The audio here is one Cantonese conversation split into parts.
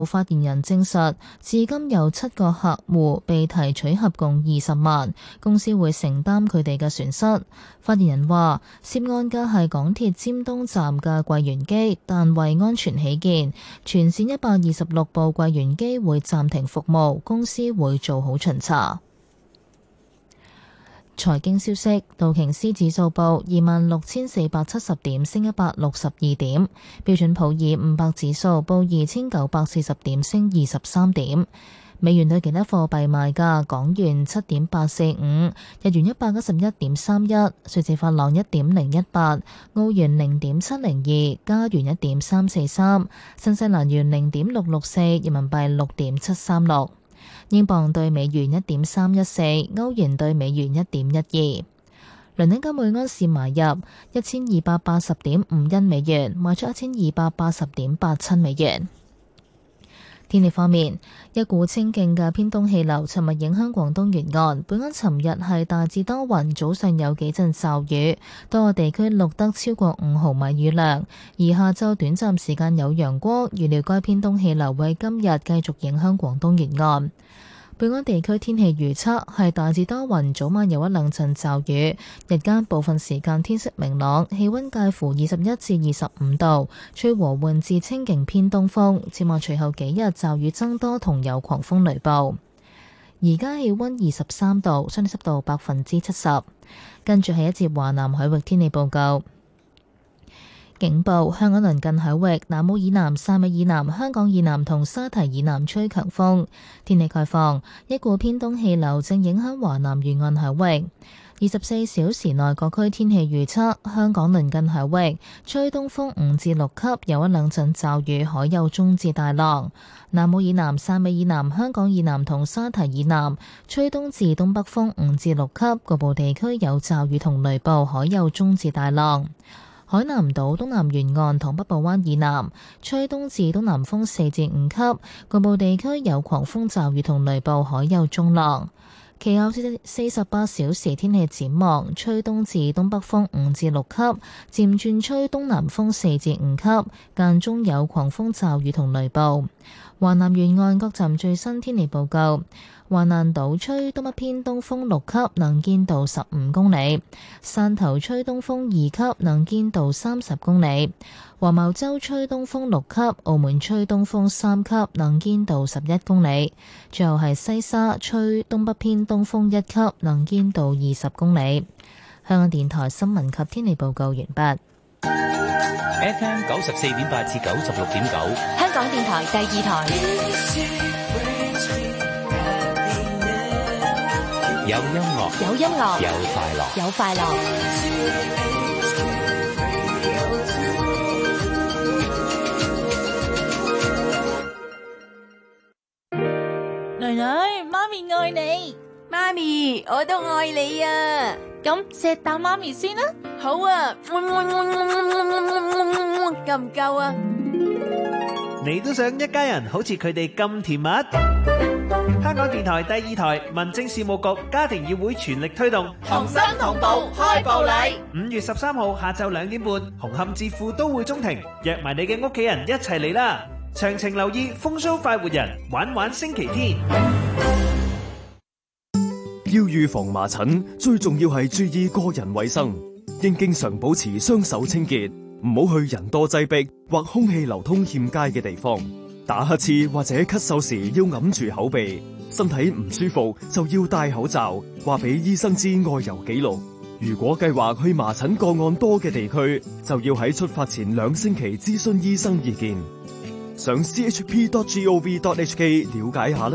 發言人證實，至今有7個客戶被提取合共20萬，公司會承擔佢哋嘅損失。發言人話，涉案嘅係港鐵尖東站嘅櫃員機，但為安全起見，全線126部櫃員機會暫停服務，公司會做好巡查。財經消息，道瓊斯指數報26,470點，升162點；標準普爾500指數報2,940點，升23點。美元對其他貨幣賣價：港元7.845，日元111.31，瑞士法郎1.018，澳元0.702，加元1.343，新西蘭元0.664，人民幣6.736。英鎊對美元1.314，歐元對美元1.12。倫敦金每安士買入1280.5美元，賣出1280.87美元。天氣方面，一股清勁嘅偏東氣流尋日影響廣東沿岸，本港尋日係大致多雲，早上有幾陣驟雨，多個地區錄得超過5毫米雨量，而下晝短暫時間有陽光，預料該偏東氣流會今日繼續影響廣東沿岸。本港地區天氣預測係大致多雲，早晚有一兩陣驟雨，日間部分時間天色明朗，氣溫介乎21至25度，吹和緩至清勁偏東風。展望隨後幾日驟雨增多同有狂風雷暴。而家氣溫23度，相對濕度70%。跟住係一節華南海域天氣報告。警報：香港鄰近海域、南澳以南、汕尾以南、香港以南同沙堤以南吹強風。天氣概況：一股偏東氣流正影響華南沿岸海域。24小時內各區天氣預測：香港鄰近海域吹東風5至6級，有一兩陣驟雨，海有中至大浪。南澳以南、汕尾以南、香港以南同沙堤以南吹東至東北風5至6級，局部地區有驟雨同雷暴，海有中至大浪。海南島東南沿岸同北部灣以南吹東至東南風4至5級，局部地區有狂風驟雨同雷暴，海有中浪。其後48小時天氣展望，吹東至東北風5至6級，漸轉吹東南風4至5級，間中有狂風驟雨同雷暴。華南沿岸各站最新天氣報告：華南島吹東北偏東風6級，能見度15公里；汕頭吹東風2級，能見度30公里；黃茅洲吹東風6級，澳門吹東風3級，能見度11公里。最後係西沙吹東北偏東風1級，能見度20公里。香港電台新聞及天氣報告完畢。 FM 94.8至96.9， 香港電台第2台。 有音樂， 有音樂， 有快樂， 有快樂。 囡囡，媽咪愛你。 媽咪，我都愛你啊！ 咁錫啖媽咪先啦。 好啊，夠唔夠啊？ 你都想一家人好似佢哋咁甜蜜？香港電台第2台民政事務局家庭議會全力推動同心同步開步禮。 5月13號下晝2點半，紅磡至富都會中庭，約埋你嘅屋企人一齊嚟啦！詳情留意風騷快活人玩玩星期天。 要預防麻疹，最重要係注意個人衛生，應經常保持雙手清潔，唔好去人多擠迫或空氣流通欠佳嘅地方。打乞嗤或者咳嗽時要揞住口鼻，身體唔舒服就要戴口罩，話俾醫生知外遊記錄。如果計劃去麻疹個案多嘅地區，就要喺出發前2星期諮詢醫生意見。上 chp.gov.hk 了解下啦。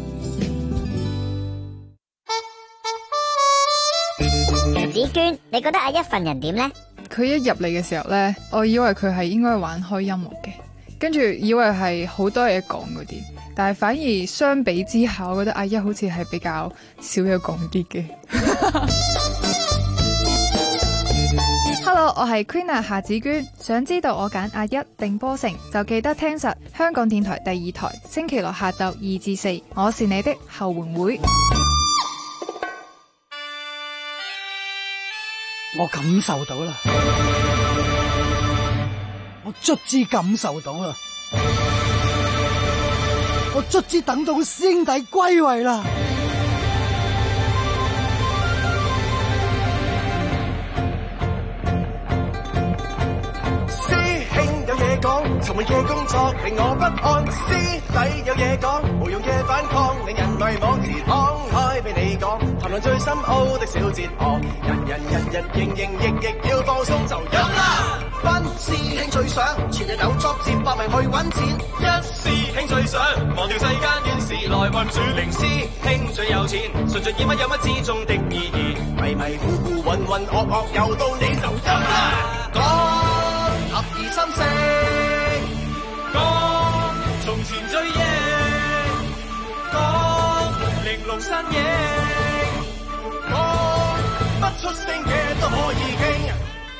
子娟，你覺得阿一份人點呢？ 佢一入嚟嘅時候呢，我以為佢係應該玩開音樂嘅，跟住以為係好多嘢講嗰啲，但係反而相比之下，我覺得阿一好似係比較少嘢講啲嘅。Hello， 我係 Queen 夏子娟，想知道我揀阿一定波成，就記得聽實香港電台第2台，星期六下晝2至4，我是你的後援會。 我感受到啦，我卒之感受到啦， 我卒之等到師兄弟歸位啦！ 沉悶嘅工作令我不安，師弟有嘢講，無用嘅反抗令人迷惘，自敞開俾你講，談論最深奧的小哲學，人營役要放鬆就飲啦！班師兄最想全日有作接百名去揾錢，一師兄最想忘掉世間怨事來混住，零師兄最有錢，順順意乜有乜之中的意義，迷迷糊糊渾渾噩噩又到你就飲啦！講合二心四。講從前追憶，講玲瓏身影，講不出聲嘅都可以傾。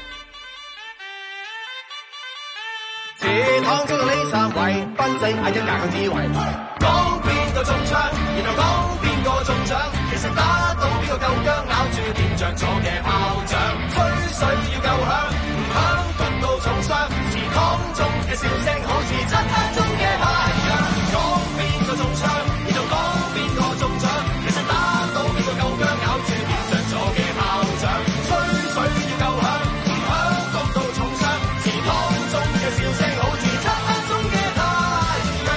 自躺中到呢三位，賓仔嗌一格個智慧，講邊個中槍，然後講邊個中獎，其實打到邊個夠薑，咬住點着咗嘅炮仗，吹水要夠響，唔響焗到重傷，祠堂中嘅笑聲好似漆黑中嘅太陽，講邊個中槍，然後講邊個中獎，其實打到邊個夠薑，咬住點着咗嘅炮仗，吹水要夠響，唔響焗到重傷，祠堂中嘅笑聲好似漆黑中嘅太陽。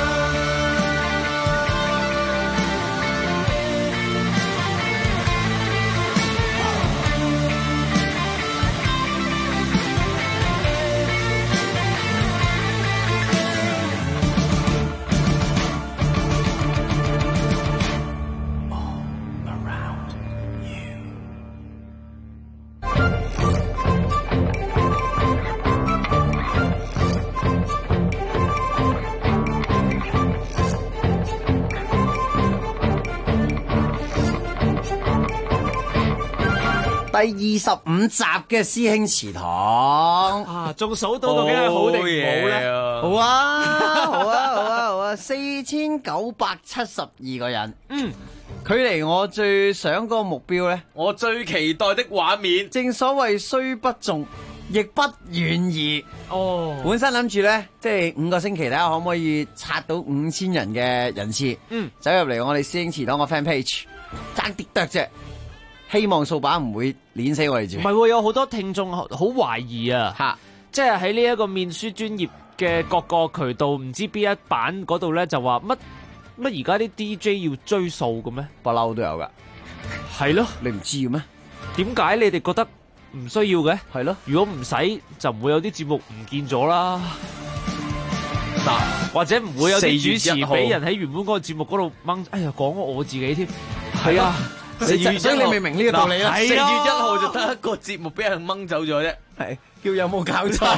第25集嘅師兄祠堂啊，仲數到究竟係好定唔好咧？ 好啊，4972個人。距離我最想嗰個目標咧， 我最期待的畫面， 正所謂雖不中，亦不遠矣。 哦， 本身諗住咧，即係5個星期睇下可唔可以刷到5000人嘅人次，走入嚟我哋師兄祠堂個 fan page， 爭啲得啫。希望掃把唔會碾死我哋住。 唔係喎，有好多聽眾好懷疑啊，即係喺呢一個面書專業嘅各個渠道，唔知邊一版嗰度咧就話乜而家啲 DJ 要追數嘅咩？ 不嬲都有噶， 係咯， 你唔知嘅咩？ 點解你哋覺得唔需要嘅？ 係咯， 如果唔使就唔會有啲節目唔見咗啦。嗱，或者唔會有啲主持俾人喺原本嗰個節目嗰度掹，哎呀講我自己添，係啊。 所以你明唔明呢個道理啦？ 4月1號就得一個節目俾人掹走咗啫， 係叫有冇搞錯？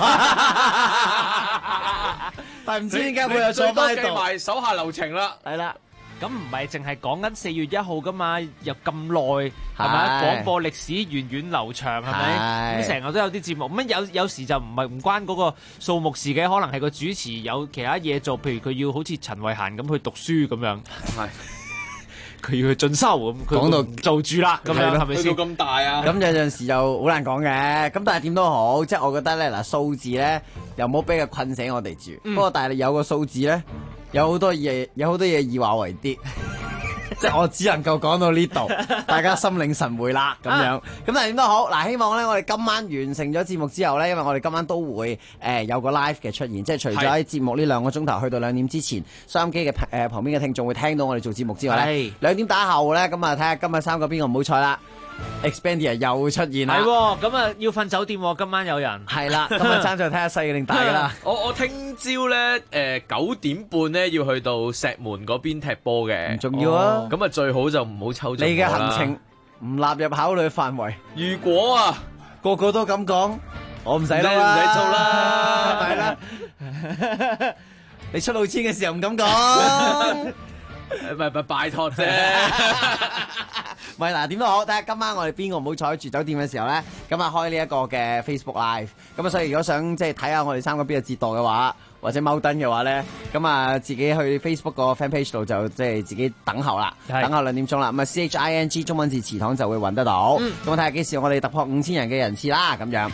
但係唔知點解會有再翻喺度。 計埋手下留情啦， 係啦。咁唔係淨係講緊4月1號噶嘛，又咁耐係咪？廣播歷史源遠流長係咪？咁成日都有啲節目，咁有時就唔關嗰個數目事嘅，可能係個主持有其他嘢做，譬如佢要好似陳慧嫻咁去讀書咁樣。係。佢要去進修咁，講到做住啦，咁樣係咪先？ 去到咁大啊！ 咁有陣時就好難講嘅，咁但係點都好，即係我覺得咧嗱，數字咧又冇俾佢困死我哋住。不過但係有個數字咧，有好多嘢以話為啲。即係我只能夠講到呢度，大家心領神會啦咁樣。咁但係點都好，嗱，希望咧我哋今晚完成咗節目之後咧，因為我哋今晚都會有個 live 嘅出現，即係除咗喺節目呢2個鐘頭去到2點之前，收音機嘅旁邊嘅聽眾會聽到我哋做節目之外咧，2點打後咧，咁啊睇下今日3個邊個唔好彩啦。Expandia 又出現啦， 係咁啊要瞓酒店喎，今晚有人係啦，今日爭在睇下細定大噶啦。 我聽朝咧9點半咧要去到石門嗰邊踢波嘅， 唔重要啊。 咁啊最好就唔好抽中我啦。 你嘅行程唔納入考慮範圍。 如果啊個個都咁講，我唔使啦， 唔使做啦， 係啦。你出老千嘅時候唔敢講。 唔係拜託啫， 唔係嗱，點都好，睇下今晚我哋邊個唔好彩住酒店嘅時候咧，咁啊開呢一個嘅 Facebook Live，咁啊所以如果想即係睇下我哋3個邊個折墮嘅話，或者踎燈嘅話咧，咁啊自己去 Facebook 個 fan page 度就即係自己等候啦，等候2點鐘啦，咁啊 CHING 中文字祠堂就會揾得到，咁睇下幾時我哋突破5000人嘅人次啦，咁樣。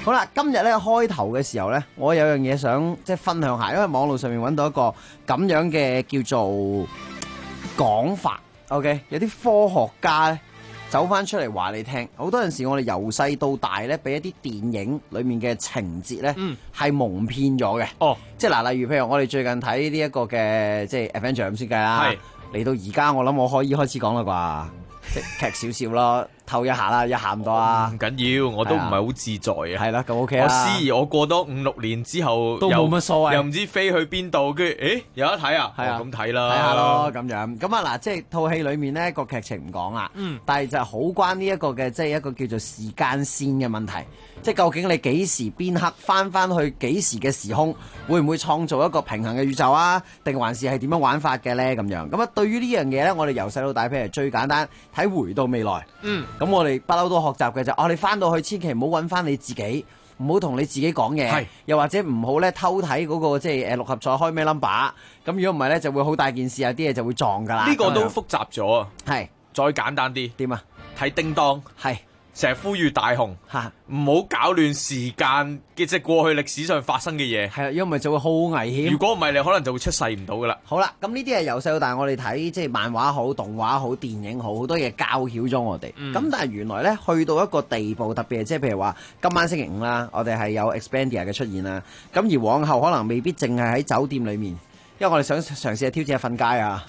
好啦，今日咧開頭嘅時候咧，我有樣嘢想即係分享下，因為網絡上面揾到一個咁樣嘅叫做講法。OK， 有啲科學家咧走翻出嚟話你聽，好多陣時我哋由細到大咧，俾一啲電影裡面嘅情節咧係蒙騙咗嘅。哦，即係嗱，例如譬如我哋最近睇呢一個嘅即係 Avenger 咁先計啦，嚟到而家我諗我可以開始講啦啩，即係劇少少咯。透一下啦，一下唔多啊！ 唔緊要，我都唔係好自在啊。 係啦，咁 OK 啦。 我思疑我過多5-6年之後都冇乜所謂， 又唔知飛去邊度，跟住有得睇啊！係啊，咁睇啦， 睇下咯咁樣。咁啊嗱，即係套戲裡面咧個劇情唔講啦，但係就係好關呢一個嘅，即係一個叫做時間線嘅問題。即係究竟你幾時邊刻翻去幾時嘅時空，會唔會創造一個平衡嘅宇宙啊？定還是係點樣玩法嘅咧？咁樣咁啊，對於呢樣嘢咧，我哋由細到大，譬如最簡單睇回到未來。咁我哋不嬲都學習嘅就你翻到去千祈唔好揾翻你自己，唔好同你自己講嘢，又或者唔好咧偷睇嗰個即係六合彩開咩 number。咁如果唔係咧，就會好大件事，有啲嘢就會撞噶啦。 呢個都複雜咗啊！ 係再簡單啲點啊？ 睇叮當係。 成日呼籲大雄唔好搞亂時間嘅，即係過去歷史上發生嘅嘢。 係啊，如果唔係就會好危險。 如果唔係，你可能就會出世唔到噶啦。 好啦，咁呢啲係由細到大我哋睇，即係漫畫好、動畫好、電影好多嘢教曉咗我哋。咁但係原來咧去到一個地步，特別係即係譬如話今晚星期5啦，我哋係有 Expandia 嘅出現啦。咁而往後可能未必淨係喺酒店裡面，因為我哋想嘗試下挑戰下瞓街啊。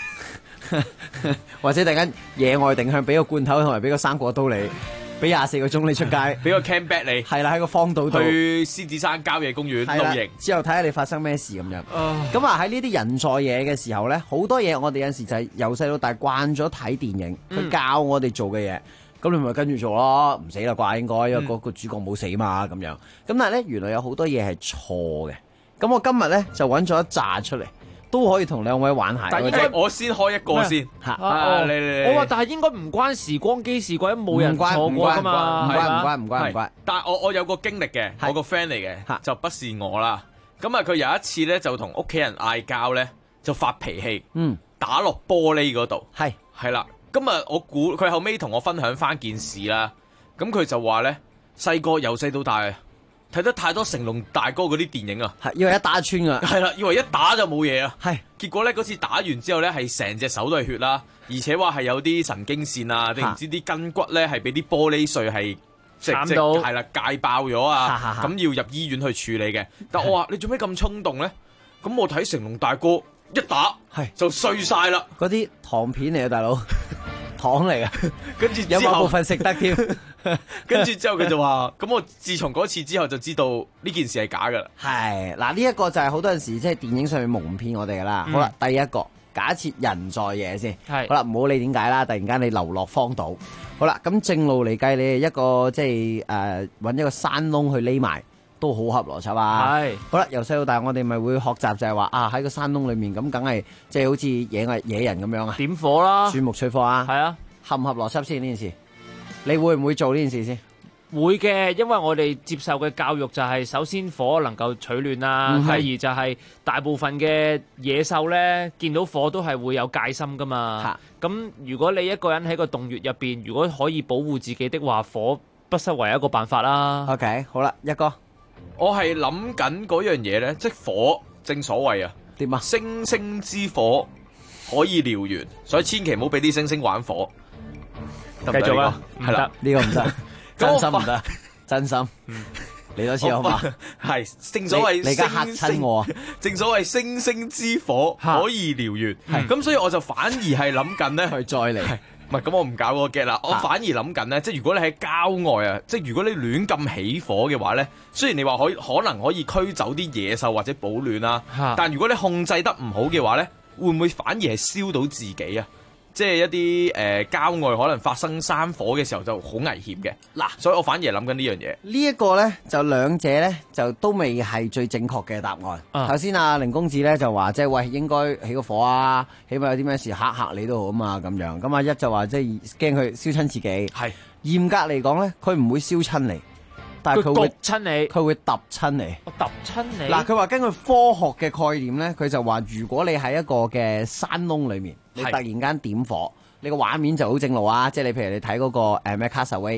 或者突然間野外定向俾個罐頭同埋俾個生果刀你，俾24個鐘你出街， 俾個 cam back 你， 係啦，喺個荒島度去獅子山郊野公園露營， 之後睇下你發生咩事咁樣。咁啊喺呢啲人在嘢嘅時候咧，好多嘢我哋有陣時就係由細到大慣咗睇電影，佢教我哋做嘅嘢，咁你咪跟住做咯，唔死啦啩應該，因為嗰個主角冇死嘛咁樣。咁但係咧原來有好多嘢係錯嘅。咁我今日咧就揾咗一紮出嚟。都可以同兩位玩下， 但係應該我先開一個先。 我話但係應該唔關時光機事啩，冇人錯過㗎嘛。 唔關。 但係我有個經歷嘅，我個 friend 嚟嘅，就不是我啦。咁啊，佢有一次咧就同屋企人嗌交咧，就發脾氣，打落玻璃嗰度。係啦。咁啊，我估佢後尾同我分享翻件事啦。咁佢就話咧，由細到大睇得太多成龍大哥嗰啲電影啊， 以為一打穿噶， 係啦，以為一打就冇嘢啊，結果咧嗰次打完之後咧，係成隻手都係血啦，而且話係有啲神經線啊，定唔知啲筋骨咧係俾啲玻璃碎係慘到， 係啦，戒爆咗啊，咁要入醫院去處理嘅。但我話你做咩咁衝動咧？咁我睇成龍大哥一打就碎晒啦， 嗰啲糖片嚟啊，大佬。糖嚟噶， 跟住有某部分食得添。 跟住之後佢就話：咁我自從嗰次之後就知道呢件事係假噶啦。 係嗱，呢一個就係好多陣時即係電影上面蒙騙我哋噶啦。好啦，第一個假設人在嘢先，好啦，唔好理點解啦。突然間你流落荒島，好啦，咁正路嚟計，你係一個即係揾一個山窿去匿埋。都好合邏輯啊！好啦，由細到大我哋咪會學習就係話喺個山窿裏面咁，梗係即係好似野人咁樣啊， 點火啦， 鑽木取火啊， 係啊， 合唔合邏輯先呢件事？你會唔會做呢件事先？ 會嘅，因為我哋接受嘅教育就係首先火能夠取暖啦，第二就係大部分嘅野獸咧見到火都係會有戒心噶嘛。咁如果你一個人喺個洞穴入邊，如果可以保護自己的話，火不失為一個辦法啦。 OK， 好啦，一哥。 我係諗緊嗰樣嘢咧，即係火，正所謂啊， 點啊？ 星星之火可以燎原，所以千祈唔好俾啲星星玩火。 繼續啊， 係啦，呢個唔得，真心唔得，真心。嚟多次好嘛？ 係正所謂你而家嚇親我啊！ 正所謂星星之火可以燎原，咁所以我就反而係諗緊咧， 去再嚟。 唔係，咁我唔搞嗰個 get 啦，我反而諗緊咧，即係如果你喺郊外啊，即係如果你亂咁起火嘅話咧，雖然你話可能可以驅走啲野獸或者保暖啦，但如果你控制得唔好嘅話咧，會唔會反而係燒到自己啊？即係一啲郊外可能發生山火嘅時候就好危險嘅。嗱，所以我反而係諗緊呢樣嘢。 呢一個咧就兩者咧就都未係最正確嘅答案。頭先阿凌公子咧就話即係喂應該起個火啊，起碼有啲咩事嚇你都好啊嘛咁樣。咁阿一就話即係驚佢燒親自己。係嚴格嚟講咧，佢唔會燒親你。但係佢會親你， 佢會揼親你。 我揼親你。 嗱，佢話根據科學嘅概念咧，佢就話如果你喺一個嘅山窿裏面，你突然間點火，你個畫面就好正路啊！即係你譬如你睇嗰個咩 Castaway，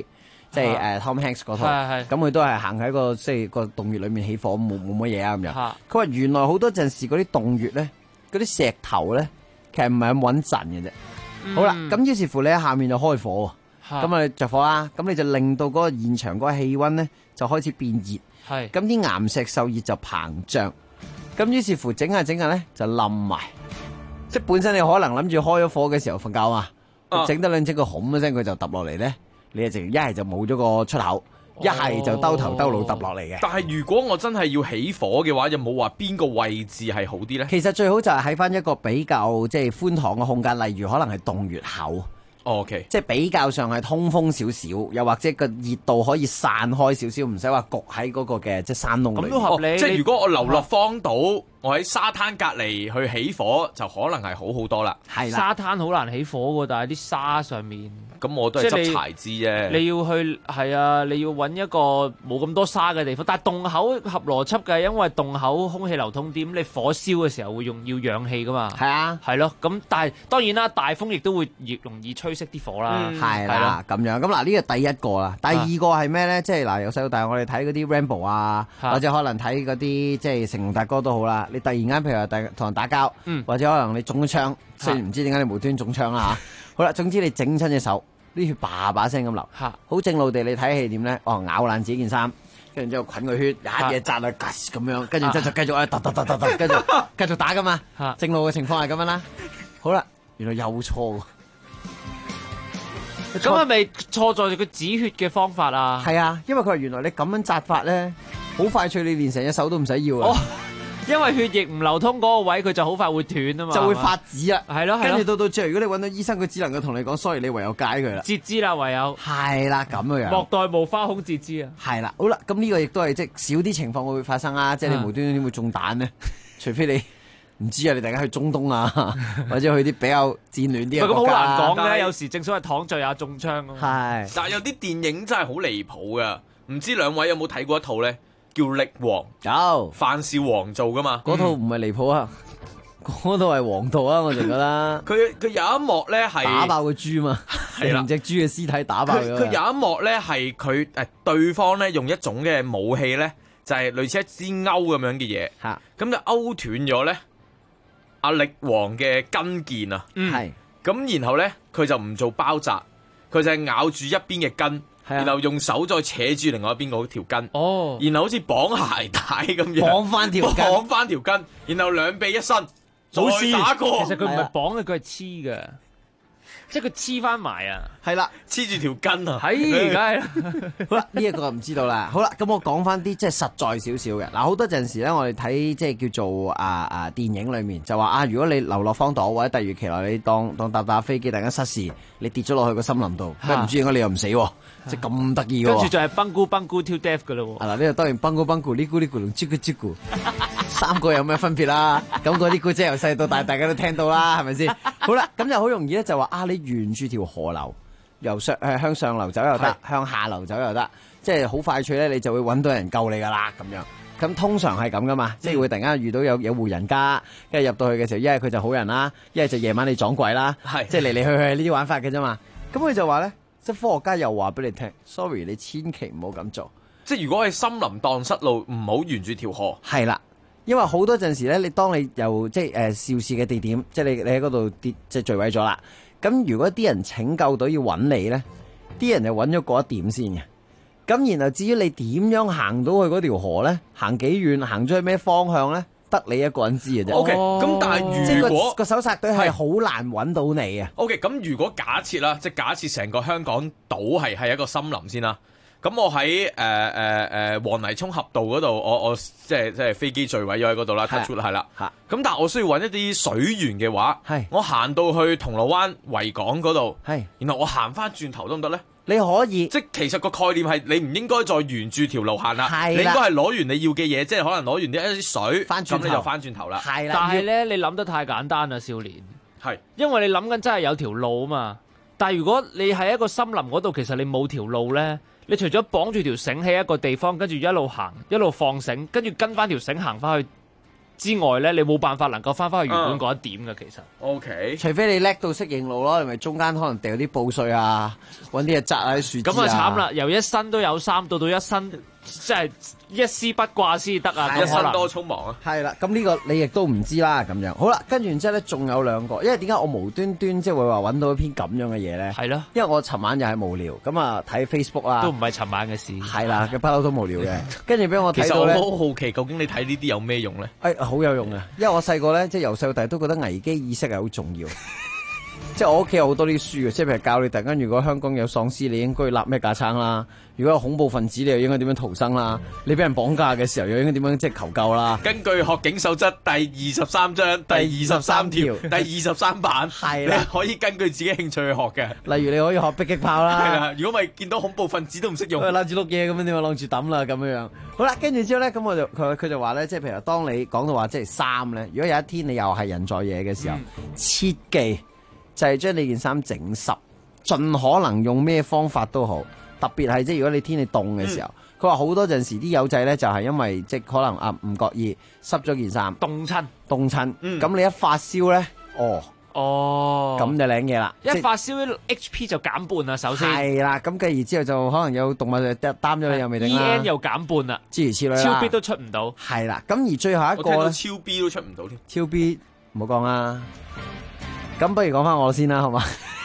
即係Tom Hanks 嗰套，咁佢都係行喺個即係個洞穴裏面起火，冇乜嘢啊咁樣。佢話原來好多陣時嗰啲洞穴咧，嗰啲石頭咧，其實唔係咁穩陣嘅啫。好啦，咁於是乎你喺下面就開火，咁啊着火啦，咁你就令到嗰個現場嗰個氣溫咧就開始變熱，咁啲岩石受熱就膨脹，咁於是乎整下咧就冧埋，即係本身你可能諗住開咗火嘅時候瞓覺嘛，整得兩隻個轟一聲佢就揼落嚟咧，你就一係就冇咗個出口，一係就兜頭兜腦揼落嚟嘅。 但係如果我真係要起火嘅話，有冇話邊個位置係好啲咧？ 其實最好就係喺翻一個比較即係寬敞嘅空間，例如可能係洞穴口。 OK， 即係比較上係通風少少，又或者個熱度可以散開少少，唔使話焗喺嗰個嘅即係山窿裏面。 咁都合理。 即係如果我流落荒島，我喺沙灘隔離去起火，就可能係好多啦。 係啦， 沙灘好難起火㗎，但係啲沙上面。 咁我都係執柴枝啫。 你要去係啊，你要揾一個冇咁多沙嘅地方，但係洞口合邏輯嘅，因為洞口空氣流通啲，你火燒嘅時候會要氧氣㗎嘛。 係啊， 係咯。咁但係當然啦，大風亦都會容易吹熄啲火啦。 係啦，咁樣咁嗱，呢個第一個啦。第二個係咩咧？即係嗱，由細到大我哋睇嗰啲 Rambo 啊，或者可能睇嗰啲即係成龍大哥都好啦。你突然間譬如話同人打交，或者可能你中咗槍，雖然唔知點解你無端中槍啦嚇。好啦，總之你整親隻手，啲血叭叭聲咁流，好正路地你睇戲點咧？哦，咬爛自己件衫，跟住之後捆個血，一嘢扎落咁樣，跟住之後就繼續突，跟住繼續打噶嘛。正路嘅情況係咁樣啦。好啦，原來又錯。 咁係咪錯在佢止血嘅方法啊？ 係啊，因為佢話原來你咁樣紮法咧，好快脆，你連成隻手都唔使要啊。 因為血液唔流通嗰個位，佢就好快會斷啊嘛， 就會發紫啊。 係咯， 跟住到最後，如果你揾到醫生，佢只能夠同你講 sorry， 你唯有解佢啦， 截肢啦，唯有。 係啦，咁樣。 莫待無花空截肢啊。 係啦，好啦，咁呢個亦都係即係少啲情況會發生啊，即係你無端端點會中彈呢？除非你唔知啊，你大家去中東啊，或者去啲比較戰亂啲嘅國家。 咁好難講嘅，有時正所謂躺着也中槍啊。 係。 但係有啲電影真係好離譜㗎，唔知兩位有冇睇過一套咧？叫力王， 有范少皇做噶嘛？ 嗰套唔係離譜啊，嗰套係黃道啊，我就覺得。 佢有一幕咧係打爆個豬嘛，成隻豬嘅屍體打爆咗。 佢有一幕咧係佢對方咧用一種嘅武器咧，就係類似一支鈎咁樣嘅嘢，咁就勾斷咗咧阿力王嘅筋腱啊。 係咁，然後咧佢就唔做包紮，佢就係咬住一邊嘅筋。然後用手再扯住另外一邊嗰條筋，然後好似綁鞋帶咁樣綁翻條筋，然後兩臂一伸，再打過。 其實佢唔係綁嘅，佢係黐嘅，即係佢黐翻埋啊。 係啦， 黐住條筋啊。 係，梗係啦。 好啦，呢一個唔知道啦。好啦，咁我講翻啲即係實在少少嘅。嗱，好多陣時咧，我哋睇即係叫做電影裏面就話啊，如果你流落荒島或者突如其來，你當搭飛機突然間失事，你跌咗落去個森林度，唔知點解你又唔死喎。即係咁得意嘅， 跟住就係崩咕 till death 嘅咯喎。 嗱，呢個當然崩咕呢咕同吱咕，三個有咩分別啦？咁嗰啲古仔由細到大，大家都聽到啦，係咪先？好啦，咁就好容易咧，就話啊，你沿住條河流由向上流走又得，向下流走又得，即係好快脆咧，你就會揾到人救你噶啦咁樣。咁通常係咁噶嘛，即係會突然間遇到有戶人家，跟住入到去嘅時候，一係佢就好人啦，一係就夜晚你撞鬼啦，即係嚟嚟去去呢啲玩法嘅啫嘛。咁佢就話咧。即係科學家又話俾你聽 ，sorry， 你千祈唔好咁做。 即係如果係森林蕩失路，唔好沿住條河。 係啦，因為好多陣時咧，當你由即係肇事嘅地點，即係你喺嗰度跌即係墜毀咗啦。咁如果啲人拯救隊要揾你咧，啲人就揾咗嗰一點先嘅。咁然後至於你點樣行到去嗰條河咧，行幾遠，行咗去咩方向咧？得你一個人知嘅啫。 OK，咁但係如果個搜查隊係好難揾到你啊。 OK，咁如果假設啦，即係假設成個香港島係一個森林先啦。咁我喺黃泥涌峽道嗰度，我即係飛機墜毀咗喺嗰度啦 touch wood 係啦。咁但係我需要揾一啲水源嘅話，我行到去銅鑼灣維港嗰度，然後我行翻轉頭得唔得咧？ 你可以， 即係其實個概念係你唔應該再沿住條路行啦，你應該係攞完你要嘅嘢，即係可能攞完一啲水，咁你就翻轉頭啦。 但係咧，你諗得太簡單啦，少年。 係， 因為你諗緊真係有條路啊嘛。但係如果你喺一個森林嗰度，其實你冇條路咧，你除咗綁住條繩喺一個地方，跟住一路行，一路放繩，跟住跟翻條繩行翻去之外咧，你冇辦法能夠翻返去原本嗰一點嘅。其實 OK， 除非你叻到識認路咯，你咪中間可能掉啲布碎啊，揾啲嘢紮喺樹枝啊。 咁啊慘啦，由一身都有衫到一身即係一絲不掛先得啊！ 一身多匆忙啊！ 係啦，咁呢個你亦都唔知啦，咁樣好啦。跟住然之後咧，仲有兩個，因為點解我無端端即係會話揾到一篇咁樣嘅嘢咧？ 係咯， 因為我尋晚又係無聊，咁啊睇 Facebook 啦， 都唔係尋晚嘅事。 係啦，佢不嬲都無聊嘅。跟住俾我睇到咧， 其實我好好奇，究竟你睇呢啲有咩用咧？ 好有用啊！因為我細個咧，即係由細到大都覺得危機意識係好重要。即係我屋企有好多啲書嘅，即係譬如教你突然間如果香港有喪屍，你應該要立咩架撐啦；如果有恐怖分子，你又應該點樣逃生啦；你俾人綁架嘅時候，又應該點樣即係求救啦。 根據學警守則第23章第23條第23版，係啦，可以根據自己興趣去學嘅。 例如你可以學迫擊炮啦， 係啦。如果咪見到恐怖分子都唔識用， 攬住碌嘢咁樣點啊，攬住抌啦咁樣。好啦，跟住之後咧，咁佢就話咧，即係譬如當你講到話即係衫咧，如果有一天你又係人在野嘅時候，切記。就係將你件衫整濕，盡可能用咩方法都好。特別係即係如果你天氣凍嘅時候，佢話好多陣時啲友仔咧就係因為即係可能唔覺意濕咗件衫，凍親。咁你一發燒咧，咁就領嘢啦。 一發燒 HP 就減半啦，首先係啦。咁繼而之後就可能有動物就擔咗你又未定啦。 EN 又減半啦， 諸如此類啦。 超 B 都出唔到。 係啦。咁而最後一個咧， 超 B 都出唔到添。 超 B 唔好講啦。咁不如講翻我先啦，好嘛？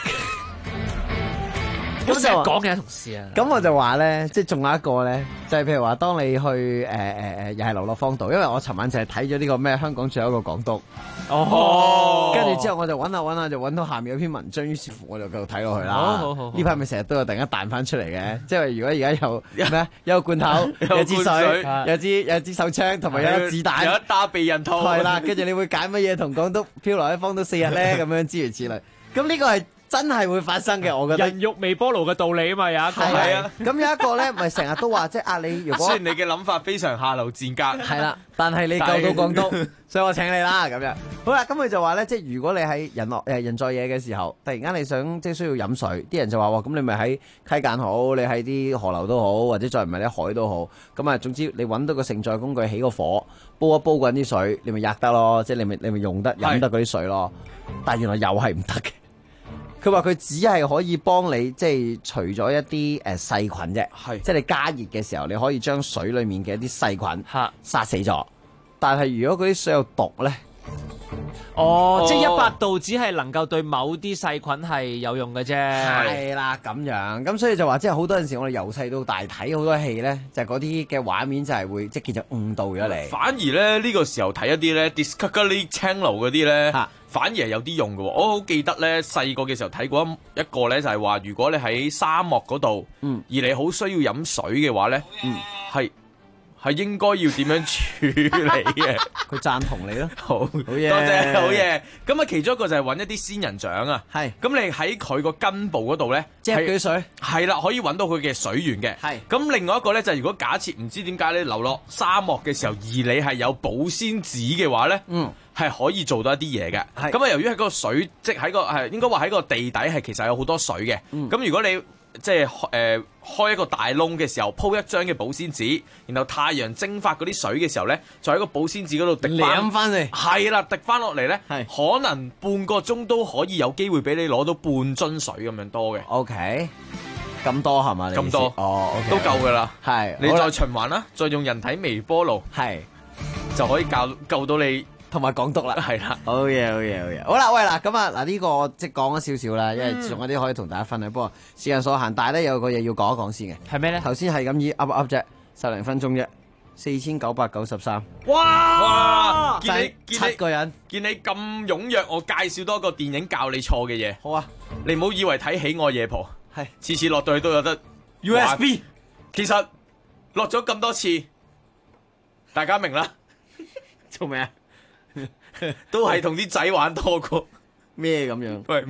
咁就講嘅同事啊。 咁我就話咧，即係仲有一個咧，就係譬如話，當你去又係流落荒島，因為我尋晚就係睇咗呢個咩香港最後一個港督。跟住之後我就揾下，就揾到下面有篇文章，於是乎我就繼續睇落去啦。好。呢排咪成日都有突然間彈翻出嚟嘅，即係如果而家有咩有個罐頭、有支水、有支手槍，同埋有子彈、 有一打避孕套。 係啦，跟住你會揀乜嘢同港督漂流喺荒島4日咧？咁樣諸如此類。咁呢個係真係會發生嘅，我覺得。 人肉微波爐嘅道理啊嘛，有一個係啊。 咁有一個咧，咪成日都話即係你如果雖然你嘅諗法非常下流賤格， 係啦，但係你救到港督，所以我請你啦咁樣。好啦，咁佢就話咧，即係如果你喺人在野嘅時候，突然間你想即係需要飲水，啲人就話哇，咁你咪喺溪澗好，你喺啲河流都好，或者再唔係啲海都好，咁啊，總之你揾到個承載工具，起個火，煲一煲滾啲水，你咪吔得咯，即係你咪用得飲得嗰啲水咯。但係原來又係唔得嘅。佢話佢只係可以幫你即係除咗一啲細菌啫，即係你加熱嘅時候，你可以將水裡面嘅一啲細菌殺死咗。但係如果嗰啲水有毒咧， 即係100度只係能夠對某啲細菌係有用嘅啫。 係啦，咁樣咁所以就話即係好多陣時我哋由細到大睇好多戲咧，就係嗰啲嘅畫面就係會即係叫做誤導咗你。 反而咧呢個時候睇一啲咧 Discovery Channel 嗰啲咧。反而係有啲用嘅喎，我好記得咧細個嘅時候睇過一個咧，就係話如果你喺沙漠嗰度，而你好需要飲水嘅話咧，係應該要點樣處理嘅？ 佢贊同你咯， 好嘢，多謝，好嘢。咁啊，其中一個就係揾一啲仙人掌啊，係。咁你喺佢個根部嗰度咧， 擠佢水，係啦，可以揾到佢嘅水源嘅。係。咁另外一個咧就係如果假設唔知點解你流落沙漠嘅時候，而你係有保鮮紙嘅話咧，係可以做到一啲嘢嘅。咁啊，由於喺嗰個水，即係喺個係應該話喺個地底係其實有好多水嘅。咁如果你即係開一個大窿嘅時候，鋪一張嘅保鮮紙，然後太陽蒸發嗰啲水嘅時候咧，就喺個保鮮紙嗰度滴翻嚟， 係啦，滴翻落嚟咧，可能半個鐘都可以有機會俾你攞到半樽水咁樣多嘅。 OK，咁多係嘛？ 咁多都夠噶啦。係，你再循環啦，再用人體微波爐，就可以救到你。 同埋港督啦， 係啦， 好嘢，好嘢，好嘢，好啦，喂嗱，咁啊嗱呢個即係講咗少少啦，因為仲有啲可以同大家分享，不過時間所限，但係咧有個嘢要講一講先嘅， 係咩咧？ 頭先係咁以噏啫，10分鐘啫，4993， 哇！見你 7個人， 見你咁踴躍，我介紹多個電影教你錯嘅嘢。 好啊， 你唔好以為睇《喜愛夜蒲》 係次次落到去都有得 USB， 其實落咗咁多次，大家明啦。 做咩啊？ 都係同啲仔玩多過咩咁樣？ 喂，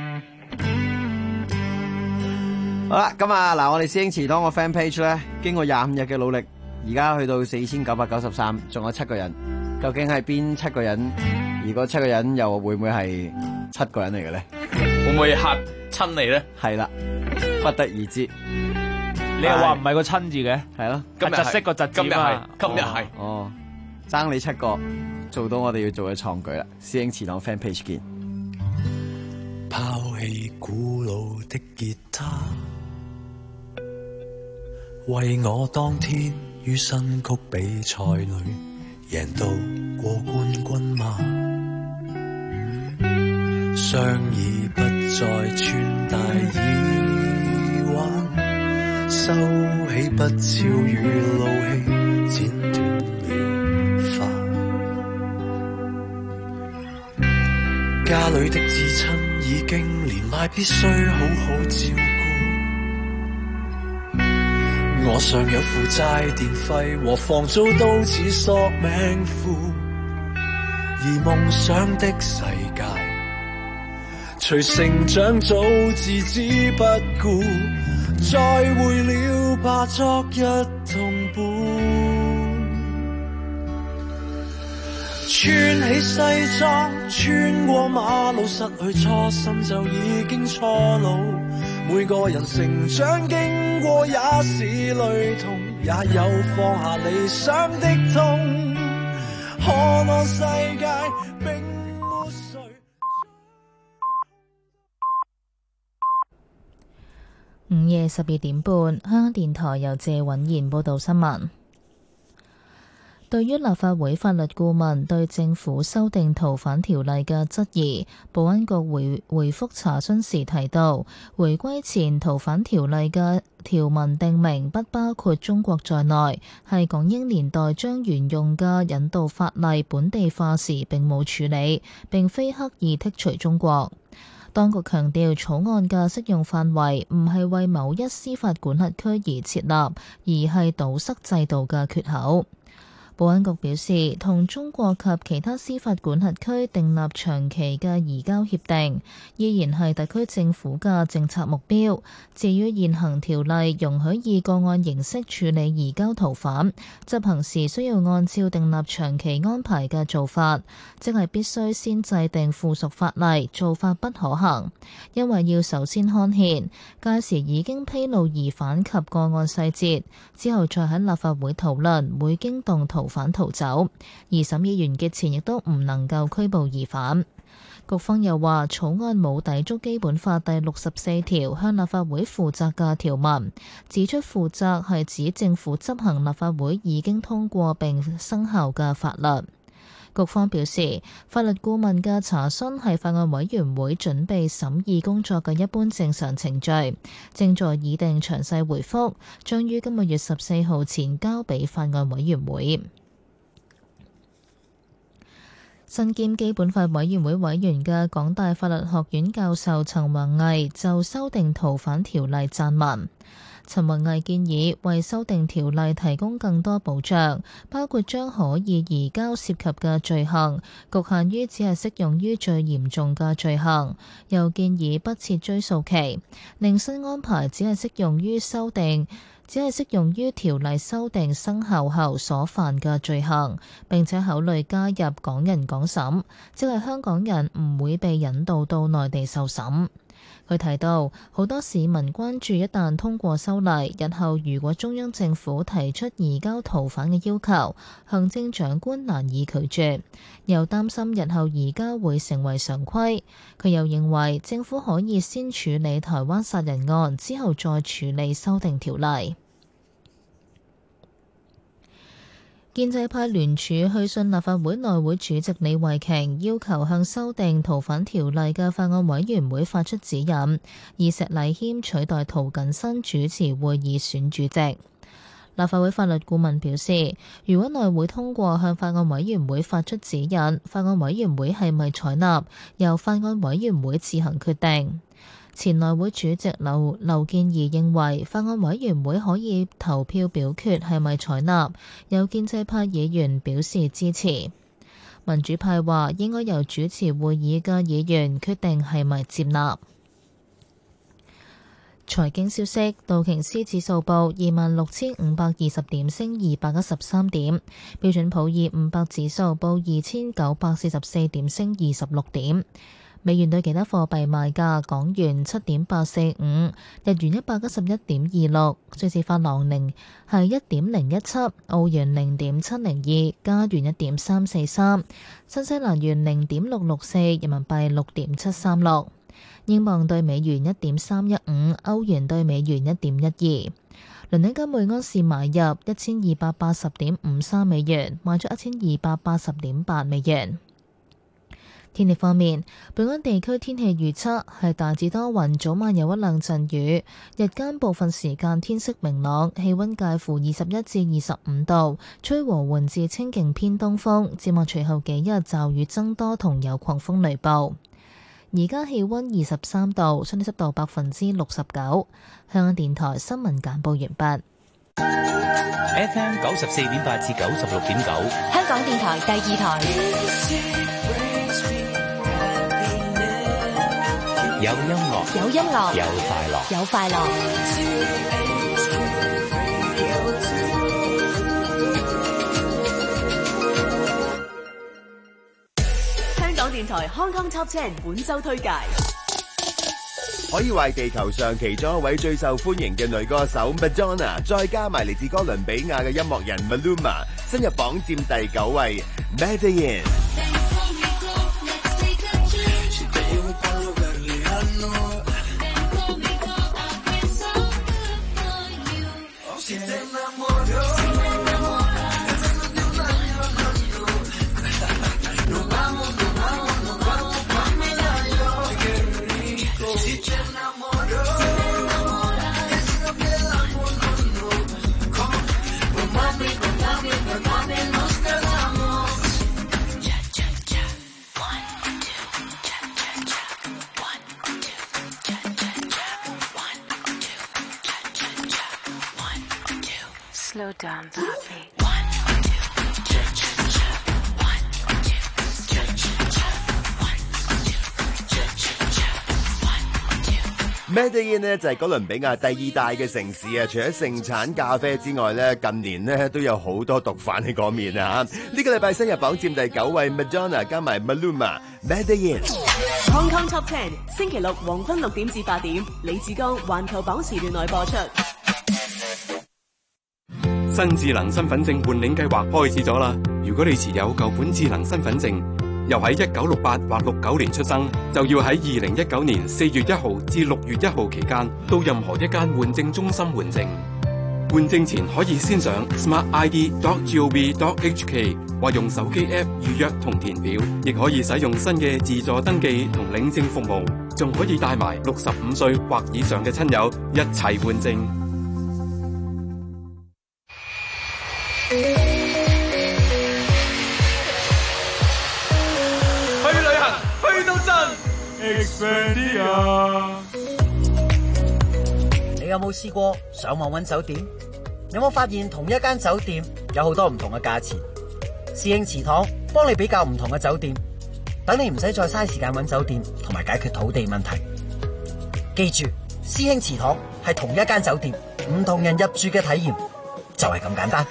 好啦，咁啊嗱，我哋師兄祠堂個 fan page 咧，經過25日嘅努力，而家去到4993，仲有7個人，究竟係邊7個人？而嗰7個人又會唔會係7個人嚟嘅咧？ 會唔會嚇親你咧？ 係啦，不得而知。 你又話唔係個親字嘅？ 係咯， 今日係個侄字嘛？ 今日係哦，爭你7個。 做到我哋要做嘅創舉啦。師兄祠堂 fan page 見。 拋棄古老的吉他，為我當天於新曲比賽裏贏到過冠軍嗎？雙耳不再穿戴耳環，收起不肖與怒氣，剪斷了髮。家裏的至親已經年邁，必須好好照顧。我尚有負債電費和房租都似索命符，而夢想的世界隨成長早置之不顧，再會了吧昨日同伴。穿起西裝穿過馬路，失去初心就已經初老。每個人成長經過也是雷同，也有放下理想的痛。可愛世界並沒誰。 午夜12點半，香港電台由謝允賢報道新聞。對於立法會法律顧問對政府修訂逃犯條例嘅質疑，保安局回覆查詢時提到，回歸前逃犯條例嘅條文訂明不包括中國在內，係港英年代將沿用嘅引渡法例本地化時並冇處理，並非刻意剔除中國。當局強調，草案嘅適用範圍唔係為某一司法管轄區而設立，而係堵塞制度嘅缺口。保安局表示，同中國及其他司法管轄區訂立長期嘅移交協定，依然係特區政府嘅政策目標。至於現行條例容許以個案形式處理移交逃犯，執行時需要按照訂立長期安排嘅做法，即係必須先制定附屬法例，做法不可行，因為要首先刊憲，屆時已經披露疑犯及個案細節，之後再喺立法會討論，會驚動逃犯逃走，而審議完結前亦都唔能夠拘捕疑犯。局方又話，草案冇抵觸基本法第64條向立法會負責嘅條文，指出負責係指政府執行立法會已經通過並生效嘅法律。局方表示，法律顧問嘅查詢係法案委員會準備審議工作嘅一般正常程序，正在擬定詳細回覆，將於今個月14號前交俾法案委員會。身兼基本法委員會委員嘅港大法律學院教授陳弘毅就修訂逃犯條例撰文。陳弘毅建議為修訂條例提供更多保障，包括將可以移交涉及嘅罪行局限於只係適用於最嚴重嘅罪行，又建議不設追溯期，令新安排只係適用於條例修訂生效後所犯嘅罪行，並且考慮加入港人港審，即係香港人唔會被引渡到內地受審。佢提到，好多市民關注一旦通過修例，日後如果中央政府提出移交逃犯嘅要求，行政長官難以拒絕，又擔心日後移交會成為常規。佢又認為政府可以先處理台灣殺人案，之後再處理修訂條例。建制派聯署去信立法會內會主席李慧瓊，要求向修訂逃犯條例嘅法案委員會發出指引，以石禮謙取代涂謹申主持會議選主席。立法會法律顧問表示，如果內會通過向法案委員會發出指引，法案委員會係咪採納，由法案委員會自行決定。前內會主席劉健儀認為，法案委員會可以投票表決係咪採納，有建制派議員表示支持。民主派話應該由主持會議嘅議員決定係咪接納。財經消息，道瓊斯指數報26,520點，升213點；標準普爾500指數報2,944點，升26點。 美元對其他貨幣賣價：港元7.845，日元191.26，瑞士法郎係1.017，澳元0.702，加元1.343，新西蘭元0.664，人民幣6.736。英鎊對美元1.315，歐元對美元1.12。倫敦金每安士買入1280.53美元，賣出1280.8美元。天氣方面，本港地區天氣預測係大致多雲，早晚有一兩陣雨，日間部分時間天色明朗，氣溫介乎21至25度，吹和緩至清勁偏東風。展望隨後幾日驟雨增多同有狂風雷暴。而家氣溫23度，相對濕度69%。香港電台新聞簡報完畢。 FM 94.8至96.9， 香港電台第二台。 有音樂， 有音樂， 有快樂， 有快樂。 香港電台 Hong Kong Top 10本周推介， 可以話地球上其中一位最受歡迎嘅女歌手 Madonna， 再加埋嚟自哥倫比亞嘅音樂人 Maluma， 新入榜佔第9位 Medellin。 Slow down, papi. Medellin 呢就係哥倫比亞第2大嘅城市啊！除咗盛產咖啡之外呢，近年呢都有好多毒販喺嗰面啊！呢個禮拜新入榜佔第9位 Madonna 加埋 Maluma Medellin。 Hong Kong Top 10星期六黃昏6點至8點，李志剛環球榜時段內播出。 新智能身份證換領計劃開始咗啦！如果你持有舊本智能身份證，又喺1968或69年出生，就要喺2019年4月1號至6月1號期間到任何一間換證中心換證。換證前可以先上 smartid.gov.hk 或用手機 App 預約同填表，亦可以使用新嘅自助登記同領證服務，仲可以帶埋65歲或以上嘅親友一齊換證。 你有冇試過上網揾酒店？有冇發現同一間酒店有好多唔同嘅價錢？師兄祠堂幫你比較唔同嘅酒店，等你唔使再嘥時間揾酒店同埋解決土地問題。記住，師兄祠堂係同一間酒店，唔同人入住嘅體驗就係咁簡單。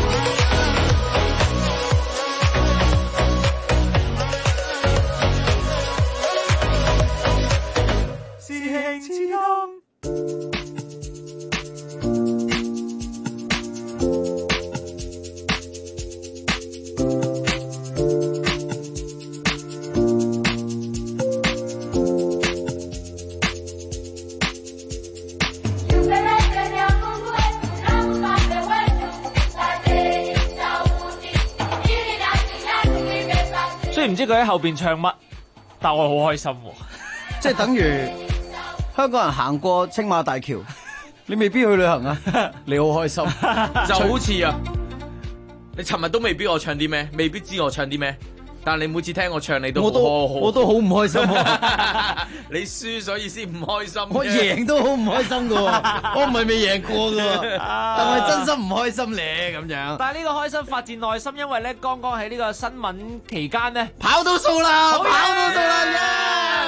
雖然唔知佢喺後邊唱乜，但我好開心喎。 即係等於香港人行過青馬大橋，你未必去旅行啊，你好開心。 就好似啊，你尋日都未必我唱啲咩，未必知我唱啲咩，但係你每次聽我唱，你都我都好唔開心啊。你輸所以先唔開心， 我贏都好唔開心噶，我唔係未贏過噶，但係真心唔開心咧咁樣。 但係呢個開心發自內心，因為咧剛剛喺呢個新聞期間咧跑到數啦， 跑到數啦！喂，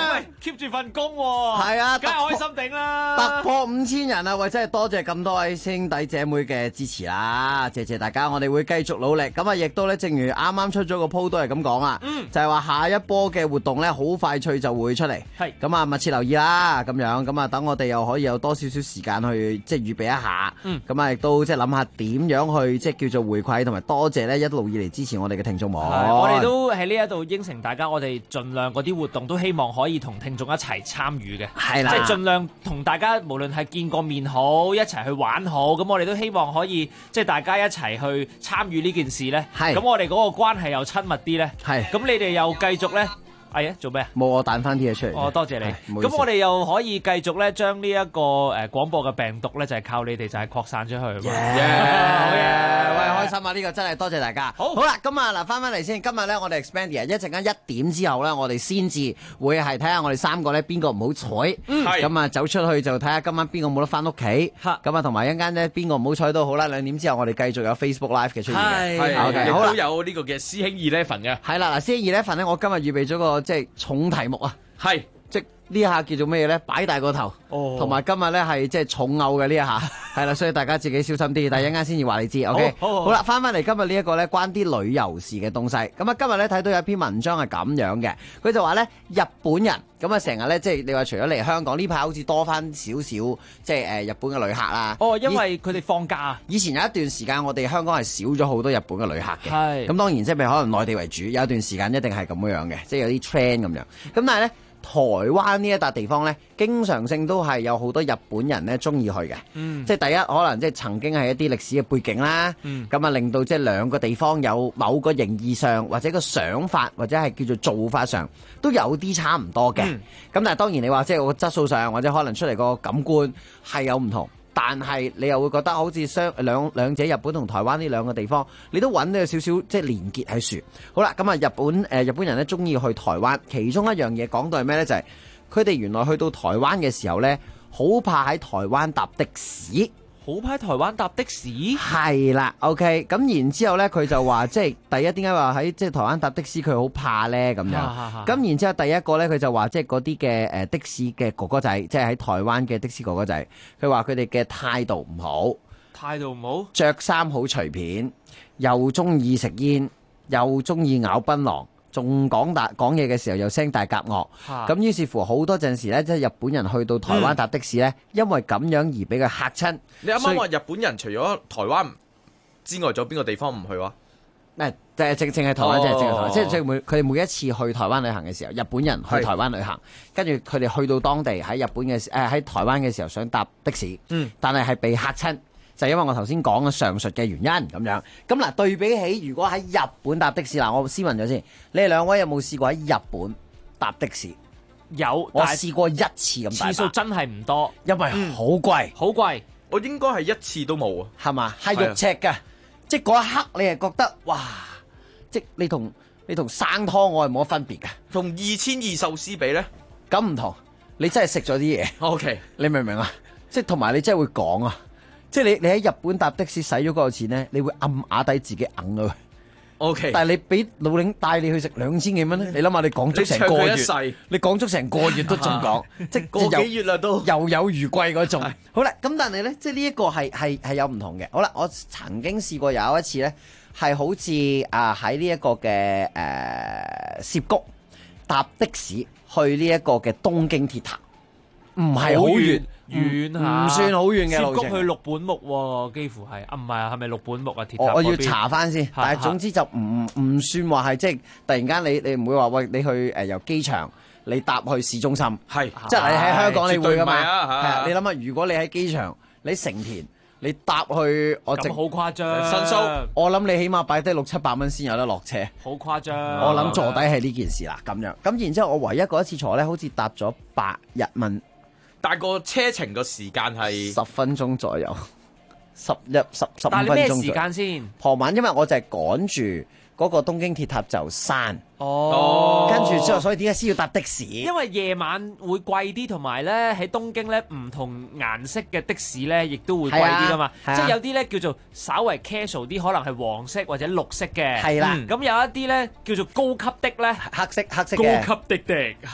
keep 住份工喎， 係啊， 梗係開心頂啦！ 突破5000人啊！喂，真係多謝咁多位兄弟姐妹嘅支持啦，謝謝大家，我哋會繼續努力。咁啊，亦都咧，正如啱啱出咗個 po 都係咁講啦，就係話下一波嘅活動咧，好快脆就會出嚟。係咁啊，密切留意啦，咁樣咁啊，等我哋又可以有多少少時間去即係預備一下。咁啊，亦都即係諗下點樣去即係叫做回饋同埋多謝咧一路以嚟支持我哋嘅聽眾們。 我哋都喺呢一度應承大家，我哋盡量嗰啲活動都希望可以同聽眾一齊參與嘅， 係啦， 即係盡量同大家無論係見個面好，一齊去玩好，咁我哋都希望可以即係大家一齊去參與呢件事咧。咁我哋嗰個關係又親密啲咧。咁你哋又繼續咧。係啊，做咩啊？ 冇，我彈翻啲嘢出嚟。 哦，多謝你。咁我哋又可以繼續咧，將呢一個廣播嘅病毒咧，就係靠你哋就係擴散出去。好嘢！ 喂，開心啊！呢個真係多謝大家。好啦，咁啊嗱，翻嚟先。今日咧，我哋 Expandia 一陣間1點之後咧，我哋先至會係睇下我哋3個咧邊個唔好彩。咁啊，走出去就睇下今晚邊個冇得翻屋企。咁啊，同埋一陣間咧邊個唔好彩都好啦。2點之後我哋繼續有 Facebook Live 嘅出現嘅。 亦都有呢個嘅師兄11嘅。 係啦，嗱，師兄11咧，我今日預備咗個即係重題目啊， 係即呢下叫做咩嘢咧？擺大個頭，同埋今日咧係即係重偶嘅呢一下，係啦，所以大家自己小心啲。但係一陣間先至話你知 ，OK？ 好啦，翻嚟今日呢一個咧關啲旅遊事嘅東西。咁啊，今日咧睇到有一篇文章係咁樣嘅，佢就話咧日本人咁啊成日咧即係你話除咗嚟香港呢排好似多翻少少即係日本嘅旅客啦。 因為佢哋放假。 以前有一段時間我哋香港係少咗好多日本嘅旅客嘅。係。咁當然即係可能內地為主，有一段時間一定係咁樣嘅，即係有啲 trend 咁樣。咁但係咧。台灣呢一笪地方呢，經常性都係有好多日本人呢中意去嘅。即係第一可能即係曾經係一啲歷史嘅背景啦。咁啊令到即係兩個地方有某個形意上或者個想法或者係叫做做法上都有啲差唔多嘅。咁但係當然你話即係個質素上或者可能出嚟個感官係有唔同。但係你又會覺得好似兩者日本同台灣呢兩個地方，你都揾到有少少即係連結喺處。好啦，咁啊日本人咧中意去台灣，其中一樣嘢講到係咩呢？就係佢哋原來去到台灣嘅時候呢，好怕喺台灣搭的士。 好怕喺台灣搭的士？ 係啦 ，OK。咁然之後呢，佢就話即係第一點解話喺即係台灣搭的士佢好怕呢？咁樣。咁然之後第一個呢，佢就話即係嗰啲嘅的士嘅哥哥仔，即係喺台灣嘅的士哥哥仔，佢話佢哋嘅態度唔好， 態度唔好， 着衫好隨便，又中意食煙，又中意咬檳榔。仲講嘢嘅時候又聲大夾惡，咁於是乎好多陣時咧，即係日本人去到台灣搭的士咧，因為咁樣而俾佢嚇親。 你啱啱話日本人除咗台灣之外，仲有邊個地方唔去話？ 淨係台灣，淨係台灣，即係佢哋每一次去台灣旅行嘅時候，日本人去台灣旅行，跟住佢哋去到當地喺日本嘅喺台灣嘅時候想搭的士，但係被嚇親。就因為我頭先講嘅上述嘅原因咁樣，咁嗱對比起如果喺日本搭的士，嗱我先問咗先，你哋兩位有冇試過喺日本搭的士？ 有， 我試過1次咁大把， 次數真係唔多， 因為好貴， 好貴， 我應該係1次都冇啊， 係嘛？係肉赤㗎，即係嗰一刻你係覺得哇，即係你同生湯我係冇乜分別㗎， 同2000壽司比咧， 咁唔同，你真係食咗啲嘢 ，OK， 你明唔明啊？即係同埋你真係會講啊！即係你喺日本搭的士使咗嗰個錢咧，你會暗啞底自己揞咗佢。 OK。 但係你俾老領帶你去食2000幾蚊咧，你諗下你講足成個月，你講足成個月都仲講，即係個幾月啦都又有餘貴嗰種。好啦，咁但係咧，即係呢一個係有唔同嘅。好啦，我曾經試過有一次咧，係好似喺呢一個嘅涉谷搭的士去呢一個嘅東京鐵塔，唔係好遠。 遠唔算好遠嘅路程， 涉谷去六本木喎，幾乎係唔係啊？係咪六本木啊？鐵塔我要查翻先，但係總之就唔算話係即係突然間你唔會話喂你去由機場你搭去市中心， 係即係你喺香港你會噶嘛？ 係啊， 你諗下，如果你喺機場你成田你搭去我咁好誇張， 新宿我諗你起碼擺低600-700蚊先有得落車， 好誇張。 我諗坐底係呢件事啦，咁樣咁然之後我唯一嗰一次坐咧，好似搭咗8日蚊。 但個車程個時間係 10分鐘左右，15分鐘。 但係咩時間先？ 傍晚，因為我就係趕住嗰個東京鐵塔就閂。跟住之後，所以點解先要搭的士？ 因為夜晚會貴啲，同埋咧喺東京咧唔同顏色嘅的士咧，亦都會貴啲噶嘛。即係有啲咧叫做稍為 casual 啲，可能係黃色或者綠色嘅。 係啦。 咁有一啲咧叫做高級的咧， 黑色高級的。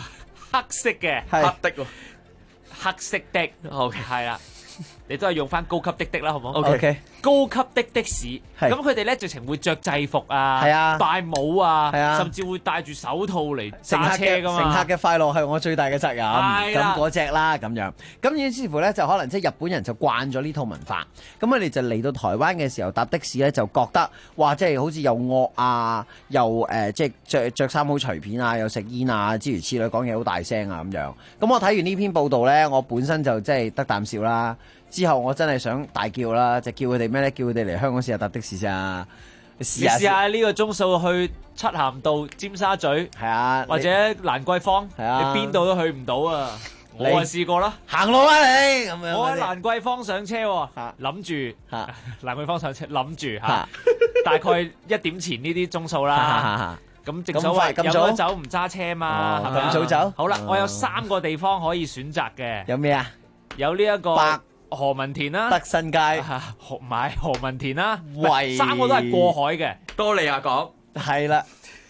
黑色嘅， 係黑的喎， 黑色的，OK 係啦。你都係用翻高級的啦，好唔好 ？OK， 高級的士，咁佢哋咧直情會着制服啊， 係啊， 戴帽啊， 係啊， 甚至會戴住手套嚟揸車噶嘛。 乘客嘅快樂係我最大嘅責任，咁嗰隻啦咁樣。咁於是乎咧，就可能即係日本人就慣咗呢套文化，咁佢哋就嚟到台灣嘅時候搭的士咧，就覺得哇，即係好似又惡啊，又即係着衫好隨便啊，又食煙啊，諸如此類，講嘢好大聲啊咁樣。咁我睇完呢篇報道咧，我本身就即係得啖笑啦。之後我真係想大叫啦，就叫佢哋咩咧？叫佢哋嚟香港試下搭的士咋？ 你試下呢個鐘數去漆咸道、尖沙咀， 係啊， 或者蘭桂坊， 係啊， 你邊度都去唔到啊！我係試過啦， 行路啊你咁樣。 我喺蘭桂坊上車，諗住蘭桂坊上車，諗住大概1點前呢啲鐘數啦。咁正所謂飲咗酒唔揸車嘛，係咪咁早走？ 好啦，我有3個地方可以選擇嘅。 有咩啊？ 有呢一個何文田啦， 德新街， 唔係何文田啦 ，3 個都係過海嘅。 多利亞港係啦，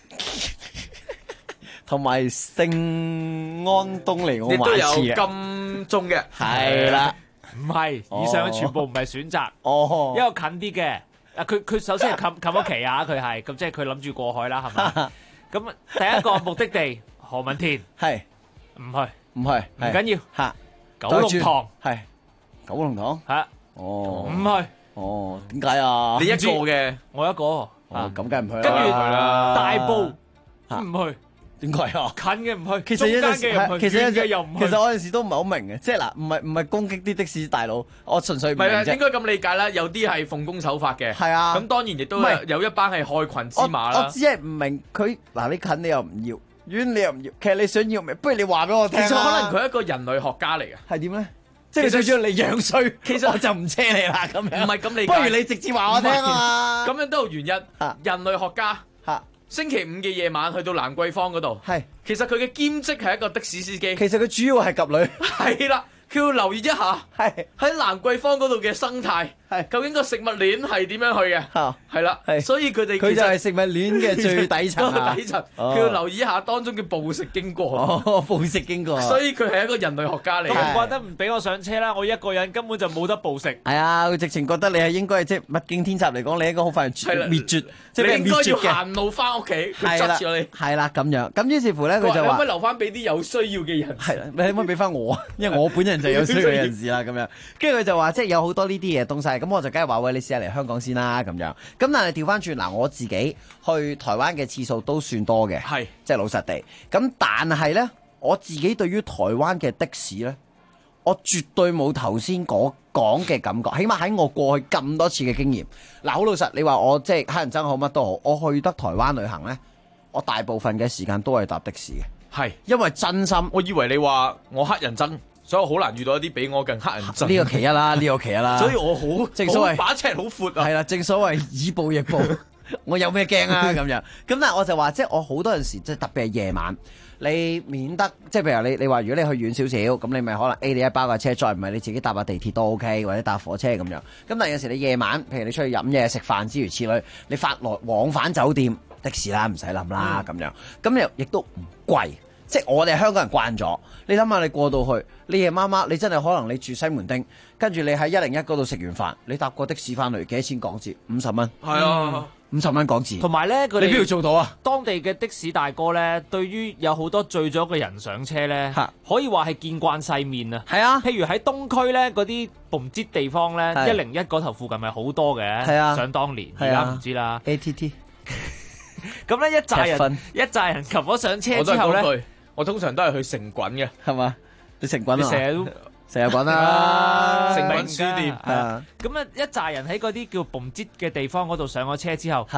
同埋聖安東尼奧馬刺亦都有金鐘嘅， 係啦， 唔係以上嘅全部唔係選擇， 哦， 一個近啲嘅。佢首先係冚屋企啊，佢係咁即係佢諗住過海啦，係咪？咁第一個目的地何文田係唔去， 唔緊要嚇， 九龍塘係九龍塘嚇， 哦唔去， 哦點解啊？ 你一個嘅， 我一個， 咁梗係唔去啦。 跟住大埔唔去。 點解啊？ 近嘅唔去， 其實有陣時遠嘅又唔去。 其實我有陣時都唔係好明嘅，即係嗱，唔係攻擊啲的士大佬，我純粹唔明啫。 唔係應該咁理解啦，有啲係奉公守法嘅。 係啊， 咁當然亦都有一班係害群之馬啦。 我只係唔明佢嗱，你近你又唔要，遠你又唔要，其實你想要咩？不如你話俾我聽。 其實可能佢係一個人類學家嚟嘅。 係點咧？即係你最主要你樣衰，其實我就唔車你啦咁樣。 唔係咁理解。 不如你直接話我聽啊！ 咁樣都有原因。人類學家。星期五嘅夜晚去到蘭桂坊嗰度，其實佢嘅兼職係一個的士司機。 其實佢主要係及女， 係啦，佢要留意一下喺蘭桂坊嗰度嘅生態，究竟個食物鏈係點樣去嘅？係啦，所以佢哋佢就係食物鏈嘅最底層啊！ 底層，佢要留意一下當中嘅暴食經過。 哦，暴食經過。 所以佢係一個人類學家嚟。 咁唔怪得唔俾我上車啦！我一個人根本就冇得暴食。 係啊，佢直情覺得你係應該係即係物競天擇嚟講，你應該好快滅絕，即係你應該要滅絕嘅。 行路翻屋企，佢係啦執住你。 係啦，咁樣。咁於是乎咧，佢就話： 可唔可以留翻俾啲有需要嘅人？ 係啦，你可唔可以俾翻我啊？因為我本人就有需要嘅人士啦，咁樣。跟住佢就話，即係有好多呢啲嘢東西，咁我就梗係話喂，你試下嚟香港先啦，咁樣。咁但係調翻轉嗱，我自己去台灣嘅次數都算多嘅， 係即係老實地。咁但係咧，我自己對於台灣嘅的士咧，我絕對冇頭先講嘅感覺。起碼喺我過去咁多次嘅經驗，嗱，好老實，你話我即係黑人憎好乜都好，我去得台灣旅行咧，我大部分嘅時間都係搭的士嘅。 係， 因為真心， 我以為你話我黑人憎。所以我好難遇到一啲比我更黑人憎。 呢個其一啦，呢個其一啦。 所以我好正所謂把尺好闊啊。 係啦，正所謂以暴易暴，我有咩驚啊咁樣。咁但係我就話，即係我好多陣時，即係特別係夜晚，你免得即係譬如你話如果你去遠少少，咁你咪可能 A 你一包架車，再唔係你自己搭下地鐵都 OK，或者搭火車咁樣。咁但係有時你夜晚，譬如你出去飲嘢食飯之如此類，你往返酒店的士啦，唔使諗啦咁樣。咁又亦都唔貴。即係我哋香港人慣咗，你諗下你過到去，你夜媽媽你真係可能你住西門町，跟住你喺101嗰度食完飯，你搭個的士翻嚟幾多錢港紙？50蚊。 係啊 ，50蚊港紙。 同埋咧，佢哋你邊度做到啊？ 當地嘅的士大哥咧，對於有好多醉咗嘅人上車咧，可以話係見慣世面啊。 係啊， 譬如喺東區咧嗰啲蹦捷地方咧，101嗰頭附近咪好多嘅。係啊，想當年，而家唔知啦。 ATT。 咁咧一紮人擒咗上車之後咧。 我通常都係去城滾嘅， 係嘛？你城滾啊？ 你成日滾啦， 城滾書店。 咁啊，一紮人喺嗰啲叫蹦捷嘅地方嗰度上咗車之後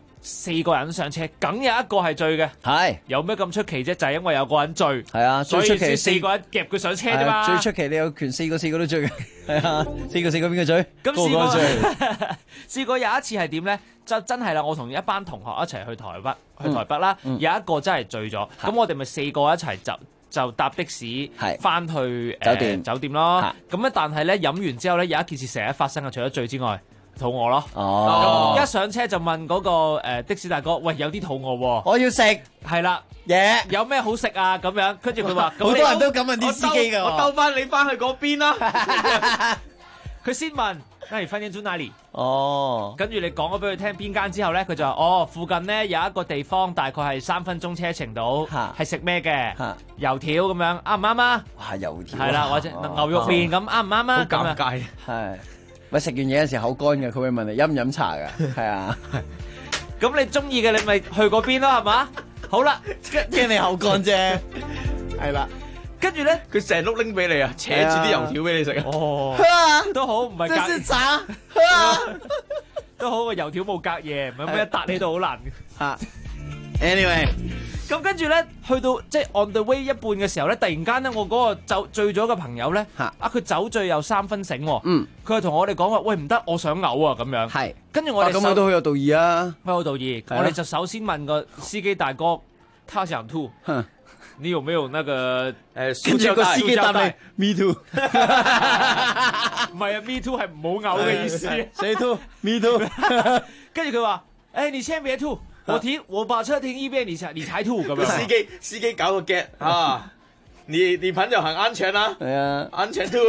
，4個人上車，梗有一個係醉嘅。 係有咩咁出奇啫？就係因為有個人醉。 係啊，最出奇 4個人夾佢上車啫嘛。 最出奇你有權4個都醉嘅。係啊，4個邊個醉？ 咁試過有一次係點咧？就真係啦！我同一班同學一齊去台北啦，有一個真係醉咗，咁我哋咪4個一齊就搭的士翻去酒店咯。咁咧，但係咧飲完之後咧有一件事成日發生嘅，除咗醉之外， 肚餓咯。咁一上車就問嗰個的士大哥，喂，有啲肚餓喎， 我要食。 係啦， 嘢有咩好食啊？咁樣，跟住佢話， 好多人都咁問啲司機㗎。 我兜翻你翻去嗰邊啦。 佢先問，那你飯店住哪裡？ 哦， 跟住你講咗俾佢聽邊間之後咧，佢就話：哦，附近咧有一個地方，大概係3分鐘車程度，係食咩嘅？油條咁樣，啱唔啱啊？ 哇，油條係啦，或者牛肉麵咁，啱唔啱啊？ 好尷尬。 係，喂，食完嘢有時口乾嘅，佢會問你飲唔飲茶㗎？係啊。 咁你中意嘅你咪去嗰邊咯，係嘛？好啦， 驚你口乾啫。係啦。 跟住咧， 佢成碌拎俾你啊，扯住啲油條俾你食啊！ 哦，都好，唔係隔夜茶， 都好，個油條冇隔夜，唔係咩一笪呢度好難嘅。Anyway， 咁跟住咧，去到即係 on the way 一半嘅時候咧，突然間咧，我嗰個醉咗嘅朋友咧，佢酒醉又3分醒喎，佢係同我哋講話，喂，唔得，我想嘔啊咁樣。係，跟住我哋咁我都好有道義啊， 好有道義。我哋就首先問個司機大哥，他想吐。你有沒有那個跟住個司機答你 me too， 唔係啊 me too 係唔好嘔嘅意思。 誰吐 me too， 跟住佢話：誒，你先別吐，我把車停一邊，你才吐咁樣。 司機搞個 get 啊！你朋友很安全啦， 係啊， 安全吐。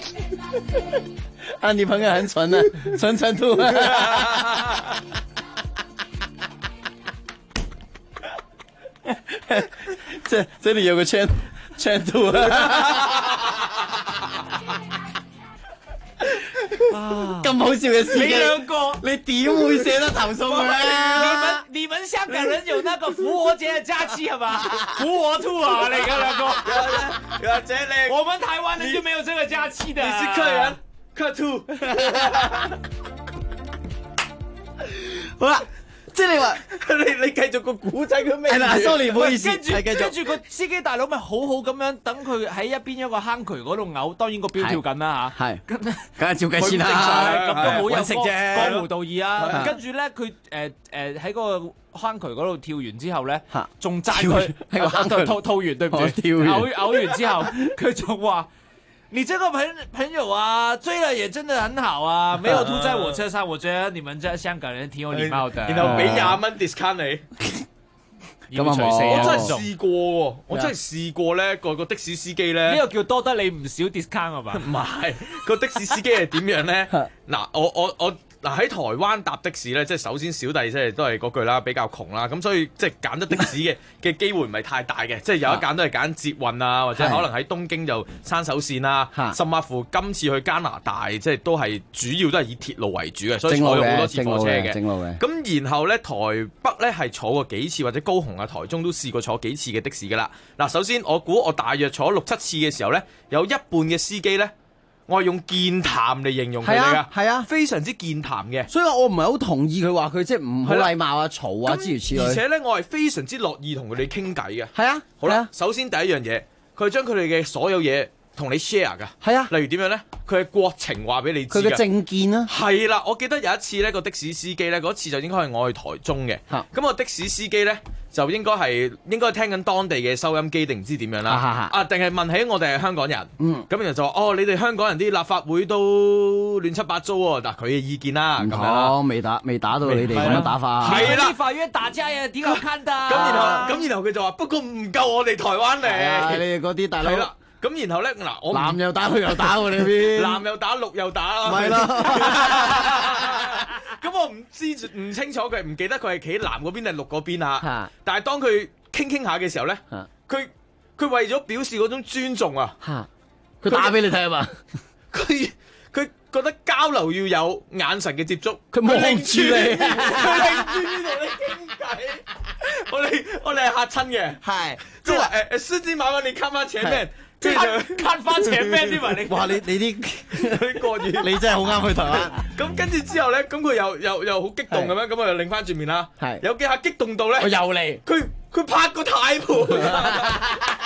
啊，你朋友很純啊，純吐。這裏有個圈吐啊！咁好笑嘅司機， 你兩個， 你點會捨得投訴佢咧？ 你們香港人有那個復活節的假期係嘛？復活兔啊，你個兩個， 或者你， 我們台灣人就沒有這個假期的。 你是客人，客兔。 好啦。即係你話你繼續個古仔佢咩？ 係啦 ，sorry 唔好意思， 跟住個司機大佬咪好好咁樣等佢喺一邊一個坑渠嗰度嘔，當然個標跳緊啦嚇。係，梗係照計先啦， 咁都好有食啫， 江湖道義啊。跟住咧，佢喺個坑渠嗰度跳完之後咧，仲讚佢喺個坑渠吐完，對唔住，嘔完之後，佢仲話。你這個朋友啊，追了也真的很好啊，沒有吐在我車上，我覺得你們這香港人挺有禮貌的。 然後俾20蚊 discount 你， 咁啊我真係試過喎，我真係試過咧，個的士司機咧， 呢個叫多得你唔少 discount 係嘛？ 唔係，個的士司機係點樣咧？嗱，我。嗱喺台灣搭的士咧，即係首先小弟即係都係嗰句啦，比較窮啦，咁所以即係揀得的士嘅機會唔係太大嘅，即係有一揀都係揀捷運啊，或者可能喺東京就山手線啦，甚至乎今次去加拿大即係都係主要都係以鐵路為主嘅，所以坐咗好多次火車嘅。咁然後咧台北咧係坐過幾次，或者高雄啊、台中都試過坐幾次嘅的士噶啦。嗱，首先我估我大約坐6-7次嘅時候咧，有一半嘅司機咧。我係用健談嚟形容佢哋㗎， 係啊， 非常之健談嘅。 所以我唔係好同意佢話佢即係唔好禮貌啊、嘈啊諸如此類。 而且咧，我係非常之樂意同佢哋傾偈嘅。 係啊， 好啦，首先第一樣嘢，佢將佢哋嘅所有嘢同你 share 㗎。 係啊， 例如點樣咧？佢嘅國情話俾你知。 佢嘅政見啊。 係啦，我記得有一次咧，個的士司機咧，嗰次就應該係我去台中嘅。咁個的士司機咧。就應該聽緊當地嘅收音機定唔知點樣啦，定係問起我哋係香港人，咁然後就話哦，你哋香港人啲立法會都亂七八糟喎，嗱佢嘅意見啦，咁樣未打到你哋咁樣打法， 係啦，法院打架呀，挺好看的。 咁然後佢就話不過唔夠我哋台灣嚟， 你哋嗰啲大佬。係啦， 咁然後咧嗱，我男又打，女又打喎，你邊？ 男又打，綠又打， 咪咯。 咁我唔清楚佢唔記得佢係企男嗰邊定係綠嗰邊啊？但係當佢傾下嘅時候咧，佢為咗表示嗰種尊重啊， 佢打俾你睇啊嘛。 佢覺得交流要有眼神嘅接觸， 佢望住你， 佢擰住呢度你傾偈。我哋係嚇親嘅， 係即係話司機麻煩你看翻前面。 即係看翻前面啲嘛你， 哇！你啲國語， 你真係好啱去台灣。 咁跟住之後咧，咁佢又好激動咁樣，咁啊又擰翻轉面啦。係有幾下激動到咧， 我又嚟， 佢拍個軚盤，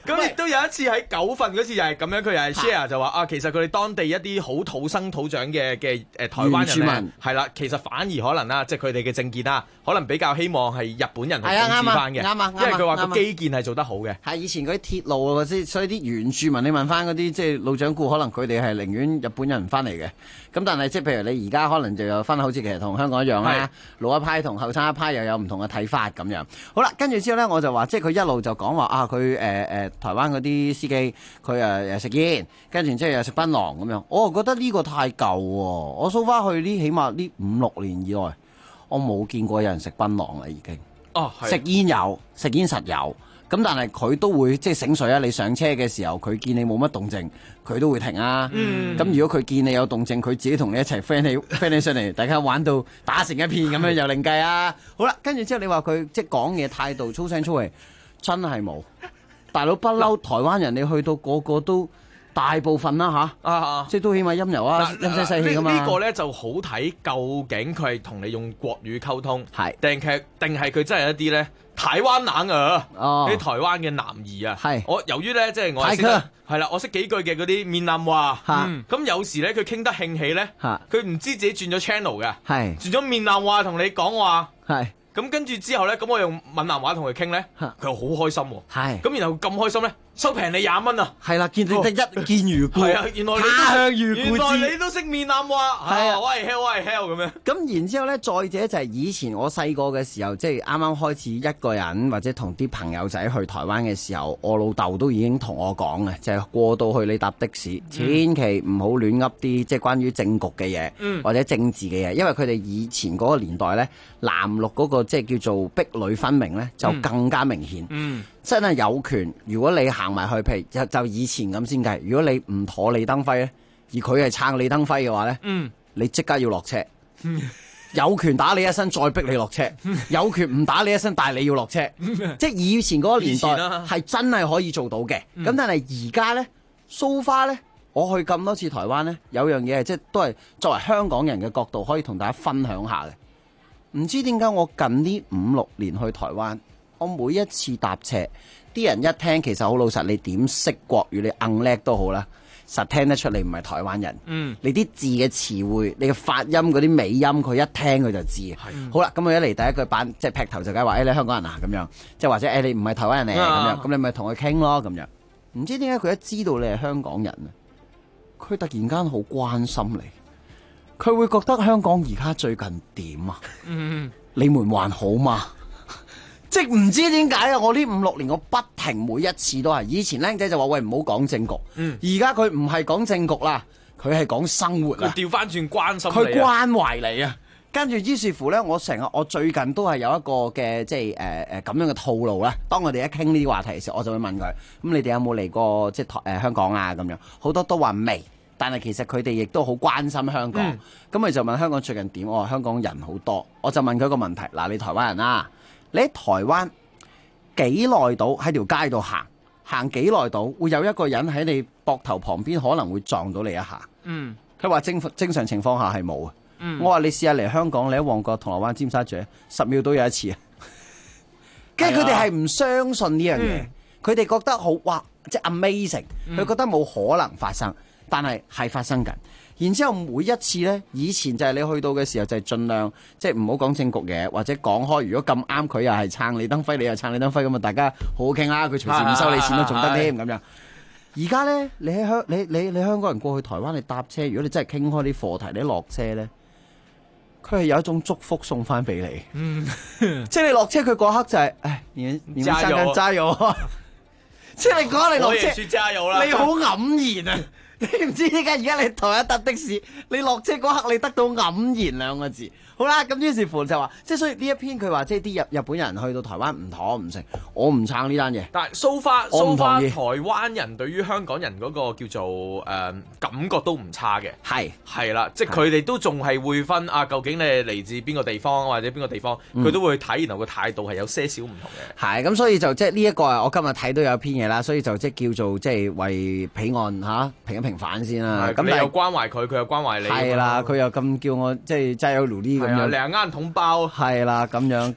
咁亦都有一次喺9份嗰次又係咁樣，佢又係 share 就話啊，其實佢哋當地一啲好土生土長嘅台灣人咧，係啦，其實反而可能啦，即係佢哋嘅政見啦，可能比較希望係日本人去統治翻嘅，因為佢話個基建係做得好嘅。 係以前嗰啲鐵路啊，所以啲原住民你問翻嗰啲即係老掌故，可能佢哋係寧願日本人翻嚟嘅。咁但係即係譬如你而家可能就有分，好似其實同香港一樣啦，老一派同後生一派又有唔同嘅睇法咁樣。好啦，跟住之後咧，我就話即係佢一路就講話啊，佢台灣嗰啲司機佢食煙，跟住之後又食檳榔咁樣。我覺得呢個太舊喎，我數翻去呢起碼呢5-6年以內，我冇見過有人食檳榔啦已經。食煙有，食煙實有。咁但係佢都會即係醒水啊！你上車嘅時候，佢見你冇乜動靜，佢都會停啊。咁如果佢見你有動靜，佢自己同你一齊 friend 起上嚟，大家玩到打成一片咁樣又另計啊！好啦，跟住之後你話佢即係講嘢態度粗聲粗氣，真係冇。大佬不嬲，台灣人你去到個個都大部分啦嚇，即係都起碼陰柔啊，陰聲細氣噶嘛。 呢個咧就好睇，究竟佢係同你用國語溝通，定係佢真係一啲咧台灣男啊，啲台灣嘅男兒啊。我由於咧即係我係啦，我識幾句嘅嗰啲閩南話，咁有時咧佢傾得興起咧，佢唔知自己轉咗 channel 嘅，轉咗閩南話同你講話。咁跟住之後咧，咁我用閩南話同佢傾咧，佢又好開心喎。咁然後咁開心咧，收平你20蚊啊！ 係啦，見你得一見如故。 係啊，原來你都識閩南話。係啊，喂 hell 咁樣。 咁然之後咧，再者就係以前我細個嘅時候，即係啱啱開始一個人或者同啲朋友仔去台灣嘅時候，我老豆都已經同我講嘅，就係過到去你搭的士，千祈唔好亂噏啲即係關於政局嘅嘢，或者政治嘅嘢，因為佢哋以前嗰個年代咧，藍綠嗰個即係叫做壁壘分明咧，就更加明顯。真係有權，如果你行埋去，譬如就以前咁先計，如果你唔妥李登輝咧，而佢係撐李登輝嘅話咧，你即刻要落車。有權打你一身，再逼你落車；有權唔打你一身，但係你要落車。即係以前嗰個年代係真係可以做到嘅。咁但係而家咧，so far咧，我去咁多次台灣咧，有樣嘢係即係都係作為香港人嘅角度，可以同大家分享下嘅。唔知點解我近呢5-6年去台灣，我每一次搭車，啲人一聽其實好老實，你點識國語，你硬叻都好啦，實聽得出你唔係台灣人。你啲字嘅詞彙，你嘅發音嗰啲尾音，佢一聽佢就知。好啦，咁我一嚟第一句板即係劈頭就梗係話你香港人啊咁樣，即係或者你唔係台灣人嚟咁樣，咁你咪同佢傾咯咁樣。唔知點解佢一知道你係香港人啊，佢突然間好關心你。佢會覺得香港而家最近點啊？你們還好嗎？即係唔知點解啊！我呢5-6年我不停每一次都係，以前僆仔就話喂唔好講政局，而家佢唔係講政局啦，佢係講生活啊！ 佢調翻轉關心你， 佢關懷你啊！跟住於是乎咧，我最近都係有一個嘅即係咁樣嘅套路啦。當我哋一傾呢啲話題嘅時候，我就會問佢：咁你哋有冇嚟過即係香港啊？咁樣好多都話未。但係其實佢哋亦都好關心香港，咁佢就問香港最近點？我話香港人好多，我就問佢一個問題：嗱，你台灣人啦，你喺台灣幾耐到喺條街度行幾耐到會有一個人喺你膊頭旁邊可能會撞到你一下？佢話正常情況下係冇啊。我話你試下嚟香港，你喺旺角、銅鑼灣、尖沙咀10秒都有一次啊。跟住佢哋係唔相信呢樣嘢，佢哋覺得好哇，即係 amazing，佢覺得冇可能發生。但係發生緊，然之後每一次呢，以前就係你去到嘅時候就係盡量即係唔好講政局嘢，或者講開。如果咁啱佢又係撐李登輝，你又撐李登輝咁啊，大家好好傾啦。佢隨時唔收你錢都仲得添咁樣。而家呢，你香港人過去台灣你搭車，如果你真係傾開啲課題，你落車呢，佢係有一種祝福送翻俾你。即係你落車佢嗰刻就係、你們香港加油啊！即係你講你落車，你好黯然啊！你唔知點解而家你台灣搭的士，你落車嗰刻你得到黯然2個字。好啦，咁於是乎就話，即係所以呢一篇佢話，即係啲日本人去到台灣唔妥唔成，我唔撐呢單嘢。 但係 so far 台灣人對於香港人嗰個叫做感覺都唔差嘅。係啦，即係佢哋都仲係會分啊，究竟你係嚟自邊個地方或者邊個地方，佢都會睇，然後個態度係有些少唔同嘅。 係咁，所以就即係呢一個我今日睇到有一篇嘢啦，所以就即係叫做即係為彼岸平一平反先啦。 咁你又關懷佢，佢又關懷你。 係啦，佢又咁叫我即係齋有勞呢咁樣。 兩啱桶包。 係啦，咁樣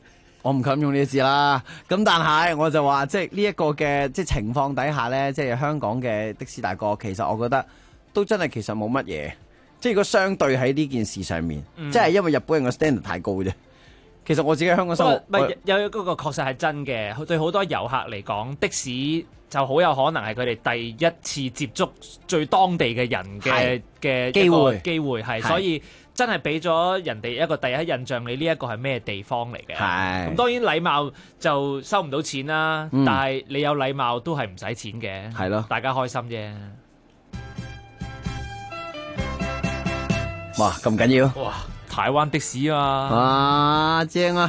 我唔敢用呢個字啦。咁但係我就話，即係呢一個嘅即係情況底下咧，即係香港嘅的士大哥，其實我覺得都真係其實冇乜嘢。即係如果相對喺呢件事上面，即係因為日本人嘅 standard 太高啫。其實我自己喺香港生活， 有嗰個確實係真嘅。對好多遊客嚟講，的士就好有可能係佢哋第一次接觸最當地嘅人嘅機會係，所以真係俾咗人哋一個第一印象，你呢一個係咩地方嚟嘅？咁當然禮貌就收唔到錢啦，但係你有禮貌都係唔使錢嘅，係咯，大家開心啫。 哇，咁緊要！ 哇，台灣的士啊！ 啊，正啊！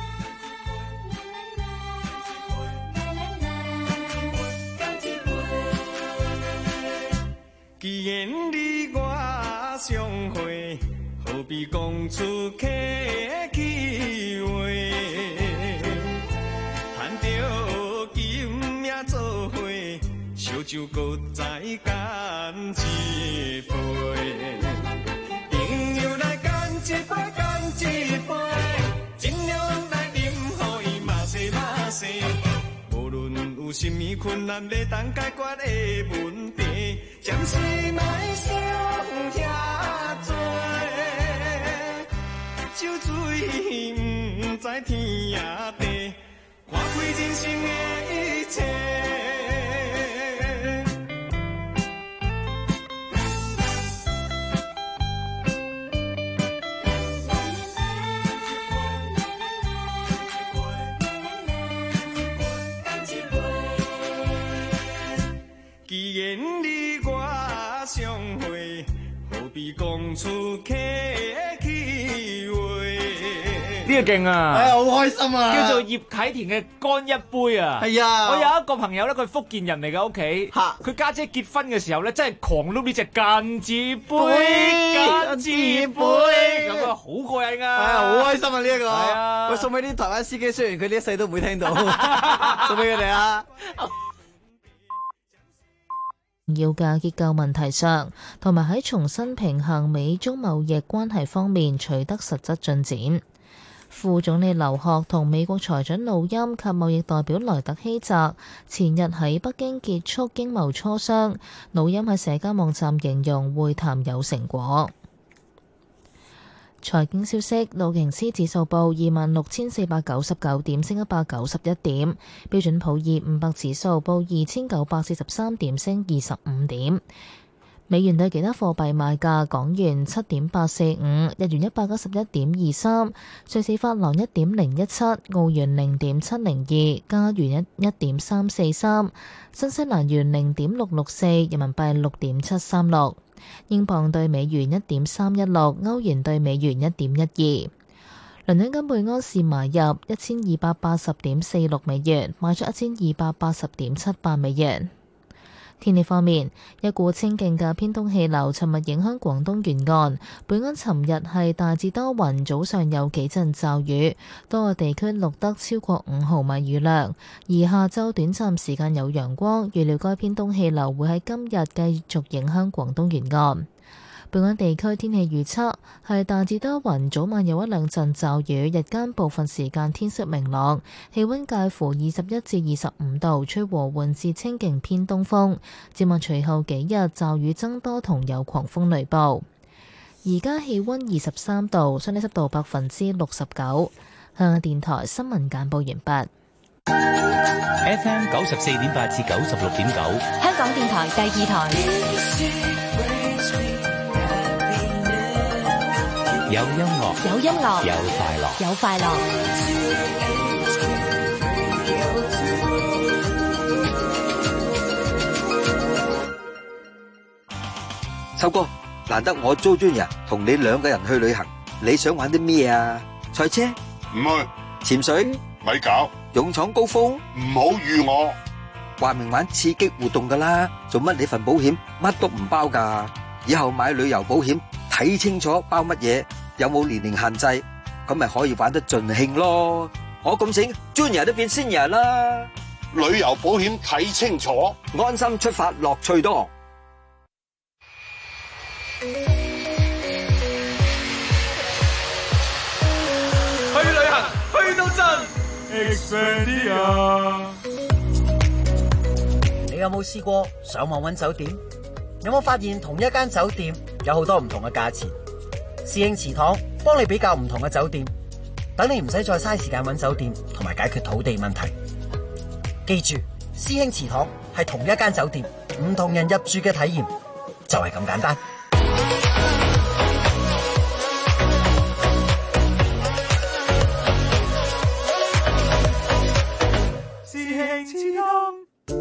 既然你我相會，何必講出客氣話？談着今夜做伙，燒酒閣再乾一杯。朋友來乾一杯，乾一杯，盡量來飲，予伊嘛西嘛西。無論有甚麼困難，要當解決的問題，暫時莫想遐多。酒醉毋知天也地，看開人生的一切。既然你我相會，何必講出客氣話？ 呢個勁啊！ 哎呀，好開心啊！ 叫做葉啟田嘅乾一杯啊！ 係啊！ 我有一個朋友咧，佢福建人嚟嘅屋企，佢家姐結婚嘅時候咧，真係狂碌呢隻間字杯，間字杯咁啊，好過癮啊！ 係啊，好開心啊！呢一個， 係啊， 喂，送俾啲台灣司機，雖然佢呢一世都唔會聽到，送俾佢哋啊！ 要嘅結構問題上，同埋喺重新平衡美中貿易關係方面取得實質進展。副總理劉鶴同美國財長努欽及貿易代表萊特希澤前日喺北京結束經貿磋商，努欽喺社交網站形容會談有成果。財經消息，道瓊斯指數報26,499點，升191點；標準普爾500指數報2,943點，升25點。美元對其他貨幣賣價：港元7.845，日元191.23，瑞士法郎1.017，澳元0.702，加元1.343，新西蘭元0.664，人民幣6.736。英鎊對美元1.316，歐元對美元1.12。倫敦金每安士買入1280.46美元，賣出1280.78美元。天氣方面，一股清勁嘅偏東氣流尋日影響廣東沿岸，本港尋日係大致多雲，早上有幾陣驟雨，多個地區錄得超過5毫米雨量，而下晝短暫時間有陽光，預料該偏東氣流會喺今日繼續影響廣東沿岸。本港地區天氣預測係大致多雲，早晚有一兩陣驟雨，日間部分時間天色明朗，氣溫介乎21至25度，吹和緩至清勁偏東風。展望隨後幾日驟雨增多同有狂風雷暴。而家氣溫23度，相對濕度69%。香港電台新聞簡報完畢。 FM 94.8至96.9， 香港電台第二台。 有音樂， 有音樂， 有快樂， 有快樂。 秋哥，難得我租專人同你2個人去旅行，你想玩啲咩啊？賽車？ 唔去。 潛水？ 咪搞。 勇闖高峰？ 唔好預我。 話明玩刺激活動噶啦，做乜你份保險乜都唔包噶？以後買旅遊保險睇清楚包乜嘢，有冇年齡限制，咁咪可以玩得盡興咯。我咁醒，Junior都變 Senior 啦。 旅遊保險睇清楚， 安心出發，樂趣多。 去旅行，去到盡。 Expedia。 你有冇試過上網揾酒店？有冇發現同一間酒店有好多唔同嘅價錢？侍應祠堂幫你比較唔同嘅酒店，等你唔使再嘥時間揾酒店同埋解決土地問題。記住，師兄祠堂係同一間酒店，唔同人入住嘅體驗就係咁簡單。 師兄祠堂。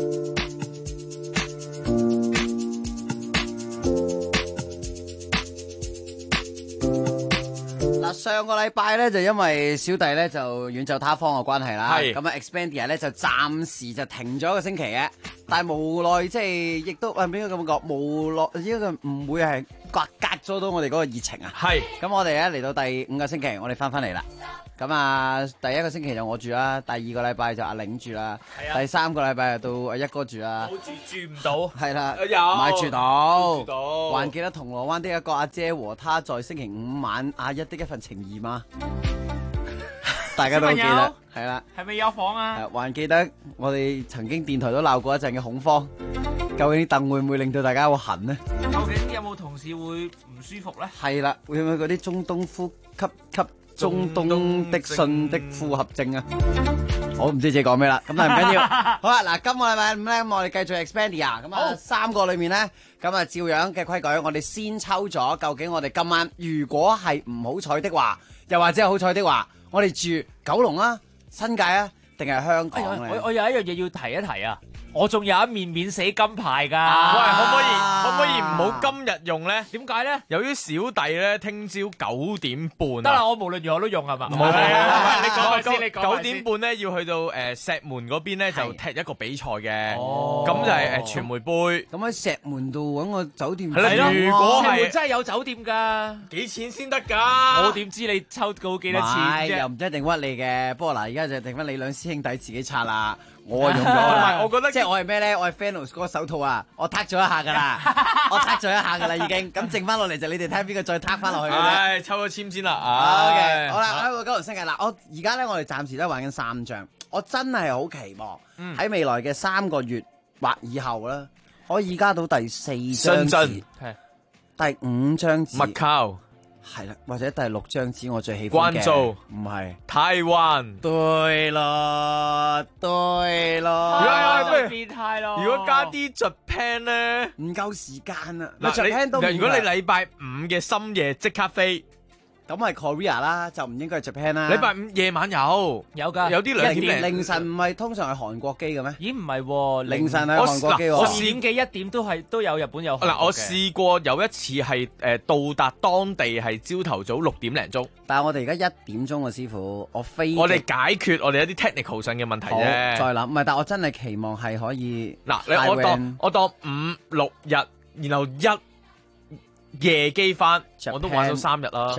上個禮拜咧就因為小弟咧就遠走他方嘅關係啦，咁啊 Expedia 咧就暫時就停咗一個星期嘅，但係無奈即係亦都邊個咁講，無奈呢個唔會係隔咗到我哋嗰個熱情啊。係，咁我哋咧嚟到第5個星期，我哋翻嚟啦。咁啊，第1個星期就我住啦，第2個禮拜就阿玲住啦，第3個禮拜就到阿一哥住啦。 住唔到， 係啦，買住到，還記得銅鑼灣的一個阿姐和他在星期5晚阿一的一份情誼嗎？大家都記得，係啦。 係咪有房啊？ 還記得我哋曾經電台都鬧過一陣嘅恐慌，究竟啲凳會唔會令到大家好痕呢？ 究竟有冇同事會唔舒服咧？ 係啦，會唔會嗰啲中東呼吸中東的信的複合症啊？我唔知自己講咩啦，咁但係唔緊要。好啦，嗱，今個禮拜5咧，我哋繼續 Expedia，咁啊3個裏面咧，咁啊照樣嘅規矩，我哋先抽咗，究竟我哋今晚如果係唔好彩的話，又或者係好彩的話，我哋住九龍啊、新界啊，定係香港咧？ 我有一樣嘢要提一提啊！我仲有一面免死金牌㗎。 喂，可唔可以唔好今日用咧？ 點解咧？ 由於小弟咧聽朝9點半得啦，我無論如何都用係嘛？ 唔係， 你講先，你講 9點半咧要去到石門嗰邊咧就踢一個比賽嘅，咁就係傳媒杯。 咁喺石門度揾個酒店。 係啦，如果係真係有酒店㗎， 幾錢先得㗎？ 我點知你抽到幾多錢啫？ 又唔一定屈你嘅。不過嗱，而家就定翻你兩師兄弟自己拆啦。我用咗啦， 我覺得即係我係咩咧？我係 Fanos 嗰個手套啊，我撻咗一下噶啦，我撻咗一下噶啦已經。咁剩翻落嚟就你哋睇下邊個再撻翻落去嘅啫。 唉，抽咗籤先啦。 OK，好啦，喺個九龍新界嗱，我而家咧我哋暫時都玩緊3張，我真係好期望喺未來嘅3個月或以後啦，可以加到第4張紙，第5張紙。 麥靠。 係啦，或者第6張紙我最喜歡嘅。 關注唔係台灣。 對咯，對咯。 就變態咯。 如果加啲 Japan 咧， 唔夠時間啊。 嗱，如果你禮拜5嘅深夜即刻飛。 咁係 Korea 啦，就唔應該係 Japan 啦。 禮拜5夜晚有㗎，有啲2點凌晨唔係通常係韓國機嘅咩？ 咦，唔係喎， 凌晨係韓國機喎。 我2點幾1點都有日本有韓國嘅。 嗱，我試過有一次係到達當地係朝頭早6點零鐘。 但係我哋而家1點鐘啊，師傅，我哋解決我哋一啲 technical 上嘅問題啫。 再諗，唔係，但我真係期望係可以。 嗱，我當5、6日，然後1夜機翻，我都玩咗3日啦。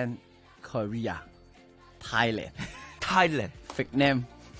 Japan、Korea、Thailand、 Big name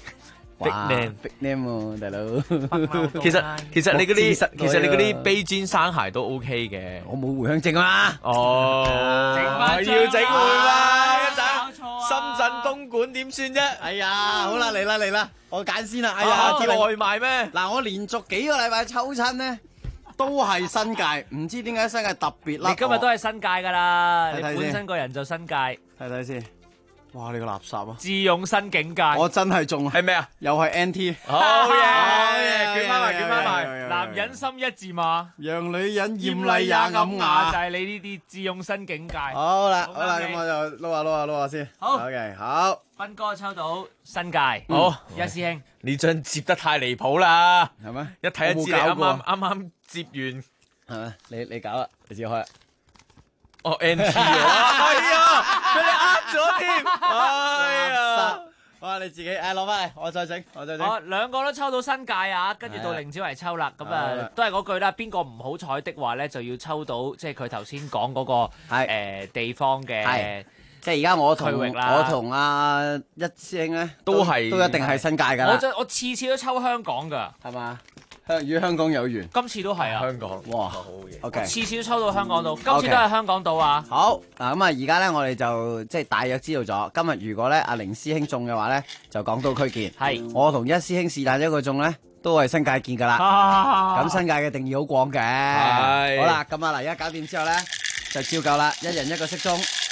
喎，大佬。 其實你嗰啲披肩生鞋都 OK 嘅。 我冇回鄉證啊嘛。 要整回嘛，一陣深圳東莞點算啫？ 哎呀，好啦，嚟啦，我揀先啦。哎呀， 叫外賣咩？ 嗱，我連續幾個禮拜抽親呢。都係新界，唔知點解新界特別啦。 你今日都係新界㗎啦，你本身個人就新界。 睇睇先，哇！你個垃圾啊！ 自用新境界。 我真係仲係咩啊？ 又係 NT。 好嘢，捲翻埋。男人心一字馬， 讓女人艷麗也暗啞。 就係你呢啲自用新境界。 好啦，咁我就撈下先。 好 ，OK， 好。 斌哥抽到新界， 好， 一師兄， 呢張接得太離譜啦， 係咩？ 一睇就知你啱接完， 係咩？你搞啦，你自己開啦。 哦 NT 喎，係啊，俾你呃咗添，哎呀， 哇！你自己攞翻嚟，我再整。 我2個都抽到新界啊，跟住到凌子維抽啦，咁啊都係嗰句啦，邊個唔好彩的話咧，就要抽到即係佢頭先講嗰個地方嘅。 即係而家我同阿一師兄咧，都一定係新界㗎啦。 我次次都抽香港㗎， 係嘛？ 與香港有緣。 今次都係啊！ 香港哇， 好嘢。 OK， 次次都抽到香港島，今次都係香港島啊！ 好嗱，咁啊，而家咧我哋就即係大約知道咗，今日如果咧阿凌師兄中嘅話咧，就港島區見。 係， 我同一師兄是但一個中咧，都係新界見噶啦。咁新界嘅定義好廣嘅。 係。 好啦，咁啊嗱，而家搞掂之後咧，就照夠啦，一人一個骰盅，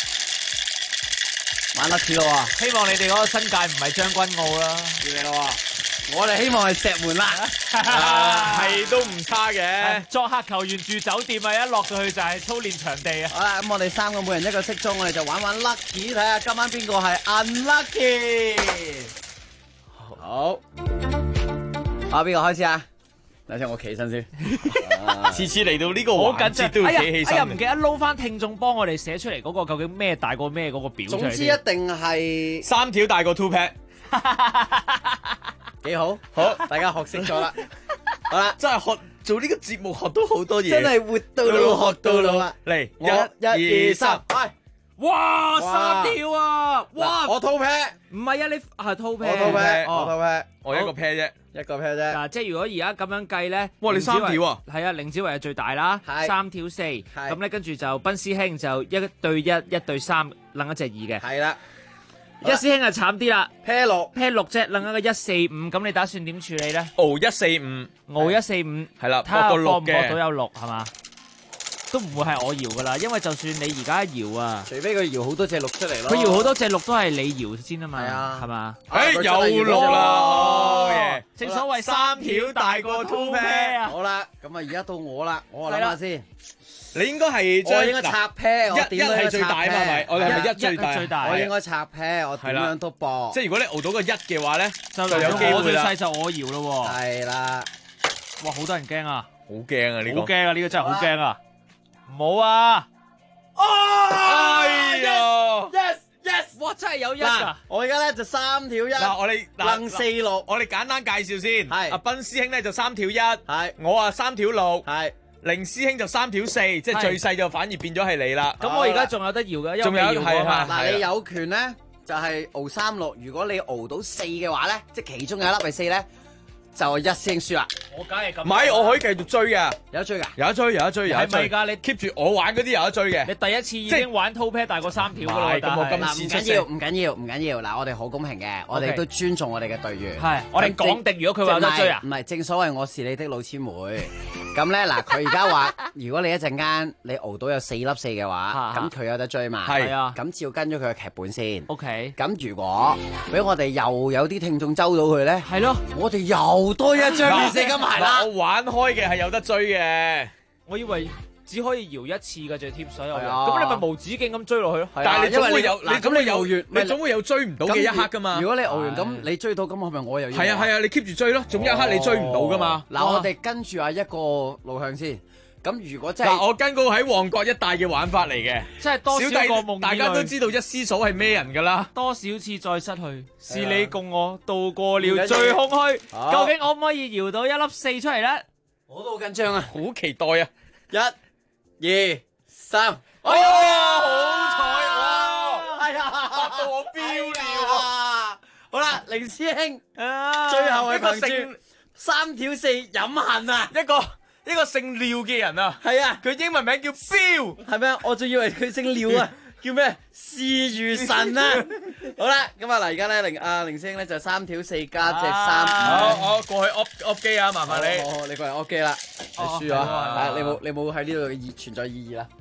玩得似咯喎。 希望你哋嗰個新界唔係將軍澳啦， 要你咯喎。我哋希望係石門啦， 係都唔差嘅。 作客球員住酒店啊，一落到去就係操練場地啊。 好啦，咁我哋3個每人一個骰盅，我哋就玩 lucky， 睇下今晚邊個係 unlucky。好，邊個開始啊？等陣我企起身先。 次次嚟到呢個好緊張， 環節都要企起身。 哎呀，唔記得撈翻聽眾幫我哋寫出嚟嗰個究竟咩大過咩嗰個表出嚟。 總之一定係 3條大過 two pack。 幾好，好，大家學識咗啦。好啦， 真係學做呢個節目學到好多嘢， 真係活到老學到老啊！ 嚟 1、2、3，喂！ 哇，3條啊！哇， 我套 pair， 唔係啊，你係套 pair， 我套 pair，我套 pair， 我一個 pair 啫， 一個 pair 啫。 嗱，即係如果而家咁樣計咧， 哇，你3條啊？ 係啊，凌子維係最大啦，3條4，咁咧跟住就賓師兄就1對1、1對3，掕一隻2嘅。 係啦。 一師兄就慘啲啦 ，pair 6 啫，掕一個145，咁你打算點處理咧？ 熬145， 熬145， 係啦， 睇下博個6嘅， 博到有6係嘛？都唔會係我搖噶啦，因為就算你而家搖啊， 除非佢搖好多隻6出嚟咯。 佢搖好多隻6都係你搖先啊嘛， 係啊， 係嘛？ 有6啦， 正所謂3條大過 two pair 啊！ 好啦，咁啊而家到我啦，我諗下先。 你應該係我應該拆 pair，我點都係最大嘛，係咪？我哋係咪1最大？ 我應該拆 pair，我點樣都搏。 即係如果你熬到個1嘅話咧， 就有機會啦。我最細就我搖咯喎。 係啦， 哇！好多人驚啊！ 好驚啊！呢個好驚啊！呢個真係好驚啊！唔好啊！ 哎呀 ！Yes！ 哇！真係有1啊！ 我而家咧就3條1。 嗱，我哋掕4、6， 我哋簡單介紹先。 係阿賓師兄咧就3條1， 係我啊3條6， 係。 凌師兄就3條4，即係最細就反而變咗係你啦。 咁我而家仲有得搖嘅， 仲有係嗱，你有權咧就係熬3、6，如果你熬到4嘅話咧，即係其中有一粒係4咧，就係一師兄輸啦。 我梗係咁。 唔係，我可以繼續追嘅。 有得追㗎？ 有得追，有得追，有得追。 係咪㗎？你 keep 住我玩嗰啲有得追嘅。 你第一次已經玩 two pair 大過3條㗎啦。 咁我今次唔緊要。嗱，我哋好公平嘅，我哋都尊重我哋嘅隊員。 係，我哋講定，如果佢話有得追啊？ 唔係，正所謂我是你的老千妹。咁咧嗱，佢而家話，如果你一陣間你熬到有4粒4嘅話，咁佢有得追嘛？ 係啊。 咁照跟咗佢嘅劇本先。 OK。 咁如果俾我哋又有啲聽眾周到佢咧， 係咯， 我哋又多一張免死金牌啦。 我玩開嘅係有得追嘅， 我以為只可以搖1次嘅就貼水， 咁你咪無止境咁追落去咯。 但係你總會有，你總會有追唔到嘅一刻噶嘛。 如果你熬完咁，你追到咁，係咪我又要？ 係啊，你 keep 住追咯，總有一刻你追唔到噶嘛。 嗱，我哋跟住一個路向先。咁如果真係嗱，我跟嗰個喺旺角一帶嘅玩法嚟嘅， 即係多少個夢， 大家都知道一師嫂係咩人噶啦。 多少次再失去，是你共我渡過了最空虛。究竟可唔可以搖到1粒4出嚟咧？ 我都好緊張啊， 好期待啊 ！1、2、3， 哎呀，好彩啊！ 係啊， 嚇到我飆了啊！ 好啦，凌師兄，最後係憑住3條4飲恨啊！ 一個姓廖嘅人啊， 係啊， 佢英文名叫 Bill， 係咩？我仲以為佢姓廖啊，叫咩？事如神啊！好啦，咁啊嗱，而家咧凌師兄咧就3條4加隻3， 我過去 up 機啊，麻煩你。 好，你過嚟 up 機啦，你輸啊！你冇喺呢度存在意義啦。